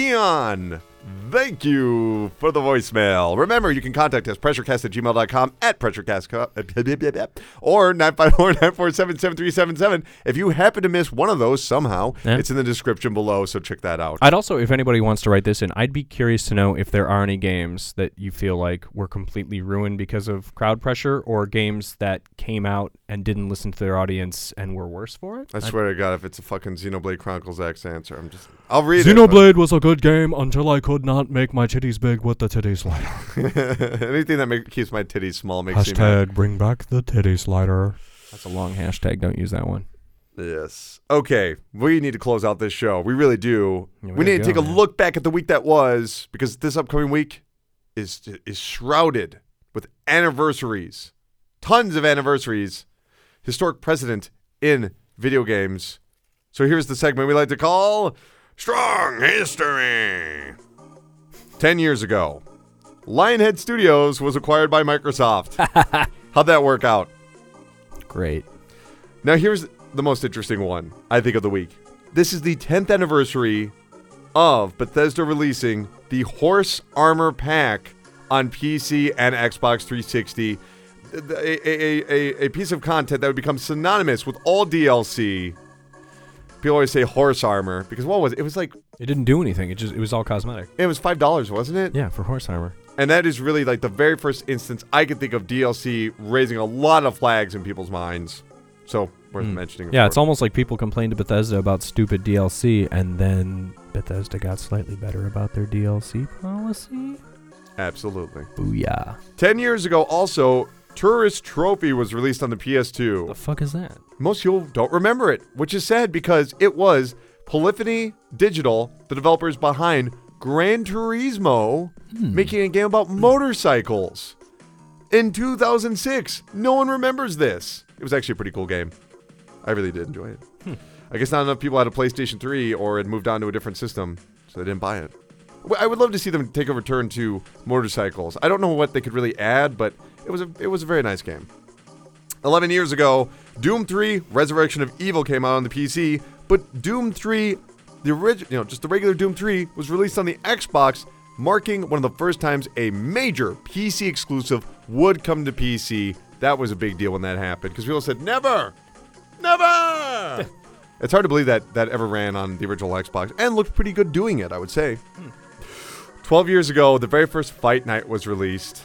Speaker 1: Keon, thank you for the voicemail. Remember, you can contact us, pressurecast at gmail dot com, at pressurecast, or nine five four, nine four seven, seven three seven seven. If you happen to miss one of those somehow,
Speaker 2: Yeah.
Speaker 1: it's in the description below, so check that out.
Speaker 2: I'd also, if anybody wants to write this in, I'd be curious to know if there are any games that you feel like were completely ruined because of crowd pressure, or games that came out and didn't listen to their audience and were worse for it.
Speaker 1: I swear to God, if it's a fucking Xenoblade Chronicles X answer, I'm just... I'll read
Speaker 2: Xenoblade was a good game until I could not make my titties big with the titty slider.
Speaker 1: it. Anything that make, keeps my titties small makes me mad.
Speaker 2: Hashtag bring back the titty slider. That's a long hashtag. Don't use that one.
Speaker 1: Yes. Okay, we need to close out this show. We really do.
Speaker 2: Yeah, we
Speaker 1: we need
Speaker 2: gotta
Speaker 1: to take
Speaker 2: go,
Speaker 1: a
Speaker 2: man.
Speaker 1: look back at the week that was, because this upcoming week is is shrouded with anniversaries. Tons of anniversaries. Historic precedent in video games. So here's the segment we like to call Strong History. Ten years ago, Lionhead Studios was acquired by Microsoft. How'd that work out?
Speaker 2: Great.
Speaker 1: Now here's the most interesting one, I think, of the week. This is the tenth anniversary of Bethesda releasing the Horse Armor Pack on P C and Xbox three sixty. A, a, a, a piece of content that would become synonymous with all D L C. People always say horse armor, because what was it? It was like,
Speaker 2: It didn't do anything. It just it was all cosmetic.
Speaker 1: it was five dollars, wasn't it?
Speaker 2: Yeah, for horse armor.
Speaker 1: And that is really like the very first instance I could think of D L C raising a lot of flags in people's minds. So, worth
Speaker 2: Mm.
Speaker 1: mentioning. of
Speaker 2: Yeah, it's
Speaker 1: course.
Speaker 2: almost like people complained to Bethesda about stupid D L C, and then Bethesda got slightly better about their D L C policy.
Speaker 1: Absolutely.
Speaker 2: Booyah.
Speaker 1: Ten years ago, also, Tourist Trophy was released on the P S two.
Speaker 2: The fuck is that?
Speaker 1: Most people don't remember it, which is sad because it was Polyphony Digital, the developers behind Gran Turismo,
Speaker 2: Hmm.
Speaker 1: making a game about motorcycles. In two thousand six, no one remembers this. It was actually a pretty cool game. I really did enjoy it.
Speaker 2: Hmm.
Speaker 1: I guess not enough people had a PlayStation three or had moved on to a different system, so they didn't buy it. Well, I would love to see them take a return to motorcycles. I don't know what they could really add, but it was a it was a very nice game. Eleven years ago, Doom three: Resurrection of Evil came out on the P C, but Doom three, the original, you know, just the regular Doom three, was released on the Xbox marking one of the first times a major P C exclusive would come to P C. That was a big deal when that happened because people said, never, never. It's hard to believe that that ever ran on the original Xbox and looked pretty good doing it, I would say. Hmm. twelve years ago, the very first Fight Night was released.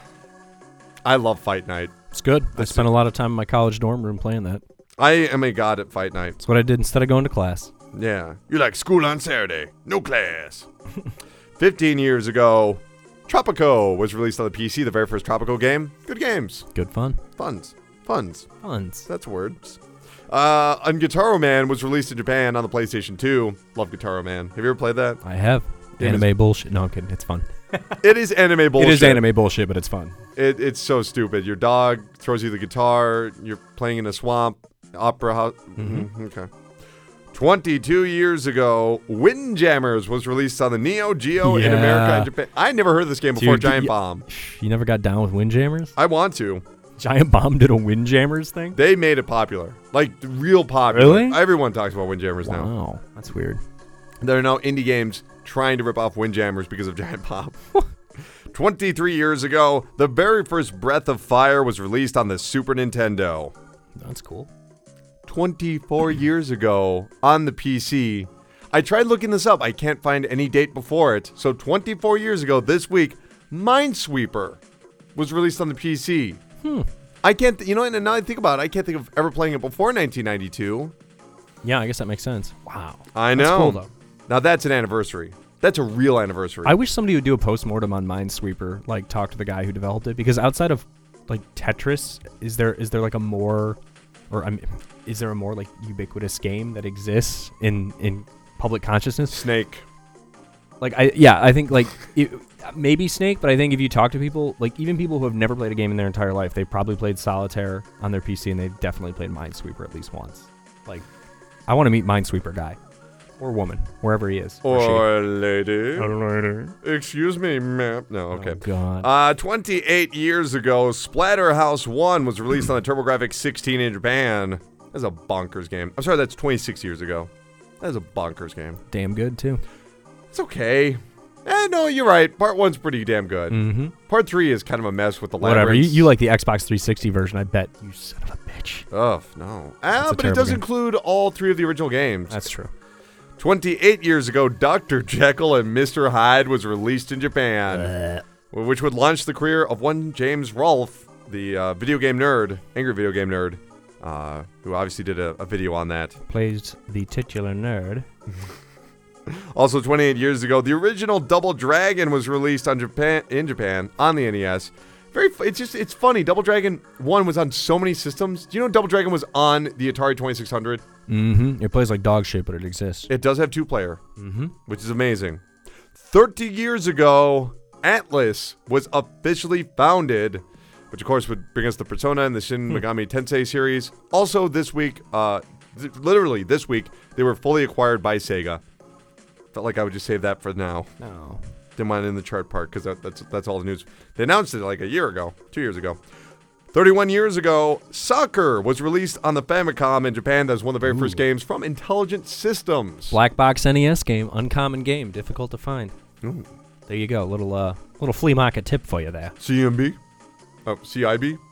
Speaker 1: I love Fight Night.
Speaker 2: It's good. I
Speaker 1: That's
Speaker 2: spent a lot of time in my college dorm room playing that.
Speaker 1: I am a god at Fight Night.
Speaker 2: That's what I did instead of going to class.
Speaker 1: Yeah. You like school on Saturday, no class. fifteen years ago, Tropico was released on the P C, the very first Tropico game. Good games.
Speaker 2: Good fun.
Speaker 1: Funs. Funs.
Speaker 2: Funs.
Speaker 1: That's words. Uh, and Guitar Man was released in Japan on the PlayStation two. Love Guitar Man. Have you ever played that?
Speaker 2: I have.
Speaker 1: It
Speaker 2: anime
Speaker 1: is-
Speaker 2: bullshit. No, I'm kidding. It's fun.
Speaker 1: It is anime bullshit.
Speaker 2: It is anime bullshit, but it's fun.
Speaker 1: It, it's so stupid. Your dog throws you the guitar. You're playing in a swamp. Opera house. Mm-hmm. Okay. twenty-two years ago, Windjammers was released on the Neo Geo in
Speaker 2: Yeah.
Speaker 1: America and Japan. I never heard of this game before
Speaker 2: Dude,
Speaker 1: Giant
Speaker 2: y-
Speaker 1: Bomb.
Speaker 2: You never got down with Windjammers?
Speaker 1: I want to.
Speaker 2: Giant Bomb did a Windjammers thing?
Speaker 1: They made it popular. Like, real popular.
Speaker 2: Really?
Speaker 1: Everyone talks about Windjammers now.
Speaker 2: Wow. That's weird.
Speaker 1: There are now indie games trying to rip off Windjammers because of Giant Bomb. twenty-three years ago, the very first Breath of Fire was released on the Super Nintendo.
Speaker 2: That's cool.
Speaker 1: twenty-four years ago on the P C. I tried looking this up. I can't find any date before it. So twenty-four years ago this week, Minesweeper was released on the P C.
Speaker 2: Hmm.
Speaker 1: I can't, th- you know, and now I think about it, I can't think of ever playing it before nineteen ninety-two.
Speaker 2: Yeah, I guess that makes sense. Wow.
Speaker 1: I
Speaker 2: That's
Speaker 1: know.
Speaker 2: cool, though.
Speaker 1: Now that's an anniversary. That's a real anniversary.
Speaker 2: I wish somebody would do a postmortem on Minesweeper, like talk to the guy who developed it, because outside of like Tetris, is there is there like a more, or I mean, is there a more like ubiquitous game that exists in in public consciousness?
Speaker 1: Snake.
Speaker 2: Like I yeah, I think like it, maybe Snake, but I think if you talk to people, like even people who have never played a game in their entire life, they probably played Solitaire on their P C and they definitely played Minesweeper at least once. Like, I want to meet Minesweeper guy. Or woman, wherever he is. Or,
Speaker 1: Or lady.
Speaker 2: lady.
Speaker 1: Excuse me, ma'am. No, okay.
Speaker 2: Oh, God.
Speaker 1: Uh, twenty-eight years ago, Splatterhouse one was released on the TurboGrafx sixteen in Japan. That's a bonkers game. I'm sorry, that's twenty-six years ago. That's a bonkers game.
Speaker 2: Damn good, too.
Speaker 1: It's okay. Eh, no, you're right. Part one's pretty damn good.
Speaker 2: Mm-hmm.
Speaker 1: Part three is kind of a mess with the
Speaker 2: Whatever. You,
Speaker 1: labyrinths.
Speaker 2: you like the Xbox three sixty version, I bet. You son of a bitch.
Speaker 1: Ugh, no. Ah,
Speaker 2: a
Speaker 1: but it
Speaker 2: terrible
Speaker 1: does
Speaker 2: game.
Speaker 1: include all three of the original games.
Speaker 2: That's true.
Speaker 1: twenty-eight years ago, Doctor Jekyll and Mister Hyde was released in Japan, which would launch the career of one James Rolfe, the uh, video game nerd, angry video game nerd, uh, who obviously did a, a video on that.
Speaker 2: Plays the titular nerd.
Speaker 1: Also, twenty-eight years ago, the original Double Dragon was released on Japan in Japan on the N E S. Very, fu- it's just it's funny. Double Dragon one was on so many systems. Do you know Double Dragon was on the Atari twenty-six hundred?
Speaker 2: Mm-hmm. It plays like dog shit, but it exists.
Speaker 1: It does have two player,
Speaker 2: Mm-hmm.
Speaker 1: which is amazing. thirty years ago, Atlas was officially founded, which of course would bring us the Persona and the Shin Megami Tensei series. Also this week, uh, th- literally this week, they were fully acquired by Sega. Felt like I would just save that for now.
Speaker 2: No.
Speaker 1: Didn't want it in the chart part because that, that's that's all the news. They announced it like a year ago, two years ago. thirty-one years ago, Soccer was released on the Famicom in Japan. That was one of the very
Speaker 2: Ooh.
Speaker 1: first games from Intelligent Systems.
Speaker 2: Black box N E S game, uncommon game, difficult to find.
Speaker 1: Ooh.
Speaker 2: There you go, little uh, little flea market tip for you there.
Speaker 1: C M B? Oh, C I B?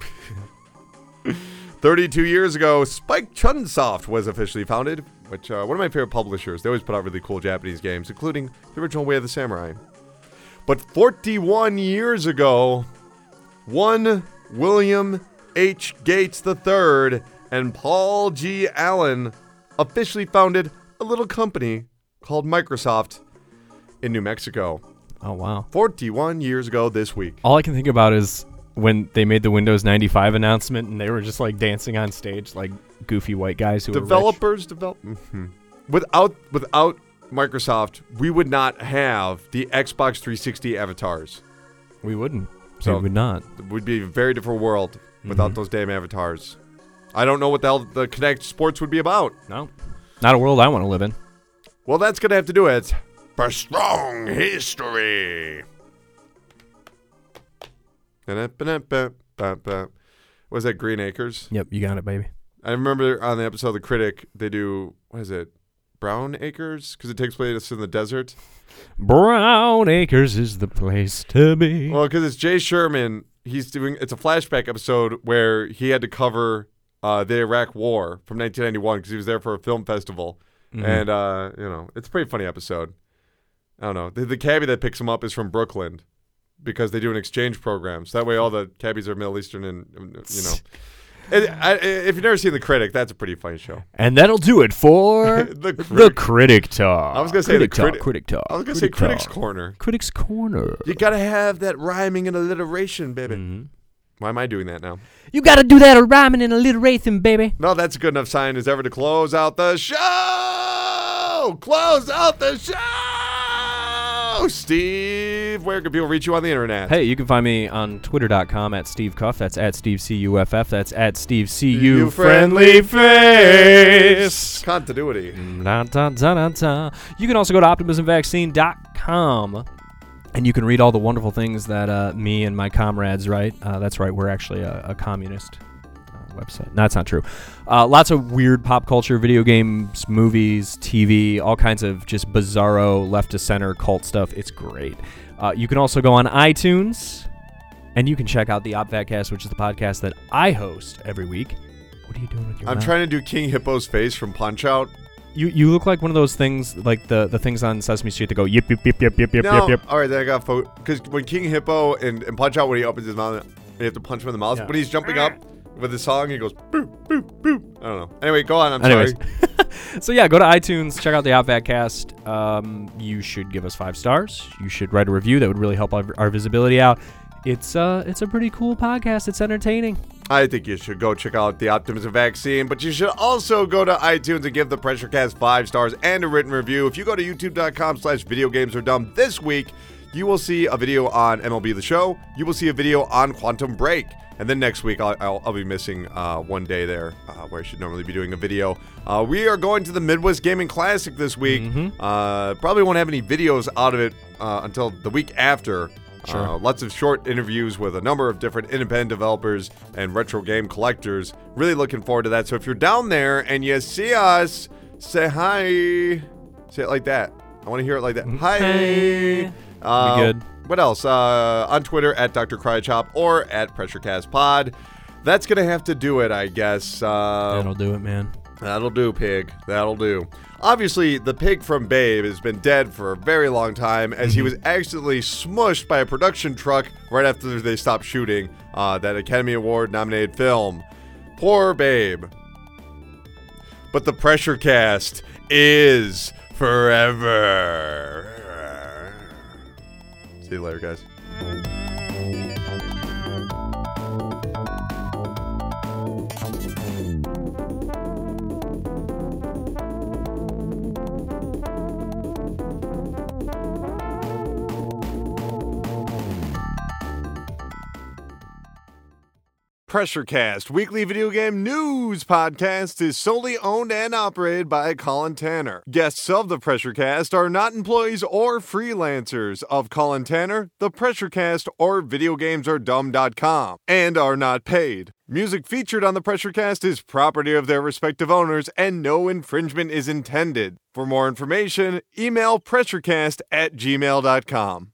Speaker 1: thirty-two years ago, Spike Chunsoft was officially founded, which uh, one of my favorite publishers. They always put out really cool Japanese games, including the original Way of the Samurai. But forty-one years ago, one William H. Gates the third and Paul G. Allen officially founded a little company called Microsoft in New Mexico.
Speaker 2: Oh, wow.
Speaker 1: forty-one years ago this week.
Speaker 2: All I can think about is when they made the Windows ninety-five announcement and they were just like dancing on stage like goofy white guys who were rich.
Speaker 1: Developers develop mhm. without without Microsoft, we would not have the Xbox three sixty avatars.
Speaker 2: We wouldn't.
Speaker 1: So-
Speaker 2: we would not.
Speaker 1: It would be a very different world without
Speaker 2: Mhm.
Speaker 1: those damn avatars. I don't know what the hell the Kinect Sports would be about.
Speaker 2: No. Not a world I want to live in.
Speaker 1: Well, that's gonna have to do it for Strong History. Was that Green Acres?
Speaker 2: Yep, you got it, baby.
Speaker 1: I remember on the episode of The Critic, they do, what is it? Brown Acres because it takes place in the desert.
Speaker 2: Brown Acres is the place to be.
Speaker 1: Well, because it's Jay Sherman. He's doing. It's a flashback episode where he had to cover uh, the Iraq War from nineteen ninety-one because he was there for a film festival,
Speaker 2: Mhm.
Speaker 1: and uh, you know, it's a pretty funny episode. I don't know. The, the cabbie that picks him up is from Brooklyn because they do an exchange program. So that way, all the cabbies are Middle Eastern, and you know. It, I, if you've never seen The Critic, that's a pretty funny show.
Speaker 2: And that'll do it for
Speaker 1: The
Speaker 2: the
Speaker 1: Critic.
Speaker 2: Critic Talk.
Speaker 1: I was gonna say
Speaker 2: Critic
Speaker 1: the
Speaker 2: Talk.
Speaker 1: Criti-
Speaker 2: Critic Talk.
Speaker 1: I was gonna
Speaker 2: Critic
Speaker 1: say Critics
Speaker 2: Talk.
Speaker 1: Corner.
Speaker 2: Critics Corner.
Speaker 1: You gotta have that rhyming and alliteration, baby.
Speaker 2: Mhm.
Speaker 1: Why am I doing that now?
Speaker 3: You gotta do that rhyming and alliteration, baby.
Speaker 1: No, that's a good enough sign as ever to close out the show. Close out the show. Steve, where can people reach you on the internet?
Speaker 2: Hey, you can find me on twitter dot com at Steve Cuff. That's at Steve C U F F. That's at Steve C U
Speaker 1: You
Speaker 2: Friendly Face.
Speaker 1: Continuity.
Speaker 2: Da, da, da, da, da. You can also go to optimism vaccine dot com and you can read all the wonderful things that uh, me and my comrades write. Uh, that's right, we're actually a, a communist uh, website. No, that's not true. Uh, lots of weird pop culture, video games, movies, T V, all kinds of just bizarro left to center cult stuff. It's great. Uh, you can also go on iTunes and you can check out the OpVatcast, which is the podcast that I host every week. What are you doing with your
Speaker 1: I'm
Speaker 2: mouth?
Speaker 1: trying to do King Hippo's face from Punch Out.
Speaker 2: You you look like one of those things, like the, the things on Sesame Street that go yip yip yip yip yip yip
Speaker 1: No,
Speaker 2: yip yip.
Speaker 1: all right, then I got photo because when King Hippo and, and Punch Out, when he opens his mouth, you have to punch him in the mouth.
Speaker 2: Yeah.
Speaker 1: When he's jumping up with his song, he goes boop boop boop. I don't know. Anyway, go on. I'm
Speaker 2: Anyways.
Speaker 1: sorry.
Speaker 2: So yeah, go to iTunes, check out the OpVatcast. Um, you should give us five stars. You should write a review. That would really help our, our visibility out. It's uh it's a pretty cool podcast. It's entertaining.
Speaker 1: I think you should go check out the Optimism Vaccine, but you should also go to iTunes and give the PressureCast five stars and a written review. If you go to youtube dot com slash video games are dumb this week, you will see a video on M L B The Show. You will see a video on Quantum Break. And then next week, I'll, I'll, I'll be missing uh, one day there uh, where I should normally be doing a video. Uh, we are going to the Midwest Gaming Classic this week.
Speaker 2: Mm-hmm.
Speaker 1: Uh, probably won't have any videos out of it uh, until the week after.
Speaker 2: Sure.
Speaker 1: Uh, lots of short interviews with a number of different independent developers and retro game collectors. Really looking forward to that. So if you're down there and you see us, say hi. Say it like that. I want to hear it like that. Hi.
Speaker 2: Hey.
Speaker 1: Uh,
Speaker 2: Be good.
Speaker 1: What else? Uh, on Twitter at Doctor Crychop or at PressureCastPod. That's going to have to do it, I guess. Uh,
Speaker 2: That'll do it, man.
Speaker 1: That'll do, pig. That'll do. Obviously, the pig from Babe has been dead for a very long time as he was accidentally smushed by a production truck right after they stopped shooting uh, that Academy Award nominated film. Poor Babe. But the Pressure Cast is forever. See you later, guys. PressureCast, weekly video game news podcast, is solely owned and operated by Colin Tanner. Guests of the PressureCast are not employees or freelancers of Colin Tanner, the PressureCast, or video games are dumb dot com, and are not paid. Music featured on the PressureCast is property of their respective owners, and no infringement is intended. For more information, email pressurecast at gmail dot com.